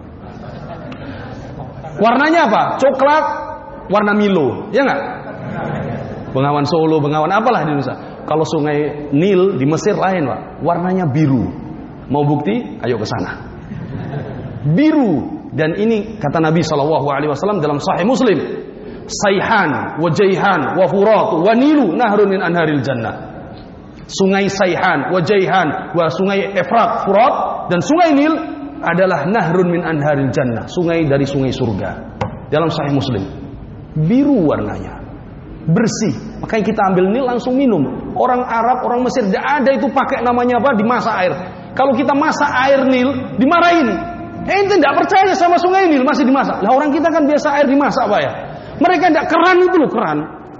Warnanya apa? Coklat, warna Milo, ya nggak? Bengawan Solo, Bengawan apalah di Indonesia. Kalau sungai Nil di Mesir lain, Pak, warnanya biru. Mau bukti? Ayo ke sana. Biru. Dan ini kata Nabi SAW dalam Sahih Muslim, Sayhan, wa Jayhan, wa Furat, wa Nilu, nahrun min anharil jannah. Sungai Sayhan, wa Jayhan, wa sungai Efrat, Furat, dan sungai Nil adalah nahrun min anharil jannah, sungai dari sungai surga. Dalam Sahih Muslim. Biru warnanya, bersih. Makanya kita ambil Nil langsung minum. Orang Arab, orang Mesir tidak ada itu pakai namanya apa, dimasak air. Kalau kita masak air Nil, dimarahin. Ente tidak percaya sama sungai Nil masih dimasak. Lah orang kita kan biasa air dimasak, Pak ya. Mereka tidak, keran itu loh, keran.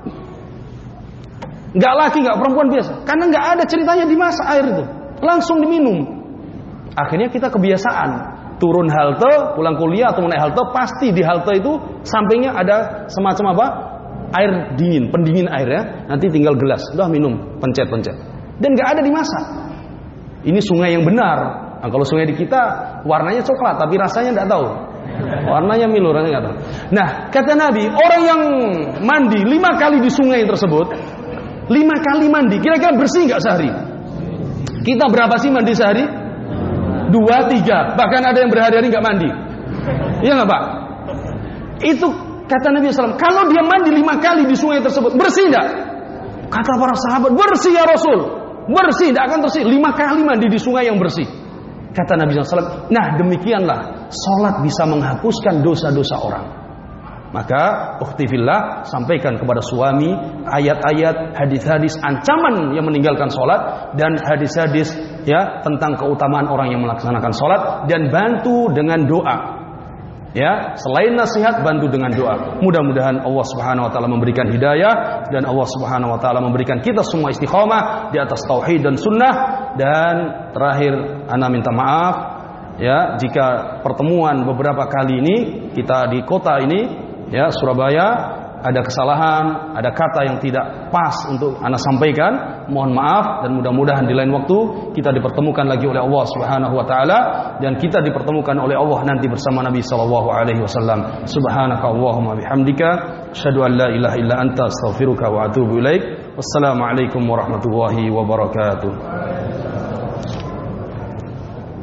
Enggak laki, enggak perempuan biasa. Karena enggak ada ceritanya dimasak air itu. Langsung diminum. Akhirnya kita kebiasaan. Turun halte, pulang kuliah atau naik halte, pasti di halte itu sampingnya ada semacam apa? Air dingin, pendingin air ya. Nanti tinggal gelas, udah minum, pencet-pencet. Dan enggak ada dimasak. Ini sungai yang benar. Nah, kalau sungai di kita warnanya coklat, tapi rasanya tidak tahu. Warnanya Milo, rasanya nggak tahu. Nah, kata Nabi, orang yang mandi 5 kali di sungai tersebut, 5 kali mandi, kira-kira bersih nggak sehari? Kita berapa sih mandi sehari? 2, 3, bahkan ada yang berhari-hari nggak mandi. Iya nggak, Pak? Itu kata Nabi SAW. Kalau dia mandi 5 kali di sungai tersebut, bersih nggak? Kata para sahabat, bersih ya Rasul. Bersih, tidak akan bersih. 5 kali mandi di sungai yang bersih. Kata Nabi SAW, nah demikianlah sholat bisa menghapuskan dosa-dosa orang. Maka ukhti fillah, sampaikan kepada suami ayat-ayat, hadis-hadis ancaman yang meninggalkan sholat, dan hadis-hadis ya tentang keutamaan orang yang melaksanakan sholat, dan bantu dengan doa. Ya, selain nasihat, bantu dengan doa. Mudah-mudahan Allah Subhanahu wa taala memberikan hidayah, dan Allah Subhanahu wa taala memberikan kita semua istiqamah di atas tauhid dan sunnah. Dan terakhir, ana minta maaf ya jika pertemuan beberapa kali ini kita di kota ini ya Surabaya ada kesalahan, ada kata yang tidak pas untuk ana sampaikan. Mohon maaf, dan mudah-mudahan di lain waktu kita dipertemukan lagi oleh Allah Subhanahu wa taala, dan kita dipertemukan oleh Allah nanti bersama Nabi sallallahu alaihi wasallam. Subhanakallahumma bihamdika asyhadu an la ilaha illa anta astaghfiruka wa atubu ilaik. Wassalamualaikum warahmatullahi wabarakatuh.